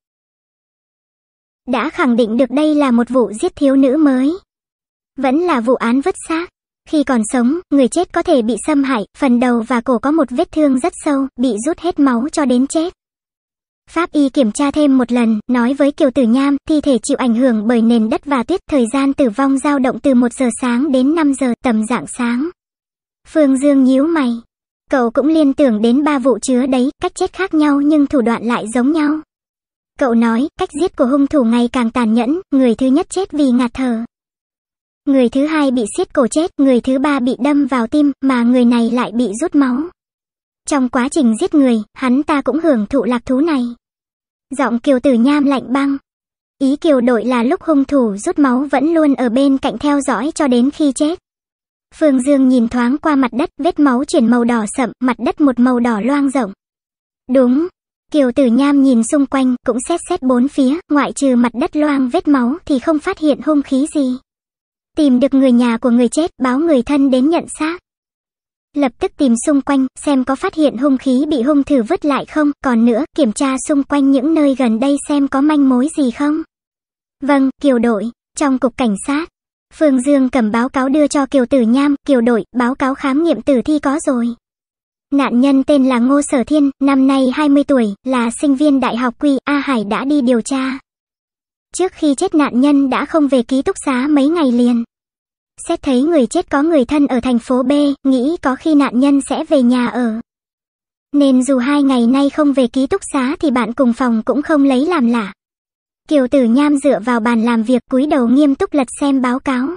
Đã khẳng định được đây là một vụ giết thiếu nữ mới. Vẫn là vụ án vứt xác. Khi còn sống, người chết có thể bị xâm hại, phần đầu và cổ có một vết thương rất sâu, bị rút hết máu cho đến chết. Pháp y kiểm tra thêm một lần, nói với Kiều Tử Nham, thi thể chịu ảnh hưởng bởi nền đất và tuyết, thời gian tử vong dao động từ một giờ sáng đến năm giờ, tầm rạng sáng. Phương Dương nhíu mày. Cậu cũng liên tưởng đến ba vụ chứa đấy, cách chết khác nhau nhưng thủ đoạn lại giống nhau. Cậu nói, cách giết của hung thủ ngày càng tàn nhẫn, người thứ nhất chết vì ngạt thở. Người thứ hai bị siết cổ chết, người thứ ba bị đâm vào tim, mà người này lại bị rút máu. Trong quá trình giết người, hắn ta cũng hưởng thụ lạc thú này. Giọng Kiều Tử Nham lạnh băng. Ý Kiều Đội là lúc hung thủ rút máu vẫn luôn ở bên cạnh theo dõi cho đến khi chết. Phương Dương nhìn thoáng qua mặt đất, vết máu chuyển màu đỏ sậm, mặt đất một màu đỏ loang rộng. Đúng. Kiều Tử Nham nhìn xung quanh, cũng xét xét bốn phía, ngoại trừ mặt đất loang vết máu thì không phát hiện hung khí gì. Tìm được người nhà của người chết, báo người thân đến nhận xác. Lập tức tìm xung quanh, xem có phát hiện hung khí bị hung thủ vứt lại không, còn nữa, kiểm tra xung quanh những nơi gần đây xem có manh mối gì không. Vâng, Kiều Đội, trong cục cảnh sát. Phương Dương cầm báo cáo đưa cho Kiều Tử Nham, Kiều Đội, báo cáo khám nghiệm tử thi có rồi. Nạn nhân tên là Ngô Sở Thiên, năm nay hai mươi tuổi, là sinh viên đại học Quy A Hải đã đi điều tra. Trước khi chết nạn nhân đã không về ký túc xá mấy ngày liền. Xét thấy người chết có người thân ở thành phố B, nghĩ có khi nạn nhân sẽ về nhà ở. Nên dù hai ngày nay không về ký túc xá thì bạn cùng phòng cũng không lấy làm lạ. Kiều Tử Nham dựa vào bàn làm việc cúi đầu nghiêm túc lật xem báo cáo.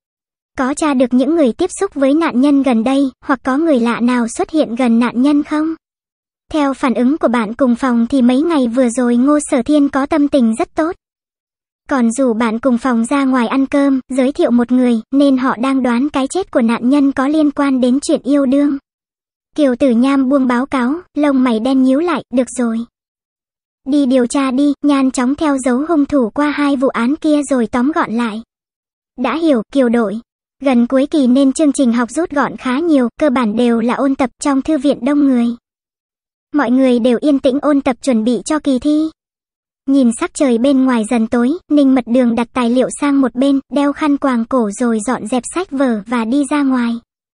Có tra được những người tiếp xúc với nạn nhân gần đây, hoặc có người lạ nào xuất hiện gần nạn nhân không? Theo phản ứng của bạn cùng phòng thì mấy ngày vừa rồi Ngô Sở Thiên có tâm tình rất tốt. Còn dù bạn cùng phòng ra ngoài ăn cơm, giới thiệu một người, nên họ đang đoán cái chết của nạn nhân có liên quan đến chuyện yêu đương. Kiều Tử Nham buông báo cáo, lông mày đen nhíu lại, được rồi. Đi điều tra đi, nhanh chóng theo dấu hung thủ qua hai vụ án kia rồi tóm gọn lại. Đã hiểu, Kiều Đội. Gần cuối kỳ nên chương trình học rút gọn khá nhiều, cơ bản đều là ôn tập trong thư viện đông người. Mọi người đều yên tĩnh ôn tập chuẩn bị cho kỳ thi. Nhìn sắc trời bên ngoài dần tối, Ninh Mật Đường đặt tài liệu sang một bên, đeo khăn quàng cổ rồi dọn dẹp sách vở và đi ra ngoài.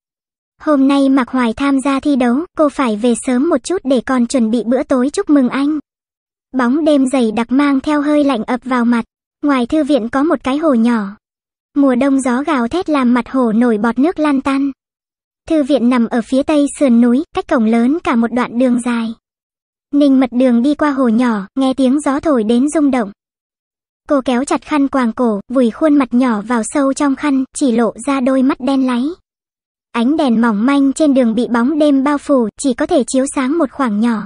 Hôm nay Mạc Hoài tham gia thi đấu, cô phải về sớm một chút để còn chuẩn bị bữa tối chúc mừng anh. Bóng đêm dày đặc mang theo hơi lạnh ập vào mặt. Ngoài thư viện có một cái hồ nhỏ. Mùa đông gió gào thét làm mặt hồ nổi bọt nước lan tan. Thư viện nằm ở phía tây sườn núi, cách cổng lớn cả một đoạn đường dài. Ninh Mật Đường đi qua hồ nhỏ, nghe tiếng gió thổi đến rung động. Cô kéo chặt khăn quàng cổ, vùi khuôn mặt nhỏ vào sâu trong khăn, chỉ lộ ra đôi mắt đen láy. Ánh đèn mỏng manh trên đường bị bóng đêm bao phủ, chỉ có thể chiếu sáng một khoảng nhỏ.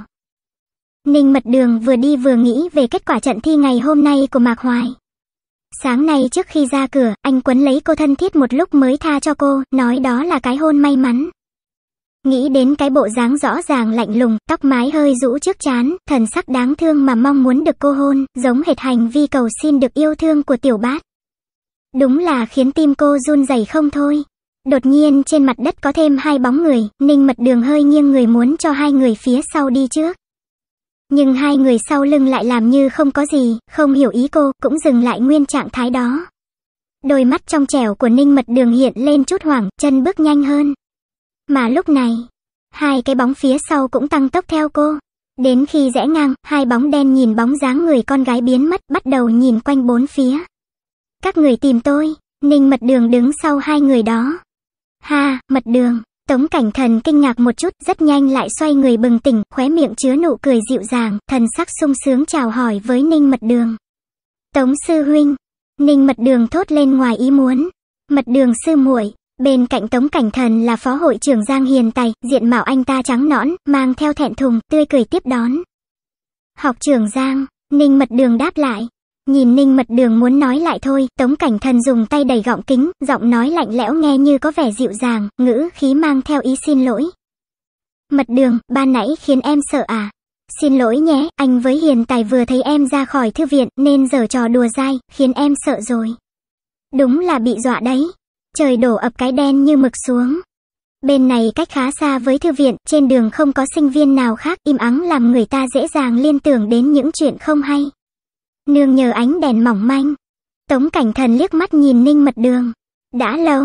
Ninh Mật Đường vừa đi vừa nghĩ về kết quả trận thi ngày hôm nay của Mạc Hoài. Sáng nay trước khi ra cửa, anh quấn lấy cô thân thiết một lúc mới tha cho cô, nói đó là cái hôn may mắn. Nghĩ đến cái bộ dáng rõ ràng lạnh lùng, tóc mái hơi rũ trước trán, thần sắc đáng thương mà mong muốn được cô hôn, giống hệt hành vi cầu xin được yêu thương của Tiểu Bát. Đúng là khiến tim cô run rẩy không thôi. Đột nhiên trên mặt đất có thêm hai bóng người, Ninh Mật Đường hơi nghiêng người muốn cho hai người phía sau đi trước. Nhưng hai người sau lưng lại làm như không có gì, không hiểu ý cô, cũng dừng lại nguyên trạng thái đó. Đôi mắt trong trẻo của Ninh Mật Đường hiện lên chút hoảng, chân bước nhanh hơn. Mà lúc này, hai cái bóng phía sau cũng tăng tốc theo cô. Đến khi rẽ ngang, hai bóng đen nhìn bóng dáng người con gái biến mất, bắt đầu nhìn quanh bốn phía. Các người tìm tôi, Ninh Mật Đường đứng sau hai người đó. Ha, Mật Đường. Tống Cảnh Thần kinh ngạc một chút, rất nhanh lại xoay người bừng tỉnh, khóe miệng chứa nụ cười dịu dàng, thần sắc sung sướng chào hỏi với Ninh Mật Đường. Tống sư huynh. Ninh Mật Đường thốt lên ngoài ý muốn. Mật Đường sư muội. Bên cạnh Tống Cảnh Thần là phó hội trưởng Giang Hiền Tài, diện mạo anh ta trắng nõn, mang theo thẹn thùng, tươi cười tiếp đón. Học trưởng Giang. Ninh Mật Đường đáp lại. Nhìn Ninh Mật Đường muốn nói lại thôi, Tống Cảnh Thần dùng tay đẩy gọng kính, giọng nói lạnh lẽo nghe như có vẻ dịu dàng, ngữ khí mang theo ý xin lỗi. Mật Đường, ban nãy khiến em sợ à? Xin lỗi nhé, anh với Hiền Tài vừa thấy em ra khỏi thư viện nên giở trò đùa dai, khiến em sợ rồi. Đúng là bị dọa đấy. Trời đổ ập cái đen như mực xuống. Bên này cách khá xa với thư viện, trên đường không có sinh viên nào khác, im ắng làm người ta dễ dàng liên tưởng đến những chuyện không hay. Nương nhờ ánh đèn mỏng manh. Tống Cảnh Thần liếc mắt nhìn Ninh Mật Đường. Đã lâu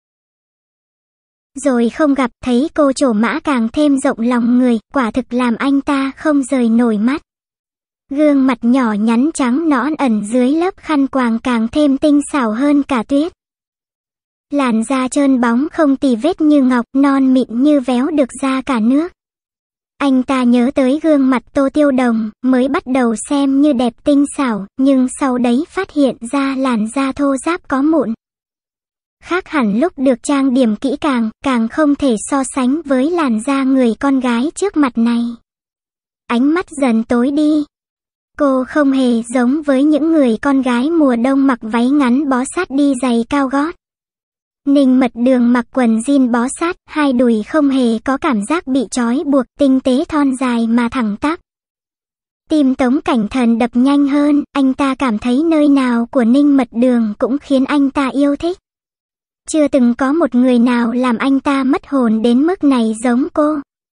rồi không gặp, thấy cô trổ mã càng thêm rộng lòng người, quả thực làm anh ta không rời nổi mắt. Gương mặt nhỏ nhắn trắng nõn ẩn dưới lớp khăn quàng càng thêm tinh xảo hơn cả tuyết. Làn da trơn bóng không tì vết như ngọc, non mịn như véo được ra cả nước. Anh ta nhớ tới gương mặt Tô Tiêu Đồng, mới bắt đầu xem như đẹp tinh xảo, nhưng sau đấy phát hiện ra làn da thô ráp có mụn. Khác hẳn lúc được trang điểm kỹ càng, càng không thể so sánh với làn da người con gái trước mặt này. Ánh mắt dần tối đi. Cô không hề giống với những người con gái mùa đông mặc váy ngắn bó sát đi giày cao gót. Ninh Mật Đường mặc quần jean bó sát, hai đùi không hề có cảm giác bị trói buộc, tinh tế thon dài mà thẳng tắp. Tim Tống Cảnh Thần đập nhanh hơn, anh ta cảm thấy nơi nào của Ninh Mật Đường cũng khiến anh ta yêu thích. Chưa từng có một người nào làm anh ta mất hồn đến mức này giống cô.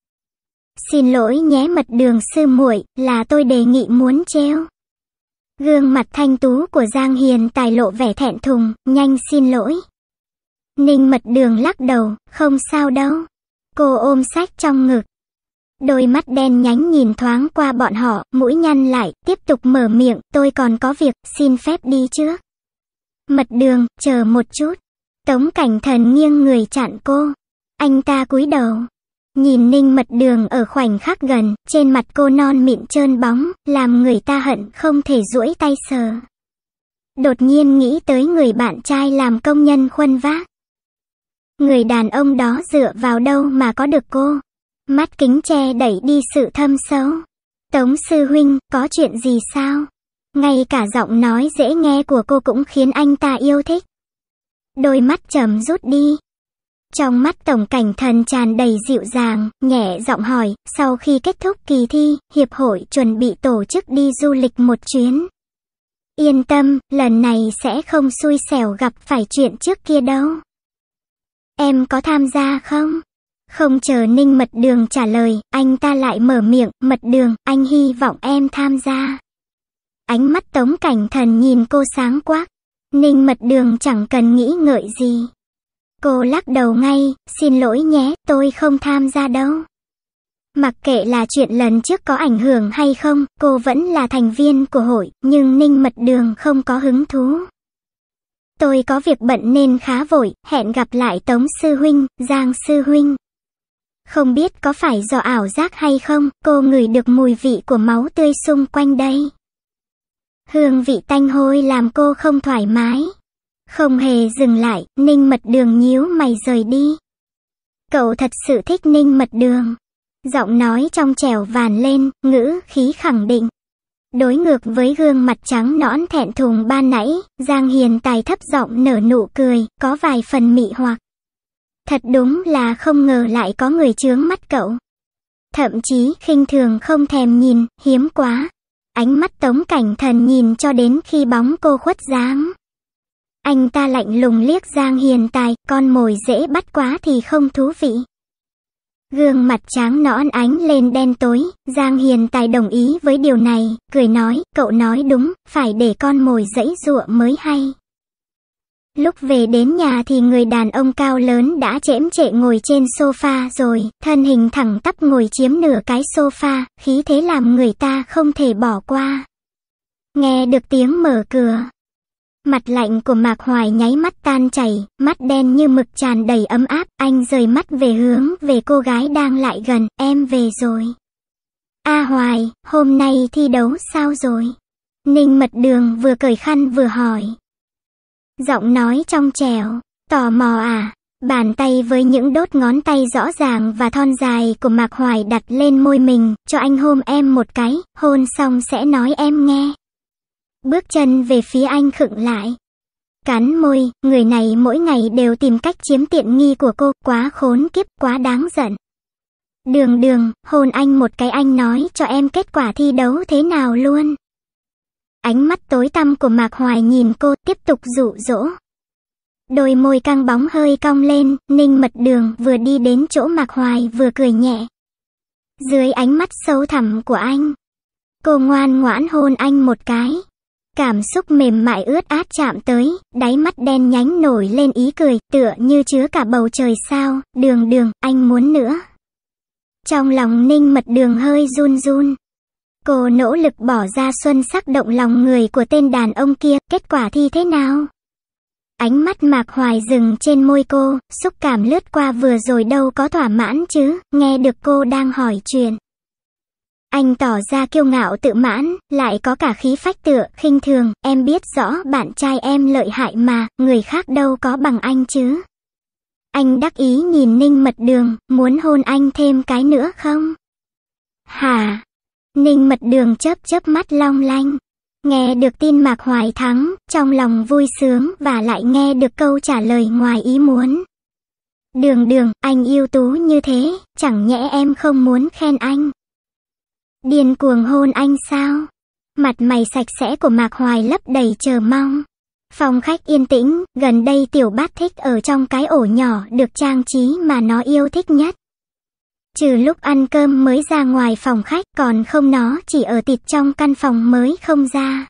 Xin lỗi nhé Mật Đường sư muội, là tôi đề nghị muốn treo. Gương mặt thanh tú của Giang Hiền Tài lộ vẻ thẹn thùng, nhanh xin lỗi. Ninh Mật Đường lắc đầu, không sao đâu. Cô ôm sách trong ngực. Đôi mắt đen nhánh nhìn thoáng qua bọn họ, mũi nhăn lại, tiếp tục mở miệng, tôi còn có việc, xin phép đi trước. Mật Đường, chờ một chút. Tống Cảnh Thần nghiêng người chặn cô. Anh ta cúi đầu. Nhìn Ninh Mật Đường ở khoảnh khắc gần, trên mặt cô non mịn trơn bóng, làm người ta hận không thể duỗi tay sờ. Đột nhiên nghĩ tới người bạn trai làm công nhân khuân vác. Người đàn ông đó dựa vào đâu mà có được cô? Mắt kính che đẩy đi sự thâm sâu. Tống sư huynh, có chuyện gì sao? Ngay cả giọng nói dễ nghe của cô cũng khiến anh ta yêu thích. Đôi mắt trầm rút đi. Trong mắt Tổng Cảnh Thần tràn đầy dịu dàng, nhẹ giọng hỏi, sau khi kết thúc kỳ thi, hiệp hội chuẩn bị tổ chức đi du lịch một chuyến. Yên tâm, lần này sẽ không xui xẻo gặp phải chuyện trước kia đâu. Em có tham gia không? Không chờ Ninh Mật Đường trả lời, anh ta lại mở miệng, Mật Đường, anh hy vọng em tham gia. Ánh mắt Tống Cảnh Thần nhìn cô sáng quắc. Ninh Mật Đường chẳng cần nghĩ ngợi gì. Cô lắc đầu ngay, xin lỗi nhé, tôi không tham gia đâu. Mặc kệ là chuyện lần trước có ảnh hưởng hay không, cô vẫn là thành viên của hội, nhưng Ninh Mật Đường không có hứng thú. tôi có việc bận nên khá vội, hẹn gặp lại Tống sư huynh, Giang sư huynh. Không biết có phải do ảo giác hay không, cô ngửi được mùi vị của máu tươi xung quanh đây. Hương vị tanh hôi làm cô không thoải mái. Không hề dừng lại, Ninh Mật Đường nhíu mày rời đi. Cậu thật sự thích Ninh Mật Đường. Giọng nói trong trẻo vàn lên, ngữ khí khẳng định. Đối ngược với gương mặt trắng nõn thẹn thùng ban nãy, Giang Hiền Tài thấp giọng nở nụ cười, có vài phần mị hoặc. Thật đúng là không ngờ lại có người chướng mắt cậu. Thậm chí khinh thường không thèm nhìn, hiếm quá. Ánh mắt Tống Cảnh Thần nhìn cho đến khi bóng cô khuất dáng. Anh ta lạnh lùng liếc Giang Hiền Tài, con mồi dễ bắt quá thì không thú vị. Gương mặt trắng nõn ánh lên đen tối, Giang Hiền Tài đồng ý với điều này, cười nói, cậu nói đúng, phải để con mồi giãy giụa mới hay. Lúc về đến nhà thì người đàn ông cao lớn đã chễm chệ ngồi trên sofa rồi, thân hình thẳng tắp ngồi chiếm nửa cái sofa, khí thế làm người ta không thể bỏ qua. Nghe được tiếng mở cửa. Mặt lạnh của Mạc Hoài nháy mắt tan chảy, mắt đen như mực tràn đầy ấm áp, anh rời mắt về hướng về cô gái đang lại gần, em về rồi. A Hoài, hôm nay thi đấu sao rồi? Ninh Mật Đường vừa cởi khăn vừa hỏi. Giọng nói trong trẻo, tò mò à? Bàn tay với những đốt ngón tay rõ ràng và thon dài của Mạc Hoài đặt lên môi mình, cho anh hôn em một cái, hôn xong sẽ nói em nghe. Bước chân về phía anh khựng lại. Cắn môi, người này mỗi ngày đều tìm cách chiếm tiện nghi của cô, quá khốn kiếp, quá đáng giận. Đường Đường, hôn anh một cái anh nói cho em kết quả thi đấu thế nào luôn. Ánh mắt tối tăm của Mạc Hoài nhìn cô, tiếp tục dụ dỗ. Đôi môi căng bóng hơi cong lên, Ninh Mật Đường vừa đi đến chỗ Mạc Hoài vừa cười nhẹ. Dưới ánh mắt sâu thẳm của anh, cô ngoan ngoãn hôn anh một cái. Cảm xúc mềm mại ướt át chạm tới, đáy mắt đen nhánh nổi lên ý cười, tựa như chứa cả bầu trời sao. Đường Đường, anh muốn nữa. Trong lòng Ninh Mật Đường hơi run run. Cô nỗ lực bỏ ra xuân sắc động lòng người của tên đàn ông kia, kết quả thi thế nào? Ánh mắt Mạc Hoài dừng trên môi cô, xúc cảm lướt qua vừa rồi đâu có thỏa mãn chứ, nghe được cô đang hỏi chuyện. Anh tỏ ra kiêu ngạo tự mãn, lại có cả khí phách tựa, khinh thường, em biết rõ bạn trai em lợi hại mà, người khác đâu có bằng anh chứ. Anh đắc ý nhìn Ninh Mật Đường, muốn hôn anh thêm cái nữa không? Hả? Ninh Mật Đường chớp chớp mắt long lanh. Nghe được tin Mạc Hoài thắng, trong lòng vui sướng và lại nghe được câu trả lời ngoài ý muốn. Đường Đường, anh ưu tú như thế, chẳng nhẽ em không muốn khen anh. Điên cuồng hôn anh sao? Mặt mày sạch sẽ của Mạc Hoài lấp đầy chờ mong. Phòng khách yên tĩnh, gần đây Tiểu Bát thích ở trong cái ổ nhỏ được trang trí mà nó yêu thích nhất. Trừ lúc ăn cơm mới ra ngoài phòng khách, còn không nó chỉ ở tịt trong căn phòng mới không ra.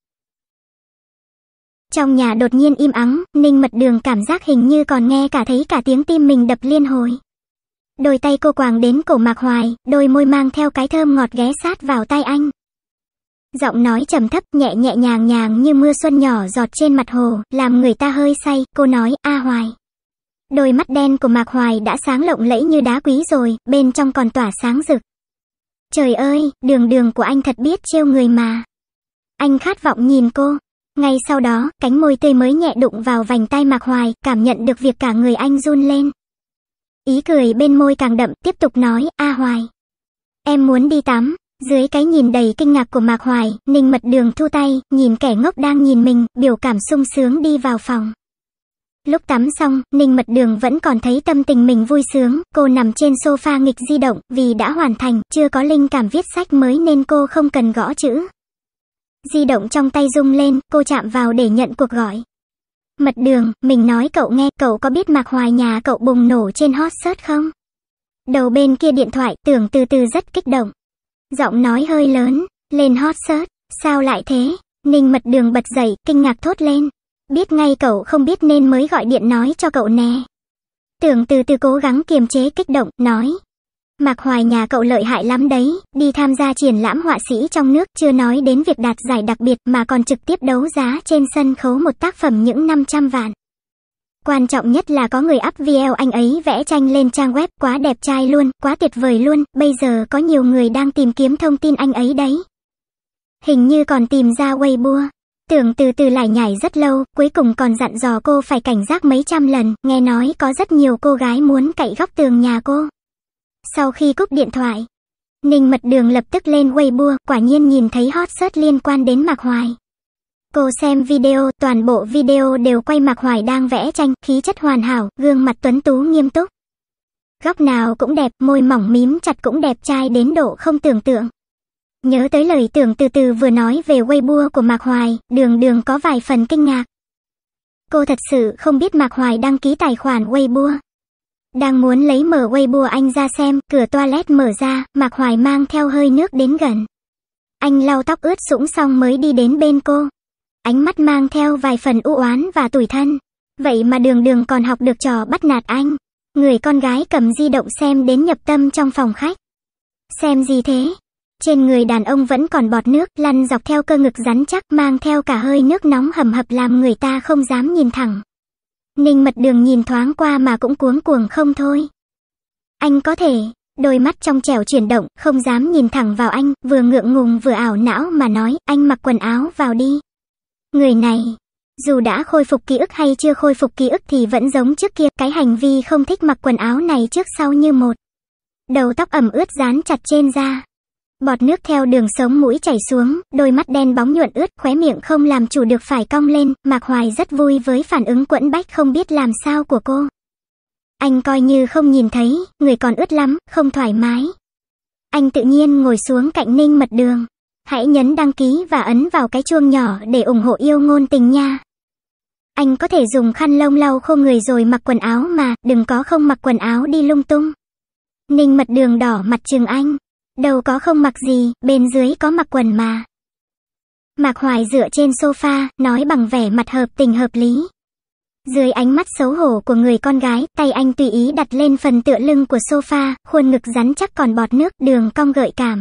Trong nhà đột nhiên im ắng, Ninh Mật Đường cảm giác hình như còn nghe cả thấy cả tiếng tim mình đập liên hồi. Đôi tay cô quàng đến cổ Mạc Hoài, đôi môi mang theo cái thơm ngọt ghé sát vào tay anh. Giọng nói trầm thấp nhẹ nhẹ nhàng nhàng như mưa xuân nhỏ giọt trên mặt hồ, làm người ta hơi say, cô nói, A Hoài. Đôi mắt đen của Mạc Hoài đã sáng lộng lẫy như đá quý rồi, bên trong còn tỏa sáng rực. Trời ơi, Đường Đường của anh thật biết trêu người mà. Anh khát vọng nhìn cô. Ngay sau đó, cánh môi tươi mới nhẹ đụng vào vành tay Mạc Hoài, cảm nhận được việc cả người anh run lên. Ý cười bên môi càng đậm, tiếp tục nói, A Hoài. Em muốn đi tắm. Dưới cái nhìn đầy kinh ngạc của Mạc Hoài, Ninh Mật Đường thu tay, nhìn kẻ ngốc đang nhìn mình, biểu cảm sung sướng đi vào phòng. Lúc tắm xong, Ninh Mật Đường vẫn còn thấy tâm tình mình vui sướng, cô nằm trên sofa nghịch di động, vì đã hoàn thành, chưa có linh cảm viết sách mới nên cô không cần gõ chữ. Di động trong tay rung lên, cô chạm vào để nhận cuộc gọi. Mật Đường, mình nói cậu nghe, cậu có biết Mạc Hoài nhà cậu bùng nổ trên hot search không? Đầu bên kia điện thoại, Tưởng từ từ rất kích động. Giọng nói hơi lớn, lên hot search, sao lại thế? Ninh Mật Đường bật dậy, kinh ngạc thốt lên. Biết ngay cậu không biết nên mới gọi điện nói cho cậu nè. Tưởng từ từ cố gắng kiềm chế kích động, nói. Mạc Hoài nhà cậu lợi hại lắm đấy, đi tham gia triển lãm họa sĩ trong nước, chưa nói đến việc đạt giải đặc biệt mà còn trực tiếp đấu giá trên sân khấu một tác phẩm những năm trăm vạn. Quan trọng nhất là có người up video anh ấy vẽ tranh lên trang web, quá đẹp trai luôn, quá tuyệt vời luôn, bây giờ có nhiều người đang tìm kiếm thông tin anh ấy đấy. Hình như còn tìm ra Weibo. Tưởng từ từ lải nhải rất lâu, cuối cùng còn dặn dò cô phải cảnh giác mấy trăm lần, nghe nói có rất nhiều cô gái muốn cậy góc tường nhà cô. Sau khi cúp điện thoại, Ninh Mật Đường lập tức lên Weibo, quả nhiên nhìn thấy hot search liên quan đến Mạc Hoài. Cô xem video, toàn bộ video đều quay Mạc Hoài đang vẽ tranh, khí chất hoàn hảo, gương mặt tuấn tú nghiêm túc. Góc nào cũng đẹp, môi mỏng mím chặt cũng đẹp trai đến độ không tưởng tượng. Nhớ tới lời Tưởng từ từ vừa nói về Weibo của Mạc Hoài, Đường Đường có vài phần kinh ngạc. Cô thật sự không biết Mạc Hoài đăng ký tài khoản Weibo. Đang muốn lấy mở Weibo anh ra xem, cửa toilet mở ra, Mạc Hoài mang theo hơi nước đến gần. Anh lau tóc ướt sũng xong mới đi đến bên cô. Ánh mắt mang theo vài phần u oán và tủi thân. Vậy mà Đường Đường còn học được trò bắt nạt anh. Người con gái cầm di động xem đến nhập tâm trong phòng khách. Xem gì thế? Trên người đàn ông vẫn còn bọt nước lăn dọc theo cơ ngực rắn chắc, mang theo cả hơi nước nóng hầm hập làm người ta không dám nhìn thẳng. Ninh Mật Đường nhìn thoáng qua mà cũng cuống cuồng không thôi. Anh có thể, đôi mắt trong trẻo chuyển động, không dám nhìn thẳng vào anh, vừa ngượng ngùng vừa ảo não mà nói, anh mặc quần áo vào đi. Người này, dù đã khôi phục ký ức hay chưa khôi phục ký ức thì vẫn giống trước kia, cái hành vi không thích mặc quần áo này trước sau như một. Đầu tóc ẩm ướt dán chặt trên da. Bọt nước theo đường sống mũi chảy xuống, đôi mắt đen bóng nhuận ướt, khóe miệng không làm chủ được phải cong lên. Mạc Hoài rất vui với phản ứng quẫn bách không biết làm sao của cô. Anh coi như không nhìn thấy, người còn ướt lắm, không thoải mái. Anh tự nhiên ngồi xuống cạnh Ninh Mật Đường. Hãy nhấn đăng ký và ấn vào cái chuông nhỏ để ủng hộ yêu ngôn tình nha. Anh có thể dùng khăn lông lau khô người rồi mặc quần áo mà, đừng có không mặc quần áo đi lung tung. Ninh Mật Đường đỏ mặt trừng anh. Đâu có không mặc gì, bên dưới có mặc quần mà. Mạc Hoài dựa trên sofa, nói bằng vẻ mặt hợp tình hợp lý. Dưới ánh mắt xấu hổ của người con gái, tay anh tùy ý đặt lên phần tựa lưng của sofa, khuôn ngực rắn chắc còn bọt nước, đường cong gợi cảm.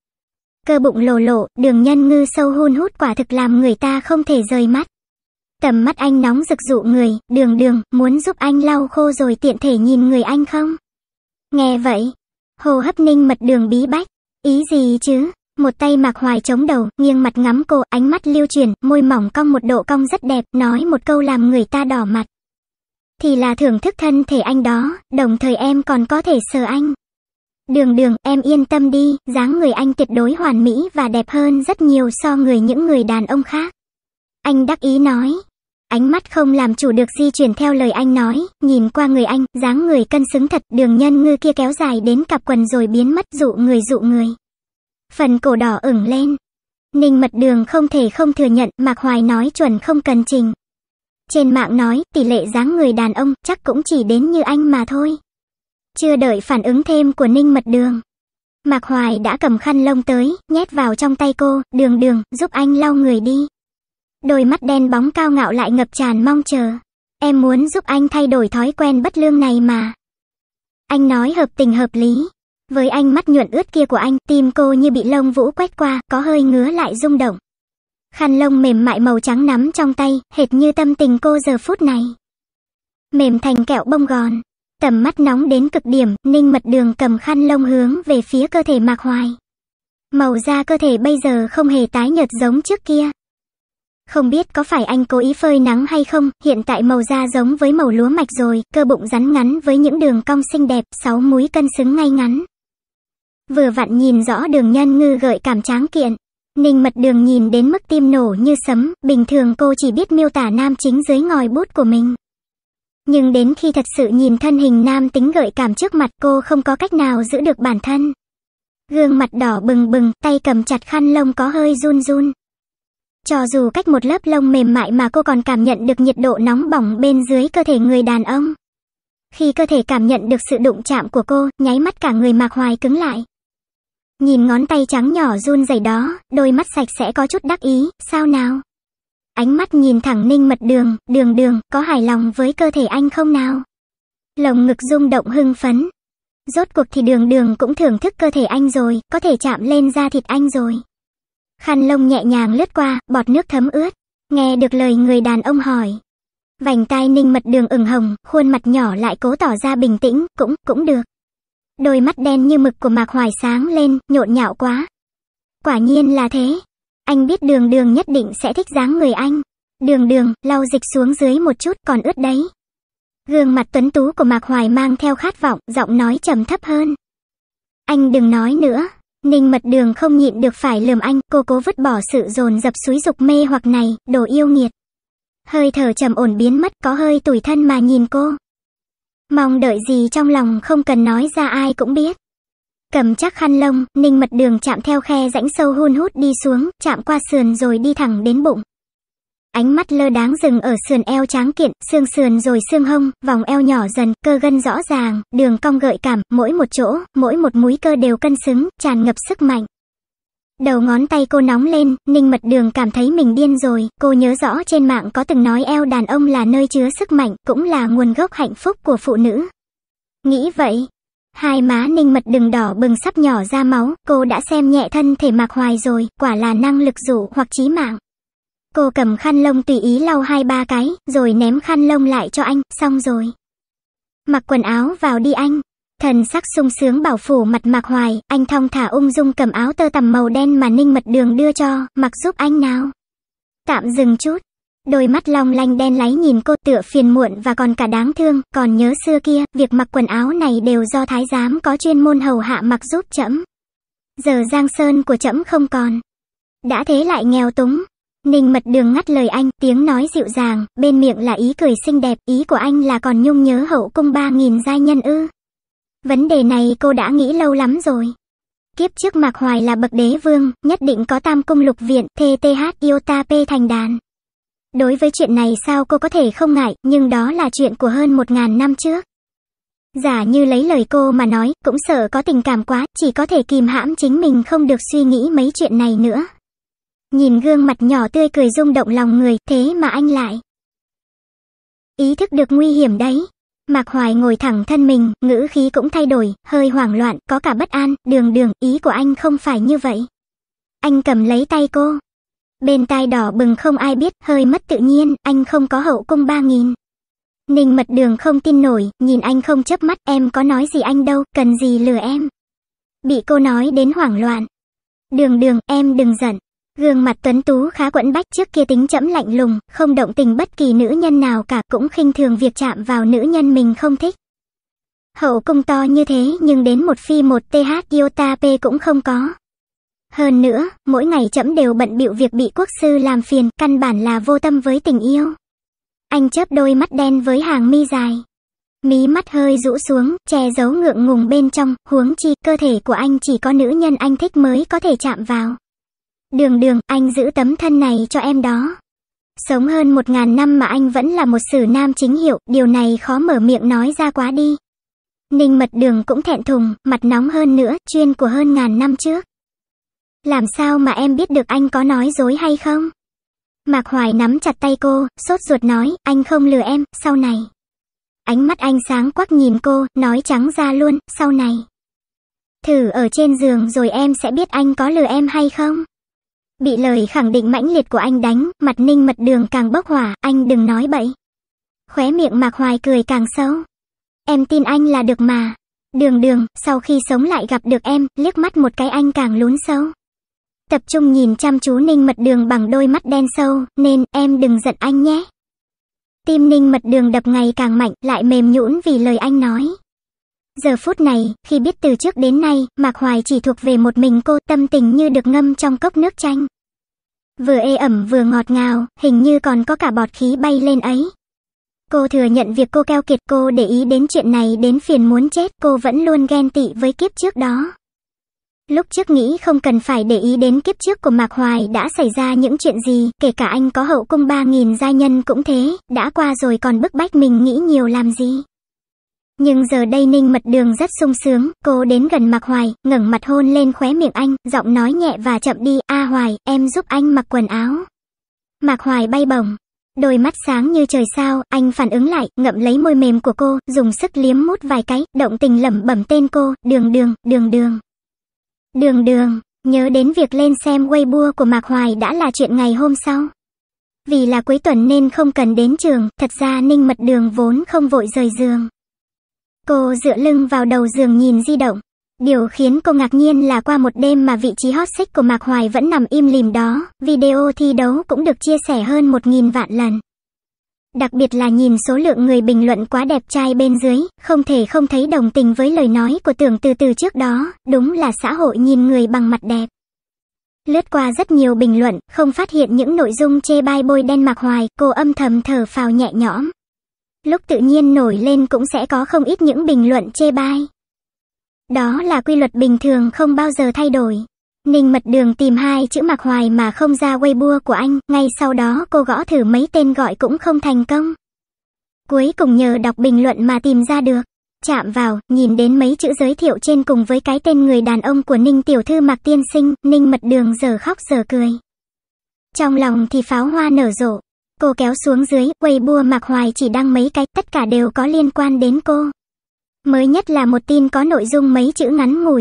Cơ bụng lồ lộ, đường nhân ngư sâu hun hút quả thực làm người ta không thể rời mắt. Tầm mắt anh nóng rực dụ người, Đường Đường, muốn giúp anh lau khô rồi tiện thể nhìn người anh không? Nghe vậy, hô hấp Ninh Mật Đường bí bách. Ý gì chứ? Một tay Mạc Hoài chống đầu, nghiêng mặt ngắm cô, ánh mắt lưu chuyển, môi mỏng cong một độ cong rất đẹp, nói một câu làm người ta đỏ mặt. Thì là thưởng thức thân thể anh đó, đồng thời em còn có thể sờ anh. Đường Đường, em yên tâm đi, dáng người anh tuyệt đối hoàn mỹ và đẹp hơn rất nhiều so người những người đàn ông khác. Anh đắc ý nói. Ánh mắt không làm chủ được di chuyển theo lời anh nói, nhìn qua người anh, dáng người cân xứng thật, đường nhân ngư kia kéo dài đến cặp quần rồi biến mất, dụ người dụ người. Phần cổ đỏ ửng lên. Ninh Mật Đường không thể không thừa nhận, Mạc Hoài nói chuẩn không cần trình. Trên mạng nói, tỷ lệ dáng người đàn ông chắc cũng chỉ đến như anh mà thôi. Chưa đợi phản ứng thêm của Ninh Mật Đường, Mạc Hoài đã cầm khăn lông tới, nhét vào trong tay cô, Đường Đường, giúp anh lau người đi. Đôi mắt đen bóng cao ngạo lại ngập tràn mong chờ. Em muốn giúp anh thay đổi thói quen bất lương này mà. Anh nói hợp tình hợp lý. Với ánh mắt nhuận ướt kia của anh, tim cô như bị lông vũ quét qua, có hơi ngứa lại rung động. Khăn lông mềm mại màu trắng nắm trong tay, hệt như tâm tình cô giờ phút này. Mềm thành kẹo bông gòn. Tầm mắt nóng đến cực điểm, Ninh Mật Đường cầm khăn lông hướng về phía cơ thể Mạc Hoài. Màu da cơ thể bây giờ không hề tái nhợt giống trước kia. Không biết có phải anh cố ý phơi nắng hay không, hiện tại màu da giống với màu lúa mạch rồi, cơ bụng rắn ngắn với những đường cong xinh đẹp, sáu múi cân xứng ngay ngắn. Vừa vặn nhìn rõ đường nhân ngư gợi cảm tráng kiện. Ninh Mật Đường nhìn đến mức tim nổ như sấm, bình thường cô chỉ biết miêu tả nam chính dưới ngòi bút của mình. Nhưng đến khi thật sự nhìn thân hình nam tính gợi cảm trước mặt, cô không có cách nào giữ được bản thân. Gương mặt đỏ bừng bừng, tay cầm chặt khăn lông có hơi run run. Cho dù cách một lớp lông mềm mại mà cô còn cảm nhận được nhiệt độ nóng bỏng bên dưới cơ thể người đàn ông. Khi cơ thể cảm nhận được sự đụng chạm của cô, nháy mắt cả người Mạc Hoài cứng lại. Nhìn ngón tay trắng nhỏ run rẩy đó, đôi mắt sạch sẽ có chút đắc ý, sao nào? Ánh mắt nhìn thẳng Ninh Mật Đường, Đường Đường, có hài lòng với cơ thể anh không nào? Lồng ngực rung động hưng phấn. Rốt cuộc thì Đường Đường cũng thưởng thức cơ thể anh rồi, có thể chạm lên da thịt anh rồi. Khăn lông nhẹ nhàng lướt qua, bọt nước thấm ướt. Nghe được lời người đàn ông hỏi. Vành tai Ninh Mật Đường ửng hồng, khuôn mặt nhỏ lại cố tỏ ra bình tĩnh, cũng, cũng được. Đôi mắt đen như mực của Mạc Hoài sáng lên, nhộn nhạo quá. Quả nhiên là thế. Anh biết Đường Đường nhất định sẽ thích dáng người anh. Đường Đường, lau dịch xuống dưới một chút, còn ướt đấy. Gương mặt tuấn tú của Mạc Hoài mang theo khát vọng, giọng nói trầm thấp hơn. Anh đừng nói nữa. Ninh Mật Đường không nhịn được phải lườm anh, cô cố vứt bỏ sự dồn dập xúi dục mê hoặc này, đồ yêu nghiệt. Hơi thở trầm ổn biến mất, có hơi tủi thân mà nhìn cô. Mong đợi gì trong lòng không cần nói ra ai cũng biết. Cầm chắc khăn lông, Ninh Mật Đường chạm theo khe rãnh sâu hun hút đi xuống, chạm qua sườn rồi đi thẳng đến bụng. Ánh mắt lơ đáng dừng ở sườn eo tráng kiện, xương sườn rồi xương hông, vòng eo nhỏ dần, cơ gân rõ ràng, đường cong gợi cảm, mỗi một chỗ, mỗi một múi cơ đều cân xứng, tràn ngập sức mạnh. Đầu ngón tay cô nóng lên, Ninh Mật Đường cảm thấy mình điên rồi, cô nhớ rõ trên mạng có từng nói eo đàn ông là nơi chứa sức mạnh, cũng là nguồn gốc hạnh phúc của phụ nữ. Nghĩ vậy, hai má Ninh Mật Đường đỏ bừng sắp nhỏ ra máu, cô đã xem nhẹ thân thể Mạc Hoài rồi, quả là năng lực dụ hoặc chí mạng. Cô cầm khăn lông tùy ý lau hai ba cái, rồi ném khăn lông lại cho anh, xong rồi. Mặc quần áo vào đi anh. Thần sắc sung sướng bảo phủ mặt Mạc Hoài, anh thong thả ung dung cầm áo tơ tằm màu đen mà Ninh Mật Đường đưa cho, mặc giúp anh nào. Tạm dừng chút. Đôi mắt long lanh đen láy nhìn cô tựa phiền muộn và còn cả đáng thương, còn nhớ xưa kia, việc mặc quần áo này đều do thái giám có chuyên môn hầu hạ mặc giúp trẫm. Giờ giang sơn của trẫm không còn. Đã thế lại nghèo túng. Ninh Mật Đường ngắt lời anh, tiếng nói dịu dàng, bên miệng là ý cười xinh đẹp, ý của anh là còn nhung nhớ hậu cung ba nghìn giai nhân ư. Vấn đề này cô đã nghĩ lâu lắm rồi. Kiếp trước Mạc Hoài là bậc đế vương, nhất định có tam cung lục viện, thê tê hát iota p thành đàn. Đối với chuyện này sao cô có thể không ngại, nhưng đó là chuyện của hơn một ngàn năm trước. Giả như lấy lời cô mà nói, cũng sợ có tình cảm quá, chỉ có thể kìm hãm chính mình không được suy nghĩ mấy chuyện này nữa. Nhìn gương mặt nhỏ tươi cười rung động lòng người, thế mà anh lại ý thức được nguy hiểm đấy. Mạc Hoài ngồi thẳng thân mình, ngữ khí cũng thay đổi, hơi hoảng loạn, có cả bất an. Đường Đường, ý của anh không phải như vậy. Anh cầm lấy tay cô. Bên tai đỏ bừng không ai biết, hơi mất tự nhiên, anh không có hậu cung ba nghìn. Ninh Mật Đường không tin nổi, nhìn anh không chớp mắt, em có nói gì anh đâu, cần gì lừa em. Bị cô nói đến hoảng loạn. Đường Đường, em đừng giận. Gương mặt tuấn tú khá quẫn bách, trước kia tính trẫm lạnh lùng, không động tình bất kỳ nữ nhân nào cả, cũng khinh thường việc chạm vào nữ nhân mình không thích. Hậu cung to như thế nhưng đến một phi một th iota p cũng không có. Hơn nữa, mỗi ngày trẫm đều bận bịu việc bị quốc sư làm phiền, căn bản là vô tâm với tình yêu. Anh chớp đôi mắt đen với hàng mi dài. Mí mắt hơi rũ xuống, che giấu ngượng ngùng bên trong, huống chi cơ thể của anh chỉ có nữ nhân anh thích mới có thể chạm vào. Đường Đường, anh giữ tấm thân này cho em đó. Sống hơn một ngàn năm mà anh vẫn là một sử nam chính hiệu, điều này khó mở miệng nói ra quá đi. Ninh Mật Đường cũng thẹn thùng, mặt nóng hơn nữa, chuyên của hơn ngàn năm trước. Làm sao mà em biết được anh có nói dối hay không? Mạc Hoài nắm chặt tay cô, sốt ruột nói, anh không lừa em, sau này. Ánh mắt anh sáng quắc nhìn cô, nói trắng ra luôn, sau này. Thử ở trên giường rồi em sẽ biết anh có lừa em hay không? Bị lời khẳng định mãnh liệt của anh đánh, mặt Ninh Mật Đường càng bốc hỏa, anh đừng nói bậy. Khóe miệng Mạc Hoài cười càng sâu. Em tin anh là được mà. Đường Đường, sau khi sống lại gặp được em, liếc mắt một cái anh càng lún sâu. Tập trung nhìn chăm chú Ninh Mật Đường bằng đôi mắt đen sâu, nên em đừng giận anh nhé. Tim Ninh Mật Đường đập ngày càng mạnh, lại mềm nhũn vì lời anh nói. Giờ phút này, khi biết từ trước đến nay, Mạc Hoài chỉ thuộc về một mình cô, tâm tình như được ngâm trong cốc nước chanh. Vừa ê ẩm vừa ngọt ngào, hình như còn có cả bọt khí bay lên ấy. Cô thừa nhận việc cô keo kiệt, cô để ý đến chuyện này đến phiền muốn chết, cô vẫn luôn ghen tị với kiếp trước đó. Lúc trước nghĩ không cần phải để ý đến kiếp trước của Mạc Hoài đã xảy ra những chuyện gì, kể cả anh có hậu cung ba nghìn giai nhân cũng thế, đã qua rồi còn bức bách mình nghĩ nhiều làm gì. Nhưng giờ đây Ninh Mật Đường rất sung sướng, cô đến gần Mạc Hoài, ngẩng mặt hôn lên khóe miệng anh, giọng nói nhẹ và chậm đi, a Hoài, em giúp anh mặc quần áo. Mạc Hoài bay bổng. Đôi mắt sáng như trời sao, anh phản ứng lại, ngậm lấy môi mềm của cô, dùng sức liếm mút vài cái, động tình lẩm bẩm tên cô, Đường Đường, Đường Đường. Đường Đường, nhớ đến việc lên xem Weibo của Mạc Hoài đã là chuyện ngày hôm sau. Vì là cuối tuần nên không cần đến trường, thật ra Ninh Mật Đường vốn không vội rời giường. Cô dựa lưng vào đầu giường nhìn di động. Điều khiến cô ngạc nhiên là qua một đêm mà vị trí hot search của Mạc Hoài vẫn nằm im lìm đó, video thi đấu cũng được chia sẻ hơn một nghìn vạn lần. Đặc biệt là nhìn số lượng người bình luận quá đẹp trai bên dưới, không thể không thấy đồng tình với lời nói của Tưởng Từ Từ trước đó, đúng là xã hội nhìn người bằng mặt đẹp. Lướt qua rất nhiều bình luận, không phát hiện những nội dung chê bai bôi đen Mạc Hoài, cô âm thầm thở phào nhẹ nhõm. Lúc tự nhiên nổi lên cũng sẽ có không ít những bình luận chê bai. Đó là quy luật bình thường không bao giờ thay đổi. Ninh Mật Đường tìm hai chữ Mạc Hoài mà không ra Weibo của anh, ngay sau đó cô gõ thử mấy tên gọi cũng không thành công. Cuối cùng nhờ đọc bình luận mà tìm ra được. Chạm vào, nhìn đến mấy chữ giới thiệu trên cùng với cái tên người đàn ông của Ninh tiểu thư Mạc tiên sinh, Ninh Mật Đường giờ khóc giờ cười. Trong lòng thì pháo hoa nở rộ. Cô kéo xuống dưới, Weibo Mạc Hoài chỉ đăng mấy cái, tất cả đều có liên quan đến cô. Mới nhất là một tin có nội dung mấy chữ ngắn ngủi.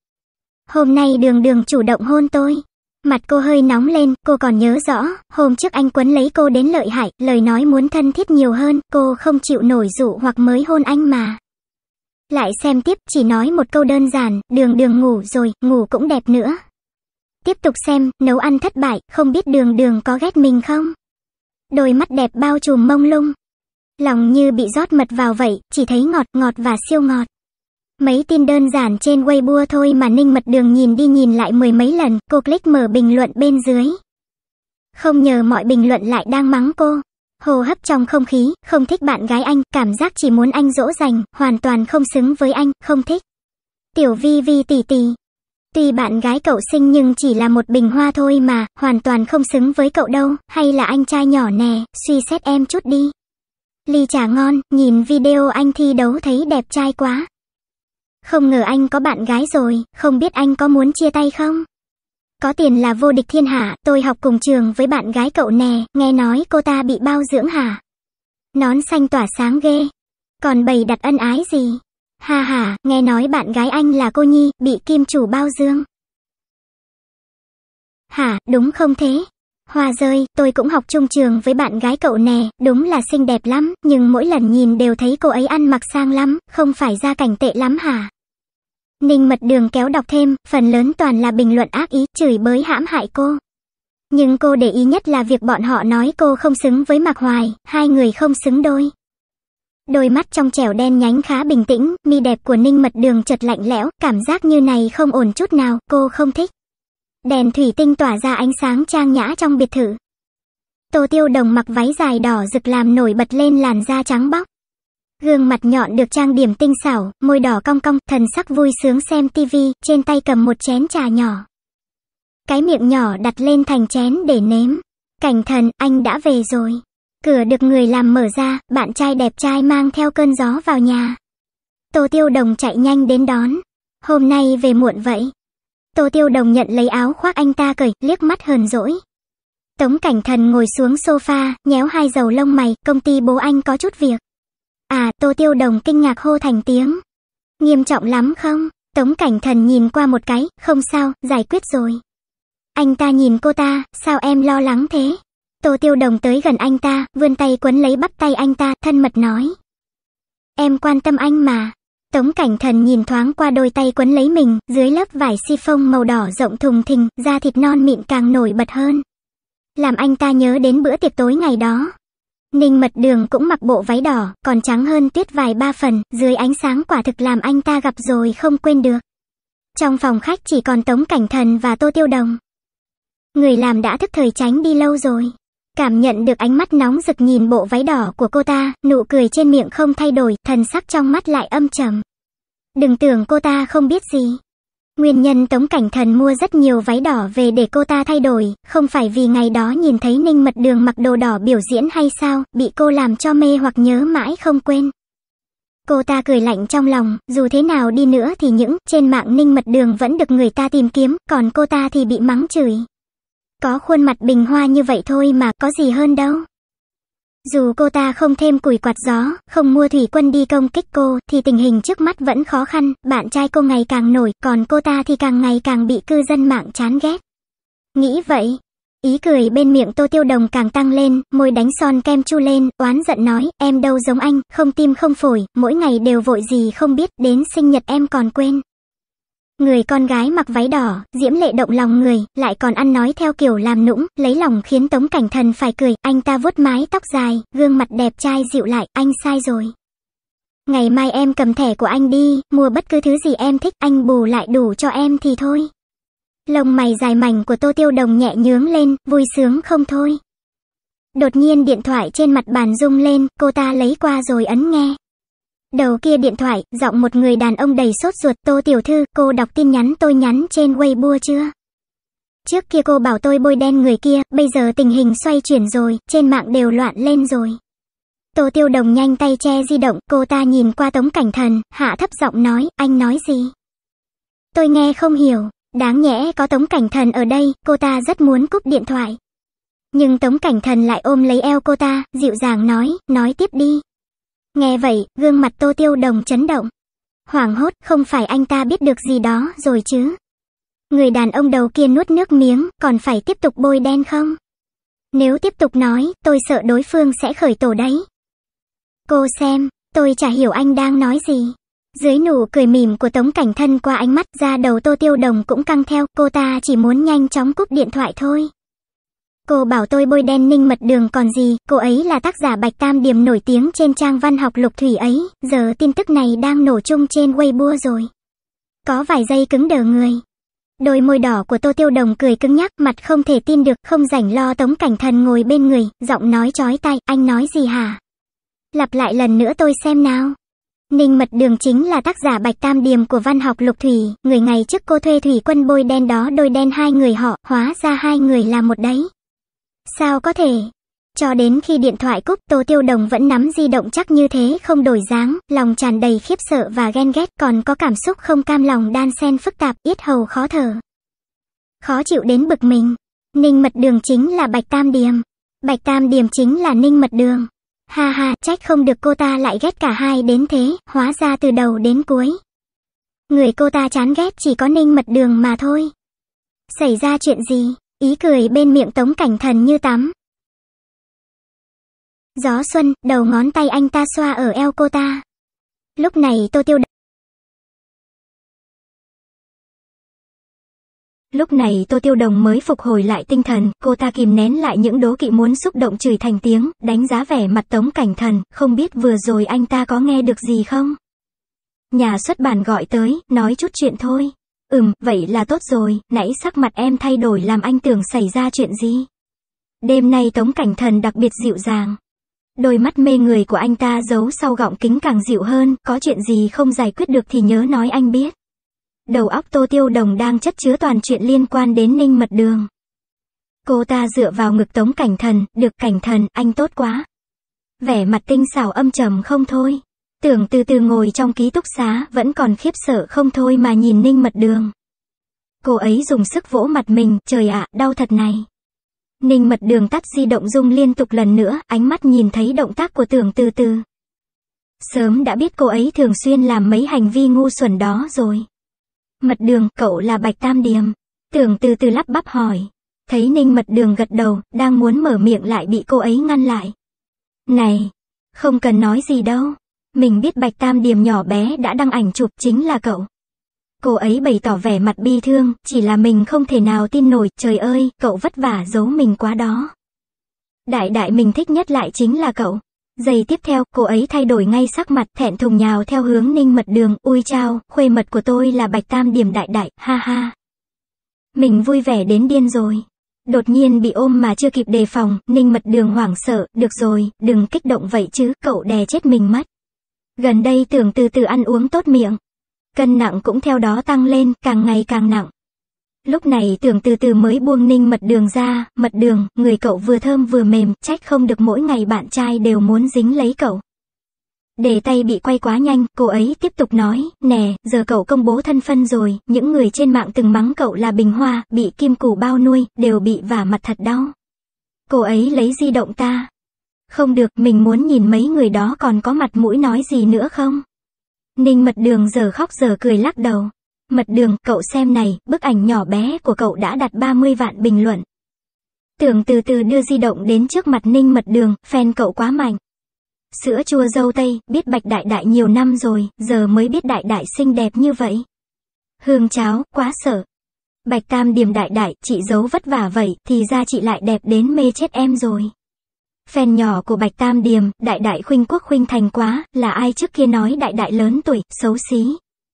Hôm nay Đường Đường chủ động hôn tôi. Mặt cô hơi nóng lên, cô còn nhớ rõ, hôm trước anh quấn lấy cô đến lợi hại, lời nói muốn thân thiết nhiều hơn, cô không chịu nổi dụ hoặc mới hôn anh mà. Lại xem tiếp, chỉ nói một câu đơn giản, Đường Đường ngủ rồi, ngủ cũng đẹp nữa. Tiếp tục xem, nấu ăn thất bại, không biết Đường Đường có ghét mình không? Đôi mắt đẹp bao trùm mông lung. Lòng như bị rót mật vào vậy, chỉ thấy ngọt ngọt và siêu ngọt. Mấy tin đơn giản trên Weibo thôi mà Ninh Mật Đường nhìn đi nhìn lại mười mấy lần, cô click mở bình luận bên dưới. Không ngờ mọi bình luận lại đang mắng cô. Hô hấp trong không khí, không thích bạn gái anh, cảm giác chỉ muốn anh dỗ dành, hoàn toàn không xứng với anh, không thích. Tiểu Vi Vi tỷ tỷ. Tuy bạn gái cậu xinh nhưng chỉ là một bình hoa thôi mà, hoàn toàn không xứng với cậu đâu, hay là anh trai nhỏ nè, suy xét em chút đi. Ly trà ngon, nhìn video anh thi đấu thấy đẹp trai quá. Không ngờ anh có bạn gái rồi, không biết anh có muốn chia tay không? Có tiền là vô địch thiên hạ, tôi học cùng trường với bạn gái cậu nè, nghe nói cô ta bị bao dưỡng hả? Nón xanh tỏa sáng ghê. Còn bày đặt ân ái gì? Ha ha, nghe nói bạn gái anh là cô Nhi, bị kim chủ bao dưỡng. Hả, đúng không thế? Hoa rơi, tôi cũng học chung trường với bạn gái cậu nè, đúng là xinh đẹp lắm, nhưng mỗi lần nhìn đều thấy cô ấy ăn mặc sang lắm, không phải gia cảnh tệ lắm hả? Ninh Mật Đường kéo đọc thêm, phần lớn toàn là bình luận ác ý, chửi bới hãm hại cô. Nhưng cô để ý nhất là việc bọn họ nói cô không xứng với Mạc Hoài, hai người không xứng đôi. Đôi mắt trong trẻo đen nhánh khá bình tĩnh, mi đẹp của Ninh Mật Đường chợt lạnh lẽo, cảm giác như này không ổn chút nào, cô không thích. Đèn thủy tinh tỏa ra ánh sáng trang nhã trong biệt thự. Tô Tiêu Đồng mặc váy dài đỏ rực làm nổi bật lên làn da trắng bóc. Gương mặt nhọn được trang điểm tinh xảo, môi đỏ cong cong, thần sắc vui sướng xem tivi, trên tay cầm một chén trà nhỏ. Cái miệng nhỏ đặt lên thành chén để nếm. Cảnh Thần, anh đã về rồi. Cửa được người làm mở ra, bạn trai đẹp trai mang theo cơn gió vào nhà. Tô Tiêu Đồng chạy nhanh đến đón. Hôm nay về muộn vậy. Tô Tiêu Đồng nhận lấy áo khoác anh ta cởi, liếc mắt hờn dỗi. Tống Cảnh Thần ngồi xuống sofa, nhéo hai dầu lông mày, công ty bố anh có chút việc. À, Tô Tiêu Đồng kinh ngạc hô thành tiếng. Nghiêm trọng lắm không? Tống Cảnh Thần nhìn qua một cái, không sao, giải quyết rồi. Anh ta nhìn cô ta, sao em lo lắng thế? Tô Tiêu Đồng tới gần anh ta, vươn tay quấn lấy bắp tay anh ta, thân mật nói. Em quan tâm anh mà. Tống Cảnh Thần nhìn thoáng qua đôi tay quấn lấy mình, dưới lớp vải chiffon màu đỏ rộng thùng thình, da thịt non mịn càng nổi bật hơn. Làm anh ta nhớ đến bữa tiệc tối ngày đó. Ninh Mật Đường cũng mặc bộ váy đỏ, còn trắng hơn tuyết vài ba phần, dưới ánh sáng quả thực làm anh ta gặp rồi không quên được. Trong phòng khách chỉ còn Tống Cảnh Thần và Tô Tiêu Đồng. Người làm đã thức thời tránh đi lâu rồi. Cảm nhận được ánh mắt nóng rực nhìn bộ váy đỏ của cô ta, nụ cười trên miệng không thay đổi, thần sắc trong mắt lại âm trầm. Đừng tưởng cô ta không biết gì. Nguyên nhân Tống Cảnh Thần mua rất nhiều váy đỏ về để cô ta thay đổi, không phải vì ngày đó nhìn thấy Ninh Mật Đường mặc đồ đỏ biểu diễn hay sao, bị cô làm cho mê hoặc nhớ mãi không quên. Cô ta cười lạnh trong lòng, dù thế nào đi nữa thì những trên mạng Ninh Mật Đường vẫn được người ta tìm kiếm, còn cô ta thì bị mắng chửi. Có khuôn mặt bình hoa như vậy thôi mà, có gì hơn đâu. Dù cô ta không thêm củi quạt gió, không mua thủy quân đi công kích cô, thì tình hình trước mắt vẫn khó khăn, bạn trai cô ngày càng nổi, còn cô ta thì càng ngày càng bị cư dân mạng chán ghét. Nghĩ vậy, ý cười bên miệng Tô Tiêu Đồng càng tăng lên, môi đánh son kem chu lên, oán giận nói, em đâu giống anh, không tim không phổi, mỗi ngày đều vội gì không biết, đến sinh nhật em còn quên. Người con gái mặc váy đỏ, diễm lệ động lòng người, lại còn ăn nói theo kiểu làm nũng, lấy lòng khiến Tống Cảnh Thần phải cười, anh ta vuốt mái tóc dài, gương mặt đẹp trai dịu lại, anh sai rồi. Ngày mai em cầm thẻ của anh đi, mua bất cứ thứ gì em thích, anh bù lại đủ cho em thì thôi. Lông mày dài mảnh của Tô Tiêu Đồng nhẹ nhướng lên, vui sướng không thôi. Đột nhiên điện thoại trên mặt bàn rung lên, cô ta lấy qua rồi ấn nghe. Đầu kia điện thoại, giọng một người đàn ông đầy sốt ruột, Tô tiểu thư, cô đọc tin nhắn tôi nhắn trên Weibo chưa? Trước kia cô bảo tôi bôi đen người kia, bây giờ tình hình xoay chuyển rồi, trên mạng đều loạn lên rồi. Tô Tiêu Đồng nhanh tay che di động, cô ta nhìn qua Tống Cảnh Thần, hạ thấp giọng nói, anh nói gì? Tôi nghe không hiểu, đáng nhẽ có Tống Cảnh Thần ở đây, cô ta rất muốn cúp điện thoại. Nhưng Tống Cảnh Thần lại ôm lấy eo cô ta, dịu dàng nói, nói tiếp đi. Nghe vậy, gương mặt Tô Tiêu Đồng chấn động. Hoảng hốt, không phải anh ta biết được gì đó rồi chứ? Người đàn ông đầu kia nuốt nước miếng, còn phải tiếp tục bôi đen không? Nếu tiếp tục nói, tôi sợ đối phương sẽ khởi tổ đấy. Cô xem, tôi chả hiểu anh đang nói gì. Dưới nụ cười mỉm của Tống Cảnh Thân qua ánh mắt ra đầu Tô Tiêu Đồng cũng căng theo, cô ta chỉ muốn nhanh chóng cúp điện thoại thôi. Cô bảo tôi bôi đen Ninh Mật Đường còn gì, cô ấy là tác giả Bạch Tam Điềm nổi tiếng trên trang văn học lục thủy ấy, giờ tin tức này đang nổ chung trên Weibo rồi. Có vài giây cứng đờ người. Đôi môi đỏ của Tô Tiêu Đồng cười cứng nhắc, mặt không thể tin được, không rảnh lo Tống Cảnh Thần ngồi bên người, giọng nói chói tai, anh nói gì hả? Lặp lại lần nữa tôi xem nào. Ninh Mật Đường chính là tác giả Bạch Tam Điềm của văn học lục thủy, người ngày trước cô thuê thủy quân bôi đen đó đôi đen hai người họ, hóa ra hai người là một đấy. Sao có thể? Cho đến khi điện thoại cúp, Tô Tiêu Đồng vẫn nắm di động chắc như thế không đổi dáng, lòng tràn đầy khiếp sợ và ghen ghét, còn có cảm xúc không cam lòng đan xen phức tạp, yết hầu khó thở. Khó chịu đến bực mình. Ninh Mật Đường chính là Bạch Tam Điềm. Bạch Tam Điềm chính là Ninh Mật Đường. Ha ha, trách không được cô ta lại ghét cả hai đến thế, hóa ra từ đầu đến cuối. Người cô ta chán ghét chỉ có Ninh Mật Đường mà thôi. Xảy ra chuyện gì? Ý cười bên miệng Tống Cảnh Thần như tắm. Gió xuân, đầu ngón tay anh ta xoa ở eo cô ta. Lúc này Tô Tiêu Lúc này Tô Tiêu Đồng mới phục hồi lại tinh thần, cô ta kìm nén lại những đố kỵ muốn xúc động chửi thành tiếng, đánh giá vẻ mặt Tống Cảnh Thần, không biết vừa rồi anh ta có nghe được gì không? Nhà xuất bản gọi tới, nói chút chuyện thôi. Ừm, vậy là tốt rồi, nãy sắc mặt em thay đổi làm anh tưởng xảy ra chuyện gì. Đêm nay Tống Cảnh Thần đặc biệt dịu dàng. Đôi mắt mê người của anh ta giấu sau gọng kính càng dịu hơn, có chuyện gì không giải quyết được thì nhớ nói anh biết. Đầu óc Tô Tiêu Đồng đang chất chứa toàn chuyện liên quan đến Ninh Mật Đường. Cô ta dựa vào ngực Tống Cảnh Thần, được Cảnh Thần, anh tốt quá. Vẻ mặt tinh xảo âm trầm không thôi. Tưởng từ từ ngồi trong ký túc xá, vẫn còn khiếp sợ không thôi mà nhìn Ninh Mật Đường. Cô ấy dùng sức vỗ mặt mình, trời ạ, đau thật này. Ninh Mật Đường tắt di động rung liên tục lần nữa, ánh mắt nhìn thấy động tác của Tưởng từ từ. Sớm đã biết cô ấy thường xuyên làm mấy hành vi ngu xuẩn đó rồi. Mật Đường, cậu là Bạch Tam Điềm. Tưởng từ từ lắp bắp hỏi. Thấy Ninh Mật Đường gật đầu, đang muốn mở miệng lại bị cô ấy ngăn lại. Này, không cần nói gì đâu. Mình biết Bạch Tam Điềm nhỏ bé đã đăng ảnh chụp chính là cậu. Cô ấy bày tỏ vẻ mặt bi thương, chỉ là mình không thể nào tin nổi, trời ơi, cậu vất vả giấu mình quá đó. Đại đại mình thích nhất lại chính là cậu. Giây tiếp theo, cô ấy thay đổi ngay sắc mặt, thẹn thùng nhào theo hướng Ninh Mật Đường, ui chao, khuê mật của tôi là Bạch Tam Điềm đại đại, ha ha. Mình vui vẻ đến điên rồi. Đột nhiên bị ôm mà chưa kịp đề phòng, Ninh Mật Đường hoảng sợ, được rồi, đừng kích động vậy chứ, cậu đè chết mình mất. Gần đây Tưởng từ từ ăn uống tốt miệng. Cân nặng cũng theo đó tăng lên, càng ngày càng nặng. Lúc này Tưởng từ từ mới buông Ninh Mật Đường ra, Mật Đường, người cậu vừa thơm vừa mềm, trách không được mỗi ngày bạn trai đều muốn dính lấy cậu. Đề tay bị quay quá nhanh, cô ấy tiếp tục nói, nè, giờ cậu công bố thân phân rồi, những người trên mạng từng mắng cậu là bình hoa, bị kim củ bao nuôi, đều bị vả mặt thật đau. Cô ấy lấy di động ta. Không được, mình muốn nhìn mấy người đó còn có mặt mũi nói gì nữa không? Ninh Mật Đường giờ khóc giờ cười lắc đầu. Mật Đường, cậu xem này, bức ảnh nhỏ bé của cậu đã đạt ba mươi vạn bình luận. Tưởng từ từ đưa di động đến trước mặt Ninh Mật Đường, fan cậu quá mạnh. Sữa chua dâu tây, biết Bạch Đại Đại nhiều năm rồi, giờ mới biết Đại Đại xinh đẹp như vậy. Hương cháo, quá sợ. Bạch Tam Điềm Đại Đại, chị giấu vất vả vậy, thì ra chị lại đẹp đến mê chết em rồi. Fan nhỏ của Bạch Tam Điềm, Đại Đại khuynh quốc khuynh thành quá, là ai trước kia nói Đại Đại lớn tuổi, xấu xí.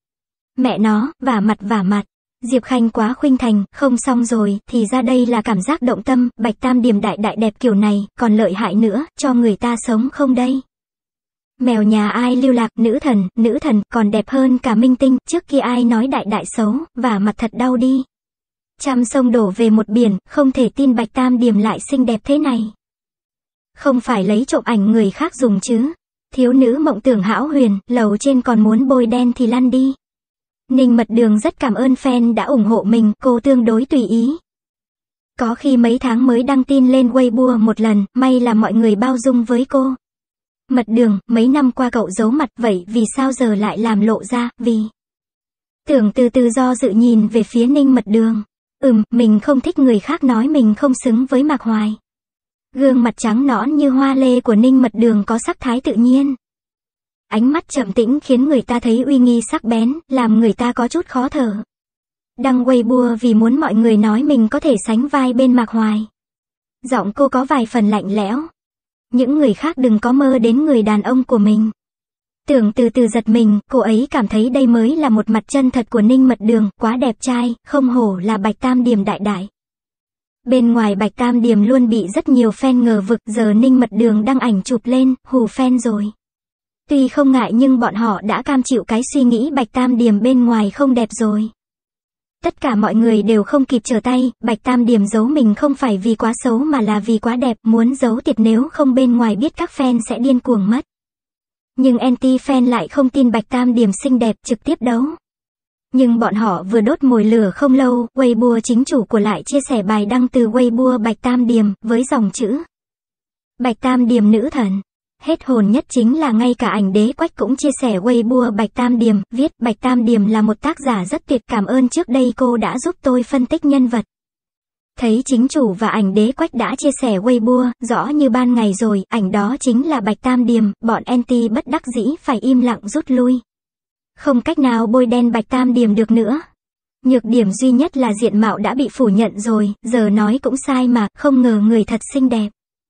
Mẹ nó, vả mặt vả mặt. Diệp Khanh quá khuynh thành, không xong rồi, thì ra đây là cảm giác động tâm, Bạch Tam Điềm Đại Đại đẹp kiểu này, còn lợi hại nữa, cho người ta sống không đây? Mèo nhà ai lưu lạc, nữ thần, nữ thần, còn đẹp hơn cả minh tinh, trước kia ai nói Đại Đại xấu, vả mặt thật đau đi. Trăm sông đổ về một biển, không thể tin Bạch Tam Điềm lại xinh đẹp thế này. Không phải lấy trộm ảnh người khác dùng chứ. Thiếu nữ mộng tưởng hão huyền, lầu trên còn muốn bôi đen thì lăn đi. Ninh Mật Đường rất cảm ơn fan đã ủng hộ mình, cô tương đối tùy ý. Có khi mấy tháng mới đăng tin lên Weibo một lần, may là mọi người bao dung với cô. Mật Đường, mấy năm qua cậu giấu mặt vậy vì sao giờ lại làm lộ ra, vì... Tưởng từ từ do dự nhìn về phía Ninh Mật Đường. Ừm, mình không thích người khác nói mình không xứng với Mạc Hoài. Gương mặt trắng nõn như hoa lê của Ninh Mật Đường có sắc thái tự nhiên. Ánh mắt trầm tĩnh khiến người ta thấy uy nghi sắc bén, làm người ta có chút khó thở. Đăng Weibo vì muốn mọi người nói mình có thể sánh vai bên Mạc Hoài. Giọng cô có vài phần lạnh lẽo. Những người khác đừng có mơ đến người đàn ông của mình. Tưởng từ từ giật mình, cô ấy cảm thấy đây mới là một mặt chân thật của Ninh Mật Đường, quá đẹp trai, không hổ là Bạch Tam Điềm Đại Đại. Bên ngoài Bạch Tam Điềm luôn bị rất nhiều fan ngờ vực, giờ Ninh Mật Đường đăng ảnh chụp lên, hù fan rồi. Tuy không ngại nhưng bọn họ đã cam chịu cái suy nghĩ Bạch Tam Điềm bên ngoài không đẹp rồi. Tất cả mọi người đều không kịp trở tay, Bạch Tam Điềm giấu mình không phải vì quá xấu mà là vì quá đẹp, muốn giấu tiệt nếu không bên ngoài biết các fan sẽ điên cuồng mất. Nhưng anti-fan lại không tin Bạch Tam Điềm xinh đẹp, trực tiếp đấu. Nhưng bọn họ vừa đốt mồi lửa không lâu, Weibo chính chủ của lại chia sẻ bài đăng từ Weibo Bạch Tam Điềm, với dòng chữ Bạch Tam Điềm nữ thần. Hết hồn nhất chính là ngay cả ảnh Đế Quách cũng chia sẻ Weibo Bạch Tam Điềm, viết Bạch Tam Điềm là một tác giả rất tuyệt, cảm ơn trước đây cô đã giúp tôi phân tích nhân vật. Thấy chính chủ và ảnh Đế Quách đã chia sẻ Weibo, rõ như ban ngày rồi, ảnh đó chính là Bạch Tam Điềm, bọn anti bất đắc dĩ phải im lặng rút lui. Không cách nào bôi đen Bạch Tam Điềm được nữa. Nhược điểm duy nhất là diện mạo đã bị phủ nhận rồi, giờ nói cũng sai mà, không ngờ người thật xinh đẹp.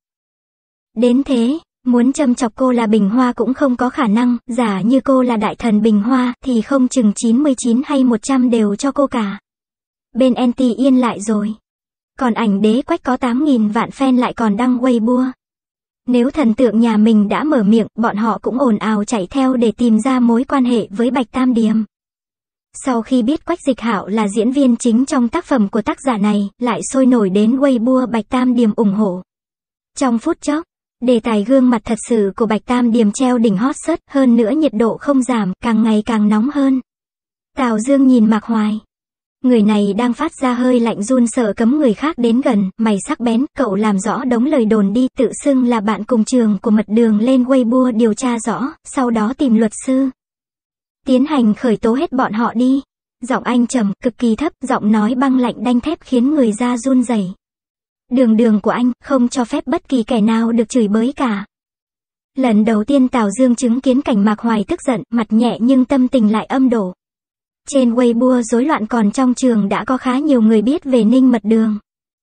Đến thế, muốn châm chọc cô là Bình Hoa cũng không có khả năng, giả như cô là đại thần Bình Hoa thì không chừng chín mươi chín hay một trăm đều cho cô cả. Bên anti yên lại rồi. Còn ảnh Đế Quách có tám nghìn vạn fan lại còn đăng Weibo. Nếu thần tượng nhà mình đã mở miệng, bọn họ cũng ồn ào chạy theo để tìm ra mối quan hệ với Bạch Tam Điềm. Sau khi biết Quách Dịch Hạo là diễn viên chính trong tác phẩm của tác giả này, lại sôi nổi đến Weibo Bạch Tam Điềm ủng hộ. Trong phút chốc, đề tài gương mặt thật sự của Bạch Tam Điềm treo đỉnh hot search, hơn nữa nhiệt độ không giảm, càng ngày càng nóng hơn. Tào Dương nhìn Mạc Hoài. Người này đang phát ra hơi lạnh run sợ cấm người khác đến gần, mày sắc bén, cậu làm rõ đống lời đồn đi, tự xưng là bạn cùng trường của Mật Đường lên Weibo điều tra rõ, sau đó tìm luật sư. Tiến hành khởi tố hết bọn họ đi. Giọng anh trầm, cực kỳ thấp, giọng nói băng lạnh đanh thép khiến người da run rẩy. Đường đường của anh, không cho phép bất kỳ kẻ nào được chửi bới cả. Lần đầu tiên Tào Dương chứng kiến cảnh Mạc Hoài tức giận, mặt nhẹ nhưng tâm tình lại âm đổ. Trên Weibo rối loạn còn trong trường đã có khá nhiều người biết về Ninh Mật Đường.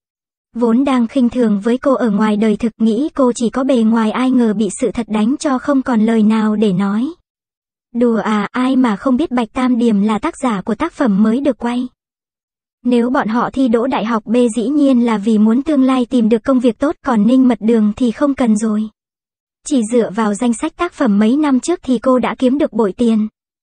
Vốn đang khinh thường với cô ở ngoài đời thực, nghĩ cô chỉ có bề ngoài, ai ngờ bị sự thật đánh cho không còn lời nào để nói. Đùa à, ai mà không biết Bạch Tam Điềm là tác giả của tác phẩm mới được quay. Nếu bọn họ thi đỗ đại học B dĩ nhiên là vì muốn tương lai tìm được công việc tốt, còn Ninh Mật Đường thì không cần rồi. Chỉ dựa vào danh sách tác phẩm mấy năm trước thì cô đã kiếm được bội tiền.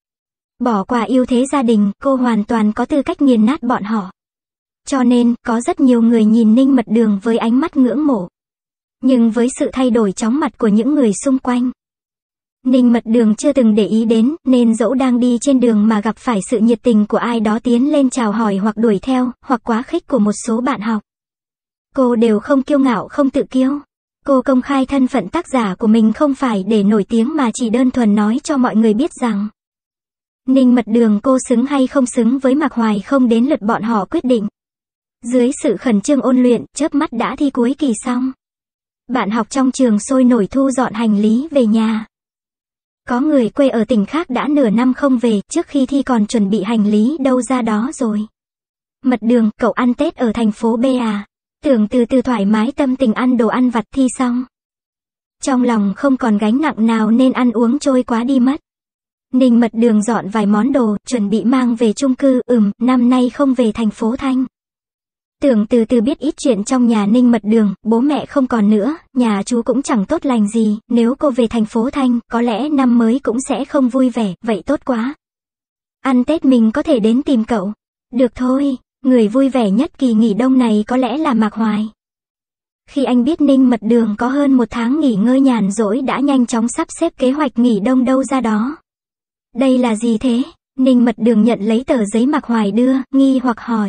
Bỏ qua ưu thế gia đình, cô hoàn toàn có tư cách nghiền nát bọn họ. Cho nên, có rất nhiều người nhìn Ninh Mật Đường với ánh mắt ngưỡng mộ. Nhưng với sự thay đổi chóng mặt của những người xung quanh, Ninh Mật Đường chưa từng để ý đến, nên dẫu đang đi trên đường mà gặp phải sự nhiệt tình của ai đó tiến lên chào hỏi hoặc đuổi theo, hoặc quá khích của một số bạn học, cô đều không kiêu ngạo không tự kiêu. Cô công khai thân phận tác giả của mình không phải để nổi tiếng mà chỉ đơn thuần nói cho mọi người biết rằng Ninh Mật Đường cô xứng hay không xứng với Mạc Hoài không đến lượt bọn họ quyết định. Dưới sự khẩn trương ôn luyện, chớp mắt đã thi cuối kỳ xong. Bạn học trong trường sôi nổi thu dọn hành lý về nhà. Có người quê ở tỉnh khác đã nửa năm không về, trước khi thi còn chuẩn bị hành lý đâu ra đó rồi. Mật Đường, cậu ăn Tết ở thành phố B à? Tưởng từ từ thoải mái tâm tình ăn đồ ăn vặt thi xong. Trong lòng không còn gánh nặng nào nên ăn uống trôi quá đi mất. Ninh Mật Đường dọn vài món đồ, chuẩn bị mang về chung cư, ừm, năm nay không về thành phố Thanh. Tưởng từ từ biết ít chuyện trong nhà Ninh Mật Đường, bố mẹ không còn nữa, nhà chú cũng chẳng tốt lành gì, nếu cô về thành phố Thanh, có lẽ năm mới cũng sẽ không vui vẻ, vậy tốt quá. Ăn Tết mình có thể đến tìm cậu. Được thôi, người vui vẻ nhất kỳ nghỉ đông này có lẽ là Mạc Hoài. Khi anh biết Ninh Mật Đường có hơn một tháng nghỉ ngơi nhàn rỗi đã nhanh chóng sắp xếp kế hoạch nghỉ đông đâu ra đó. Đây là gì thế? Ninh Mật Đường nhận lấy tờ giấy Mạc Hoài đưa, nghi hoặc hỏi.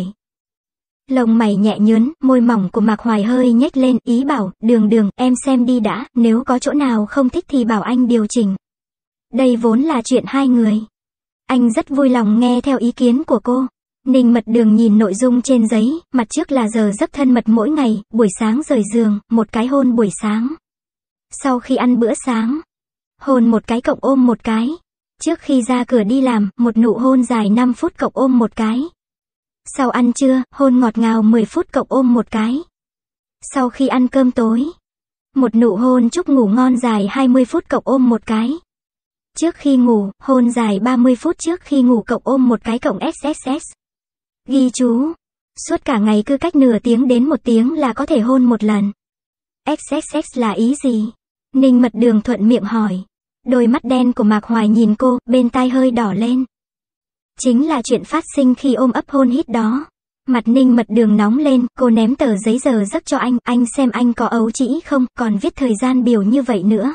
Lông mày nhẹ nhướn, môi mỏng của Mạc Hoài hơi nhếch lên, ý bảo, Đường Đường, em xem đi đã, nếu có chỗ nào không thích thì bảo anh điều chỉnh. Đây vốn là chuyện hai người. Anh rất vui lòng nghe theo ý kiến của cô. Ninh Mật Đường nhìn nội dung trên giấy, mặt trước là giờ giấc thân mật mỗi ngày, buổi sáng rời giường, một cái hôn buổi sáng. Sau khi ăn bữa sáng, hôn một cái cộng ôm một cái. Trước khi ra cửa đi làm, một nụ hôn dài năm phút cộng ôm một cái. Sau ăn trưa, hôn ngọt ngào mười phút cộng ôm một cái. Sau khi ăn cơm tối, một nụ hôn chúc ngủ ngon dài hai mươi phút cộng ôm một cái. Trước khi ngủ, hôn dài ba mươi phút trước khi ngủ cộng ôm một cái cộng ét ét ét. Ghi chú, suốt cả ngày cứ cách nửa tiếng đến một tiếng là có thể hôn một lần. ét ét ét là ý gì? Ninh Mật Đường thuận miệng hỏi. Đôi mắt đen của Mạc Hoài nhìn cô, bên tai hơi đỏ lên. Chính là chuyện phát sinh khi ôm ấp hôn hít đó. Mặt Ninh Mật Đường nóng lên, cô ném tờ giấy giờ giấc cho anh, anh xem anh có ấu trĩ không, còn viết thời gian biểu như vậy nữa.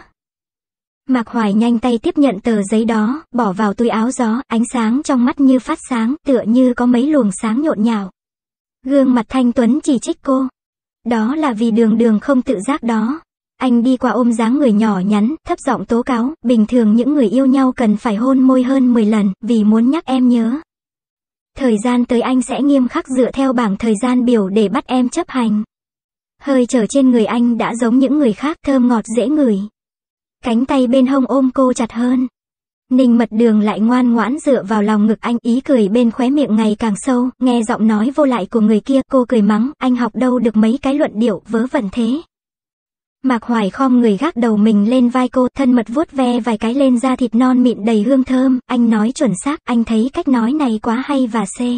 Mạc Hoài nhanh tay tiếp nhận tờ giấy đó, bỏ vào túi áo gió, ánh sáng trong mắt như phát sáng, tựa như có mấy luồng sáng nhộn nhạo. Gương mặt thanh tuấn chỉ trích cô. Đó là vì Đường Đường không tự giác đó. Anh đi qua ôm dáng người nhỏ nhắn, thấp giọng tố cáo, bình thường những người yêu nhau cần phải hôn môi hơn mười lần, vì muốn nhắc em nhớ. Thời gian tới anh sẽ nghiêm khắc dựa theo bảng thời gian biểu để bắt em chấp hành. Hơi trở trên người anh đã giống những người khác, thơm ngọt dễ ngửi. Cánh tay bên hông ôm cô chặt hơn. Ninh Mật Đường lại ngoan ngoãn dựa vào lòng ngực anh, ý cười bên khóe miệng ngày càng sâu, nghe giọng nói vô lại của người kia, cô cười mắng, anh học đâu được mấy cái luận điệu vớ vẩn thế. Mạc Hoài khom người gác đầu mình lên vai cô, thân mật vuốt ve vài cái lên da thịt non mịn đầy hương thơm, anh nói chuẩn xác, anh thấy cách nói này quá hay và xê.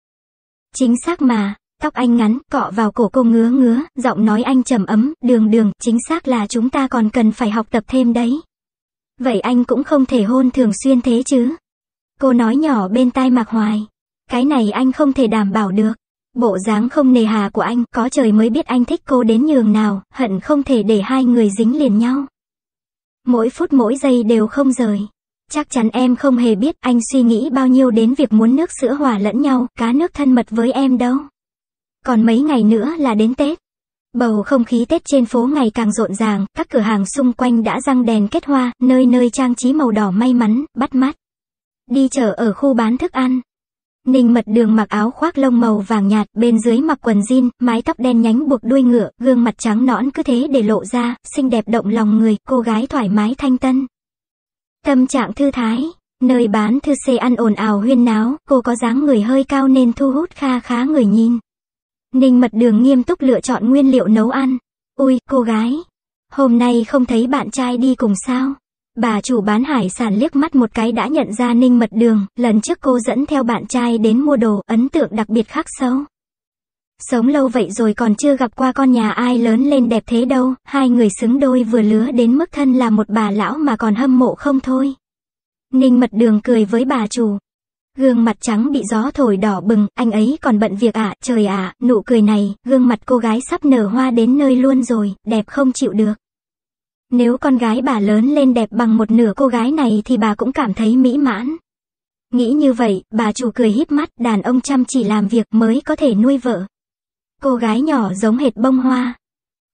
Chính xác mà, tóc anh ngắn, cọ vào cổ cô ngứa ngứa, giọng nói anh trầm ấm, Đường Đường, chính xác là chúng ta còn cần phải học tập thêm đấy. Vậy anh cũng không thể hôn thường xuyên thế chứ? Cô nói nhỏ bên tai Mạc Hoài. Cái này anh không thể đảm bảo được. Bộ dáng không nề hà của anh, có trời mới biết anh thích cô đến nhường nào, hận không thể để hai người dính liền nhau. Mỗi phút mỗi giây đều không rời. Chắc chắn em không hề biết anh suy nghĩ bao nhiêu đến việc muốn nước sữa hòa lẫn nhau, cá nước thân mật với em đâu. Còn mấy ngày nữa là đến Tết. Bầu không khí Tết trên phố ngày càng rộn ràng, các cửa hàng xung quanh đã răng đèn kết hoa, nơi nơi trang trí màu đỏ may mắn, bắt mắt. Đi chợ ở khu bán thức ăn. Ninh Mật Đường mặc áo khoác lông màu vàng nhạt, bên dưới mặc quần jean, mái tóc đen nhánh buộc đuôi ngựa, gương mặt trắng nõn cứ thế để lộ ra, xinh đẹp động lòng người, cô gái thoải mái thanh tân. Tâm trạng thư thái, nơi bán thư xê ăn ồn ào huyên náo, cô có dáng người hơi cao nên thu hút kha khá người nhìn. Ninh Mật Đường nghiêm túc lựa chọn nguyên liệu nấu ăn. Ui, cô gái, hôm nay không thấy bạn trai đi cùng sao? Bà chủ bán hải sản liếc mắt một cái đã nhận ra Ninh Mật Đường, lần trước cô dẫn theo bạn trai đến mua đồ, ấn tượng đặc biệt khắc sâu. Sống lâu vậy rồi còn chưa gặp qua con nhà ai lớn lên đẹp thế đâu, hai người xứng đôi vừa lứa đến mức thân là một bà lão mà còn hâm mộ không thôi. Ninh Mật Đường cười với bà chủ. Gương mặt trắng bị gió thổi đỏ bừng, anh ấy còn bận việc ạ, à, trời ạ, à, nụ cười này, gương mặt cô gái sắp nở hoa đến nơi luôn rồi, đẹp không chịu được. Nếu con gái bà lớn lên đẹp bằng một nửa cô gái này thì bà cũng cảm thấy mỹ mãn. Nghĩ như vậy, bà chủ cười híp mắt, đàn ông chăm chỉ làm việc mới có thể nuôi vợ. Cô gái nhỏ giống hệt bông hoa.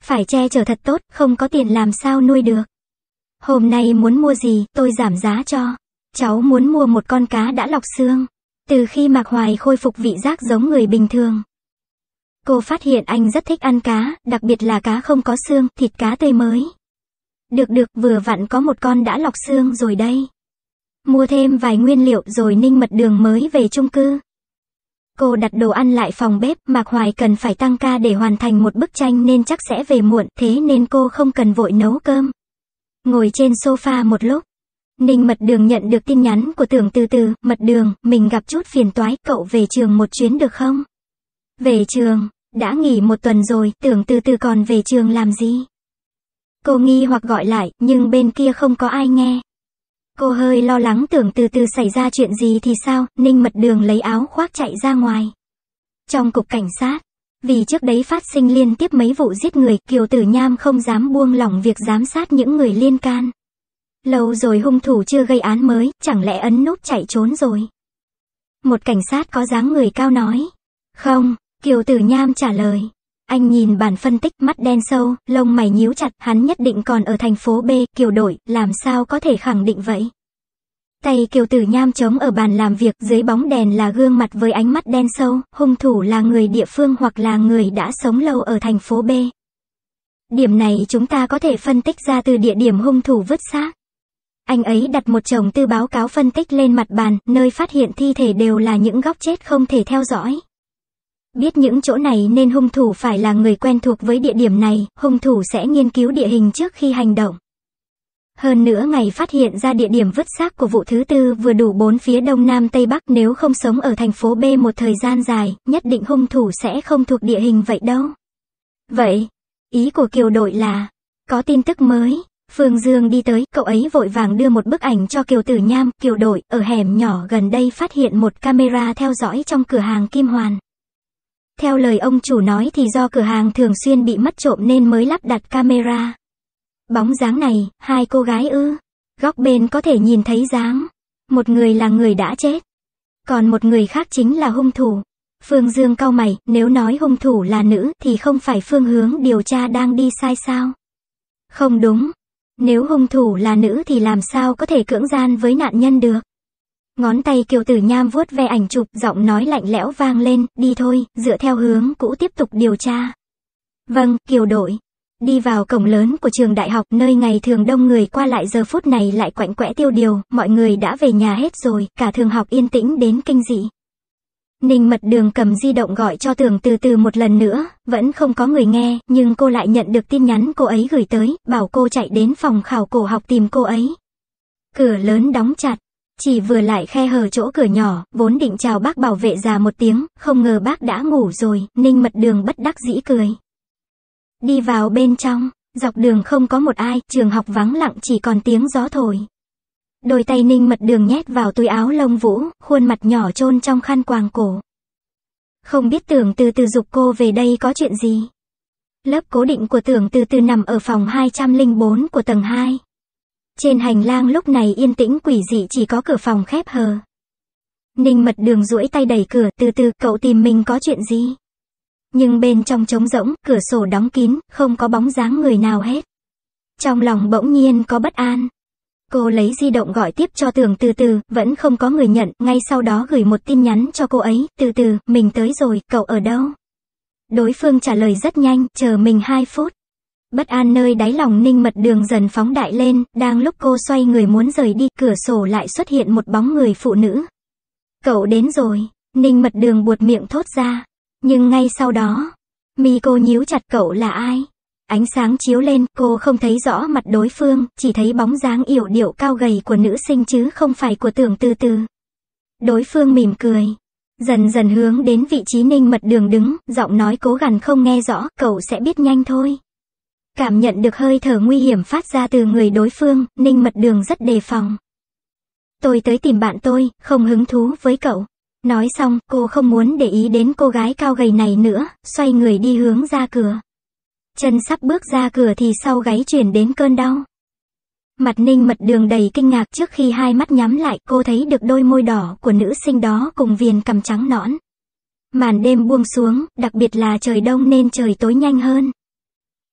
phải che chở thật tốt, không có tiền làm sao nuôi được. Hôm nay muốn mua gì, tôi giảm giá cho. Cháu muốn mua một con cá đã lọc xương. Từ khi Mạc Hoài khôi phục vị giác giống người bình thường, cô phát hiện anh rất thích ăn cá, đặc biệt là cá không có xương, thịt cá tươi mới. Được được, vừa vặn có một con đã lọc xương rồi đây. Mua thêm vài nguyên liệu rồi Ninh Mật Đường mới về chung cư. Cô đặt đồ ăn lại phòng bếp, Mạc Hoài cần phải tăng ca để hoàn thành một bức tranh nên chắc sẽ về muộn, thế nên cô không cần vội nấu cơm. Ngồi trên sofa một lúc, Ninh Mật Đường nhận được tin nhắn của Tưởng Từ Từ. Mật Đường, mình gặp chút phiền toái, cậu về trường một chuyến được không? Về trường? Đã nghỉ một tuần rồi, Tưởng Từ Từ còn về trường làm gì? Cô nghi hoặc gọi lại, nhưng bên kia không có ai nghe. Cô hơi lo lắng Tưởng Từ Từ xảy ra chuyện gì thì sao. Ninh Mật Đường lấy áo khoác chạy ra ngoài. Trong cục cảnh sát, vì trước đấy phát sinh liên tiếp mấy vụ giết người, Kiều Tử Nham không dám buông lỏng việc giám sát những người liên can. Lâu rồi hung thủ chưa gây án mới, chẳng lẽ ấn nút chạy trốn rồi? Một cảnh sát có dáng người cao nói. Không, Kiều Tử Nham trả lời. Anh nhìn bản phân tích, mắt đen sâu, lông mày nhíu chặt, hắn nhất định còn ở thành phố B, Kiều đội, làm sao có thể khẳng định vậy? Tay Kiều Tử Nham chống ở bàn làm việc, dưới bóng đèn là gương mặt với ánh mắt đen sâu, hung thủ là người địa phương hoặc là người đã sống lâu ở thành phố B. Điểm này chúng ta có thể phân tích ra từ địa điểm hung thủ vứt xác. Anh ấy đặt một chồng tư báo cáo phân tích lên mặt bàn, nơi phát hiện thi thể đều là những góc chết không thể theo dõi. Biết những chỗ này nên hung thủ phải là người quen thuộc với địa điểm này, hung thủ sẽ nghiên cứu địa hình trước khi hành động. Hơn nữa ngày phát hiện ra địa điểm vứt xác của vụ thứ tư vừa đủ bốn phía đông nam tây bắc, nếu không sống ở thành phố B một thời gian dài, nhất định hung thủ sẽ không thuộc địa hình vậy đâu. Vậy, ý của Kiều đội là, có tin tức mới. Phương Dương đi tới, cậu ấy vội vàng đưa một bức ảnh cho Kiều Tử Nham. Kiều đội, ở hẻm nhỏ gần đây phát hiện một camera theo dõi trong cửa hàng Kim Hoàn. Theo lời ông chủ nói thì do cửa hàng thường xuyên bị mất trộm nên mới lắp đặt camera. Bóng dáng này, hai cô gái ư? Góc bên có thể nhìn thấy dáng. Một người là người đã chết, còn một người khác chính là hung thủ. Phương Dương cau mày, nếu nói hung thủ là nữ thì không phải phương hướng điều tra đang đi sai sao? Không đúng. Nếu hung thủ là nữ thì làm sao có thể cưỡng gian với nạn nhân được? Ngón tay Kiều Tử Nham vuốt ve ảnh chụp, giọng nói lạnh lẽo vang lên, đi thôi, dựa theo hướng cũ tiếp tục điều tra. Vâng, Kiều đội. Đi vào cổng lớn của trường đại học, nơi ngày thường đông người qua lại giờ phút này lại quạnh quẽ tiêu điều, mọi người đã về nhà hết rồi, cả trường học yên tĩnh đến kinh dị. Ninh Mật Đường cầm di động gọi cho Tưởng Từ Từ một lần nữa, vẫn không có người nghe, nhưng cô lại nhận được tin nhắn cô ấy gửi tới, bảo cô chạy đến phòng khảo cổ học tìm cô ấy. Cửa lớn đóng chặt, chỉ vừa lại khe hở chỗ cửa nhỏ, vốn định chào bác bảo vệ già một tiếng, không ngờ bác đã ngủ rồi. Ninh Mật Đường bất đắc dĩ cười. Đi vào bên trong, dọc đường không có một ai, trường học vắng lặng chỉ còn tiếng gió thổi. Đôi tay Ninh Mật Đường nhét vào túi áo lông vũ, khuôn mặt nhỏ chôn trong khăn quàng cổ. Không biết Tưởng Từ Từ giục cô về đây có chuyện gì? Lớp cố định của Tưởng Từ Từ nằm ở phòng hai trăm lẻ bốn của tầng hai. Trên hành lang lúc này yên tĩnh quỷ dị, chỉ có cửa phòng khép hờ. Ninh Mật Đường duỗi tay đẩy cửa, Từ Từ, cậu tìm mình có chuyện gì? Nhưng bên trong trống rỗng, cửa sổ đóng kín, không có bóng dáng người nào hết. Trong lòng bỗng nhiên có bất an. Cô lấy di động gọi tiếp cho Tưởng Từ Từ, vẫn không có người nhận, ngay sau đó gửi một tin nhắn cho cô ấy, Từ Từ, mình tới rồi, cậu ở đâu? Đối phương trả lời rất nhanh, chờ mình hai phút. Bất an nơi đáy lòng Ninh Mật Đường dần phóng đại lên, đang lúc cô xoay người muốn rời đi, cửa sổ lại xuất hiện một bóng người phụ nữ. Cậu đến rồi, Ninh Mật Đường buột miệng thốt ra. Nhưng ngay sau đó, mi cô nhíu chặt, cậu là ai? Ánh sáng chiếu lên, cô không thấy rõ mặt đối phương, chỉ thấy bóng dáng yểu điệu cao gầy của nữ sinh chứ không phải của Tưởng Từ Từ. Đối phương mỉm cười, dần dần hướng đến vị trí Ninh Mật Đường đứng, giọng nói cố gắng không nghe rõ, cậu sẽ biết nhanh thôi. Cảm nhận được hơi thở nguy hiểm phát ra từ người đối phương, Ninh Mật Đường rất đề phòng. Tôi tới tìm bạn tôi, không hứng thú với cậu. Nói xong, cô không muốn để ý đến cô gái cao gầy này nữa, xoay người đi hướng ra cửa. Chân sắp bước ra cửa thì sau gáy chuyển đến cơn đau. Mặt Ninh Mật Đường đầy kinh ngạc, trước khi hai mắt nhắm lại, cô thấy được đôi môi đỏ của nữ sinh đó cùng viền cằm trắng nõn. Màn đêm buông xuống, đặc biệt là trời đông nên trời tối nhanh hơn.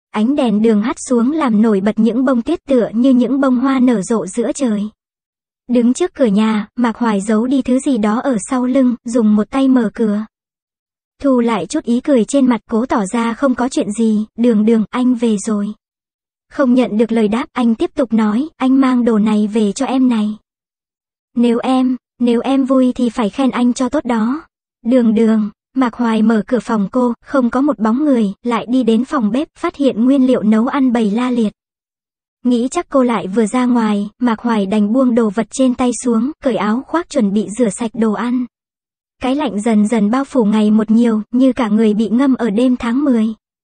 Ánh đèn đường hắt xuống làm nổi bật những bông tuyết tựa như những bông hoa nở rộ giữa trời. Đứng trước cửa nhà, Mạc Hoài giấu đi thứ gì đó ở sau lưng, dùng một tay mở cửa. Thu lại chút ý cười trên mặt, cố tỏ ra không có chuyện gì. Đường Đường, anh về rồi. Không nhận được lời đáp, anh tiếp tục nói, anh mang đồ này về cho em này. Nếu em, nếu em vui thì phải khen anh cho tốt đó. Đường Đường, Mạc Hoài mở cửa phòng cô, không có một bóng người, lại đi đến phòng bếp, phát hiện nguyên liệu nấu ăn bày la liệt. Nghĩ chắc cô lại vừa ra ngoài, Mạc Hoài đành buông đồ vật trên tay xuống, cởi áo khoác chuẩn bị rửa sạch đồ ăn. Cái lạnh dần dần bao phủ ngày một nhiều, như cả người bị ngâm ở đêm tháng mười.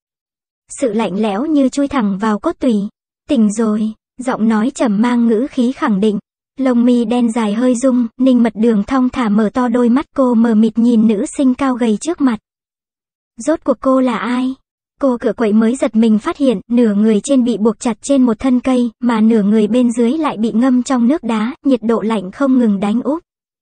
Sự lạnh lẽo như chui thẳng vào cốt tủy. Tỉnh rồi, giọng nói trầm mang ngữ khí khẳng định. Lông mi đen dài hơi rung, Ninh Mật Đường thong thả mở to đôi mắt, cô mờ mịt nhìn nữ sinh cao gầy trước mặt. Rốt cuộc cô là ai? Cô cựa quậy mới giật mình phát hiện, nửa người trên bị buộc chặt trên một thân cây, mà nửa người bên dưới lại bị ngâm trong nước đá, nhiệt độ lạnh không ngừng đánh úp.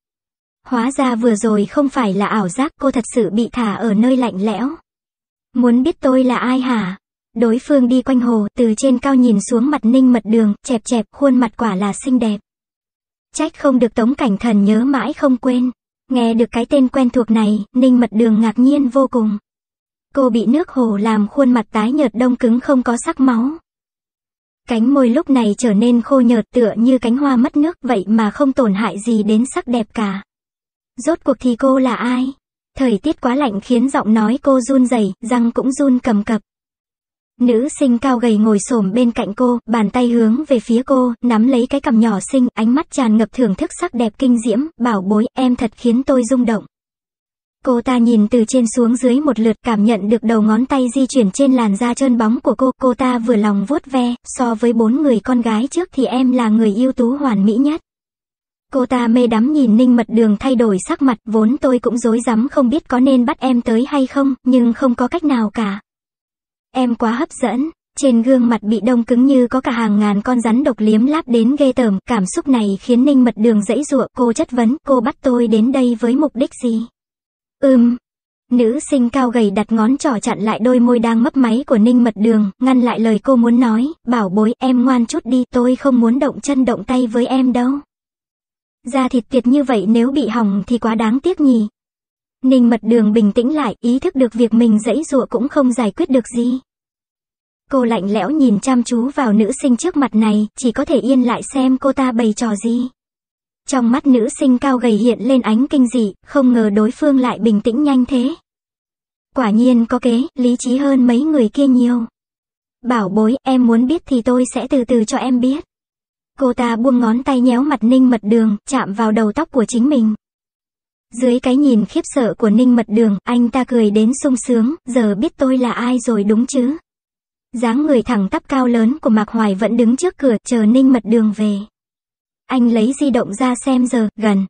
Hóa ra vừa rồi không phải là ảo giác, cô thật sự bị thả ở nơi lạnh lẽo. Muốn biết tôi là ai hả? Đối phương đi quanh hồ, từ trên cao nhìn xuống mặt Ninh Mật Đường, chẹp chẹp, khuôn mặt quả là xinh đẹp. Trách không được Tống Cảnh Thần nhớ mãi không quên. Nghe được cái tên quen thuộc này, Ninh Mật Đường ngạc nhiên vô cùng. Cô bị nước hồ làm khuôn mặt tái nhợt đông cứng không có sắc máu. Cánh môi lúc này trở nên khô nhợt tựa như cánh hoa mất nước, vậy mà không tổn hại gì đến sắc đẹp cả. Rốt cuộc thì cô là ai? Thời tiết quá lạnh khiến giọng nói cô run rẩy, răng cũng run cầm cập. Nữ sinh cao gầy ngồi xổm bên cạnh cô, bàn tay hướng về phía cô, nắm lấy cái cằm nhỏ xinh, ánh mắt tràn ngập thưởng thức sắc đẹp kinh diễm, bảo bối, em thật khiến tôi rung động. Cô ta nhìn từ trên xuống dưới một lượt, cảm nhận được đầu ngón tay di chuyển trên làn da trơn bóng của cô, cô ta vừa lòng vuốt ve, so với bốn người con gái trước thì em là người ưu tú hoàn mỹ nhất. Cô ta mê đắm nhìn Ninh Mật Đường thay đổi sắc mặt, vốn tôi cũng rối rắm không biết có nên bắt em tới hay không, nhưng không có cách nào cả. Em quá hấp dẫn, trên gương mặt bị đông cứng như có cả hàng ngàn con rắn độc liếm láp đến ghê tởm, cảm xúc này khiến Ninh Mật Đường giãy giụa, cô chất vấn, cô bắt tôi đến đây với mục đích gì? Ừm. Nữ sinh cao gầy đặt ngón trỏ chặn lại đôi môi đang mấp máy của Ninh Mật Đường, ngăn lại lời cô muốn nói, bảo bối, em ngoan chút đi, tôi không muốn động chân động tay với em đâu. Da thịt tiệt như vậy nếu bị hỏng thì quá đáng tiếc nhỉ. Ninh Mật Đường bình tĩnh lại, ý thức được việc mình giãy giụa cũng không giải quyết được gì. Cô lạnh lẽo nhìn chăm chú vào nữ sinh trước mặt này, chỉ có thể yên lại xem cô ta bày trò gì. Trong mắt nữ sinh cao gầy hiện lên ánh kinh dị, không ngờ đối phương lại bình tĩnh nhanh thế. Quả nhiên có kế, lý trí hơn mấy người kia nhiều. Bảo bối, em muốn biết thì tôi sẽ từ từ cho em biết. Cô ta buông ngón tay nhéo mặt Ninh Mật Đường, chạm vào đầu tóc của chính mình. Dưới cái nhìn khiếp sợ của Ninh Mật Đường, anh ta cười đến sung sướng, giờ biết tôi là ai rồi đúng chứ? Dáng người thẳng tắp cao lớn của Mạc Hoài vẫn đứng trước cửa, chờ Ninh Mật Đường về. Anh lấy di động ra xem giờ, gần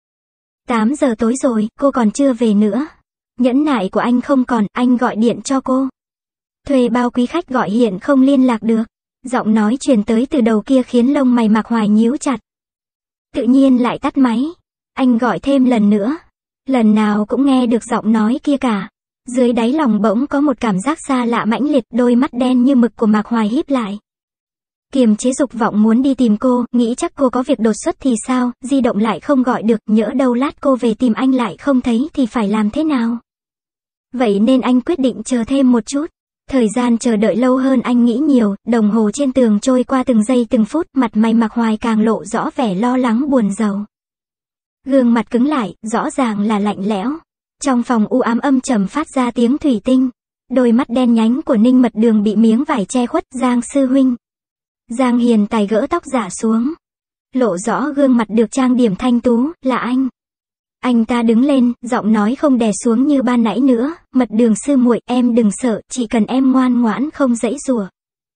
tám giờ tối rồi, cô còn chưa về nữa. Nhẫn nại của anh không còn, anh gọi điện cho cô. Thuê bao quý khách gọi hiện không liên lạc được. Giọng nói truyền tới từ đầu kia khiến lông mày Mạc Hoài nhíu chặt. Tự nhiên lại tắt máy. Anh gọi thêm lần nữa. Lần nào cũng nghe được giọng nói kia cả. Dưới đáy lòng bỗng có một cảm giác xa lạ mãnh liệt, đôi mắt đen như mực của Mạc Hoài híp lại. Kiềm chế dục vọng muốn đi tìm cô, nghĩ chắc cô có việc đột xuất thì sao, di động lại không gọi được, nhỡ đâu lát cô về tìm anh lại không thấy thì phải làm thế nào. Vậy nên anh quyết định chờ thêm một chút. Thời gian chờ đợi lâu hơn anh nghĩ nhiều, đồng hồ trên tường trôi qua từng giây từng phút, mặt mày Mạc Hoài càng lộ rõ vẻ lo lắng buồn rầu. Gương mặt cứng lại, rõ ràng là lạnh lẽo. Trong phòng u ám âm trầm phát ra tiếng thủy tinh. Đôi mắt đen nhánh của Ninh Mật Đường bị miếng vải che khuất. Giang sư huynh. Giang Hiền Tài gỡ tóc giả xuống. Lộ rõ gương mặt được trang điểm thanh tú, là anh. Anh ta đứng lên, giọng nói không đè xuống như ban nãy nữa, Mật Đường sư muội, em đừng sợ, chỉ cần em ngoan ngoãn không giãy giụa.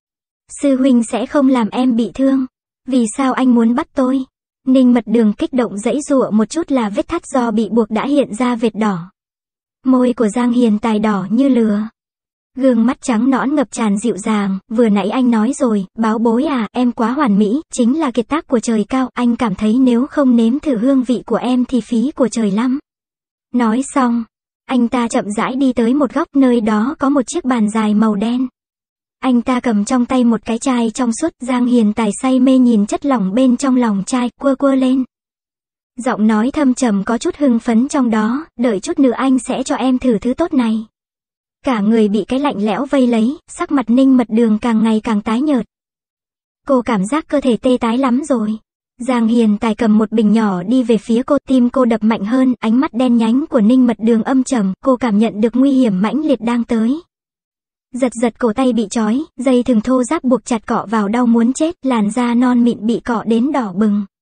Sư huynh sẽ không làm em bị thương. Vì sao anh muốn bắt tôi? Ninh Mật Đường kích động giãy giụa một chút là vết thắt do bị buộc đã hiện ra vệt đỏ. Môi của Giang Hiền Tài đỏ như lửa. Gương mắt trắng nõn ngập tràn dịu dàng, vừa nãy anh nói rồi, báo bối à, em quá hoàn mỹ, chính là kiệt tác của trời cao, anh cảm thấy nếu không nếm thử hương vị của em thì phí của trời lắm. Nói xong, anh ta chậm rãi đi tới một góc, nơi đó có một chiếc bàn dài màu đen. Anh ta cầm trong tay một cái chai trong suốt, Giang Hiền Tài say mê nhìn chất lỏng bên trong lòng chai, quơ quơ lên. Giọng nói thâm trầm có chút hưng phấn trong đó, đợi chút nữa anh sẽ cho em thử thứ tốt này. Cả người bị cái lạnh lẽo vây lấy, sắc mặt Ninh Mật Đường càng ngày càng tái nhợt. Cô cảm giác cơ thể tê tái lắm rồi. Giang Hiền Tài cầm một bình nhỏ đi về phía cô, tim cô đập mạnh hơn, ánh mắt đen nhánh của Ninh Mật Đường âm trầm, cô cảm nhận được nguy hiểm mãnh liệt đang tới. Giật giật cổ tay bị trói, dây thừng thô ráp buộc chặt cọ vào đau muốn chết, làn da non mịn bị cọ đến đỏ bừng.